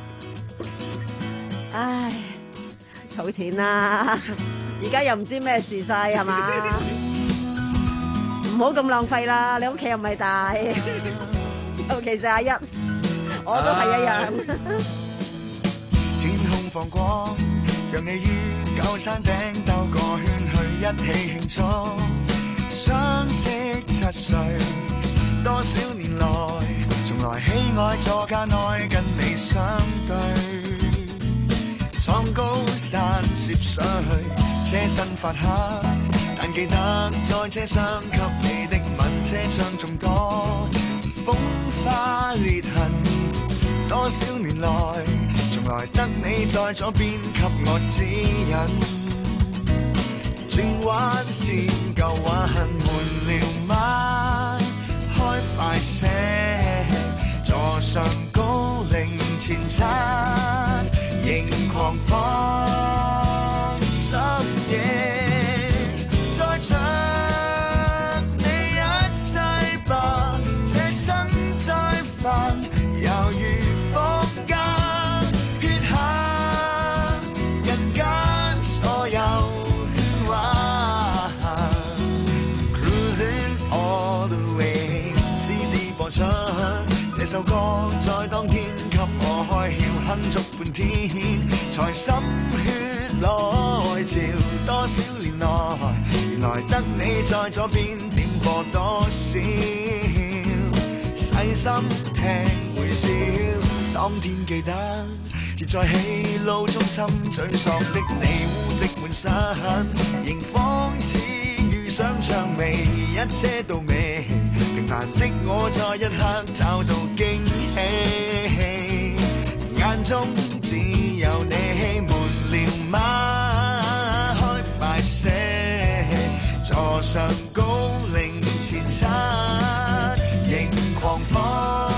唉，儲錢啦！而家又唔知咩時勢係嘛？唔好咁浪費啦！你屋企又唔係大，尤其是阿一。我都係一樣。 天空放光，讓你於舊山頂兜個圈去一起慶祝。相識七歲，多少年來，從來喜愛座駕內跟你相對。闖高山涉水，車身發黑，但記得在車廂給你的吻，車窗眾多風花裂痕。多少年來，從來得你在左邊給我指引。轉彎線舊話恨悶了嗎？開快些，座上高齡前塵，仍狂放深夜，再着你一世吧，這生再煩，猶如這首歌在當天給我開竅，哼足半天才心血來潮。多少年來，原來得你在左邊點播多少，細心聽會笑。當天記得接在喜怒中心沮喪的你，污跡滿身，仍仿似遇上薔薇，一車到尾。平凡的我在一刻找到驚喜，眼中只有你，悶了嗎？開快些，坐上高齡前七，仍狂放。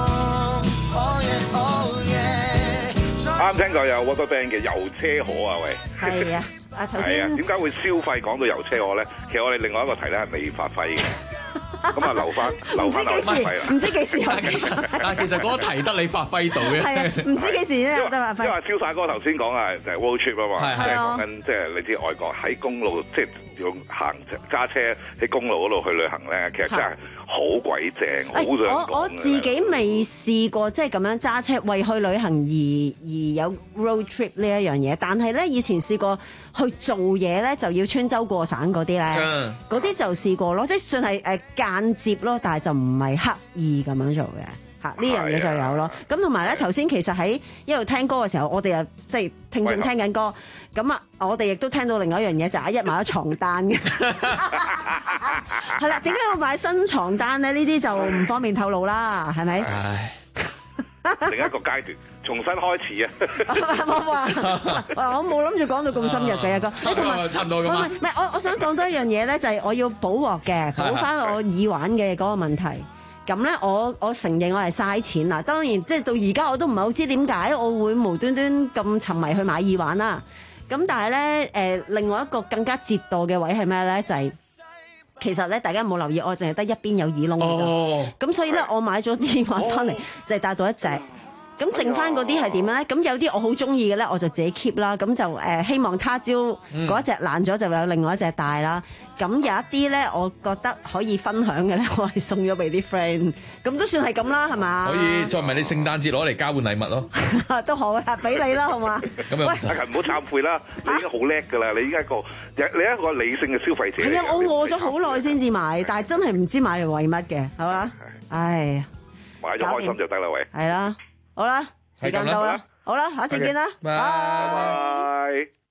啱聽過有 Waterband 嘅遊車河啊，喂， 係啊，啊頭先係啊，點解會消費講到遊車河咧？其實我哋另外一個題咧係未發揮嘅，咁啊留翻留翻留發揮啦。 唔知幾時有其實啊，其實嗰個題得你發揮到嘅。係啊， 唔知幾時咧有得發揮。 因為蕭晒哥頭先講啊，就係 road trip 啊嘛，即係講緊即係你知外國喺公路即係用行揸車喺公路嗰度去旅行咧，其實真係好鬼正，好想講。 我我自己未試過即係咁樣揸車為去旅行而而有 road trip 呢一樣嘢，但係咧以前試過去做嘢咧就要穿州過省嗰啲咧，嗰啲就試過咯，即係算係誒間接咯，但係就唔係刻意咁樣做嘅。嚇呢樣嘢就有咯，咁同埋咧頭先其實喺一路聽歌嘅時候，我哋又即係聽眾聽緊歌，咁啊我哋亦都聽到另外一樣嘢就係、是、一買咗床單嘅，係啦，點解要買新床單咧？呢啲就唔方便透露啦，係咪？ 唉，另一個階段重新開始啊！ 我話我冇諗住講到咁深入嘅一個，你同埋差唔多咁啊！ 唔係我我想講多一樣嘢咧，就係、是、我要補鑊嘅，補翻我耳環嘅嗰個問題。咁咧，我我承認我係嘥錢啦。當然，即係到而家我都唔係好知點解我會無端端咁沉迷去買耳環啦。咁但係咧，誒、呃、另外一個更加折墮嘅位係咩咧？就係、是、其實咧，大家冇留意，我淨係得一邊有耳窿嘅啫。咁、哦、所以咧，我買咗耳環翻嚟，就係戴到一隻。咁剩翻嗰啲係點咧？咁有啲我好中意嘅咧，我就自己 keep 啦。咁就誒、呃、希望他朝嗰一隻爛咗，就有另外一隻戴啦。咁有一啲咧，我覺得可以分享嘅咧，我係送咗俾啲 friend。咁都算係咁啦，係嘛？ 可以再問你聖誕節攞嚟交換禮物咯。 都好啊，俾你啦，好嘛？ 咁又阿勤唔好懺悔啦，你已經好叻㗎啦，你依家一個你一個理性嘅消費者。係啊， 我餓咗好耐先至買，但係真係唔知買嚟為乜嘅，好啦。唉， 買咗開心就得啦，喂。 係啦。好啦，時間到啦，好啦，下次見啦， 拜拜。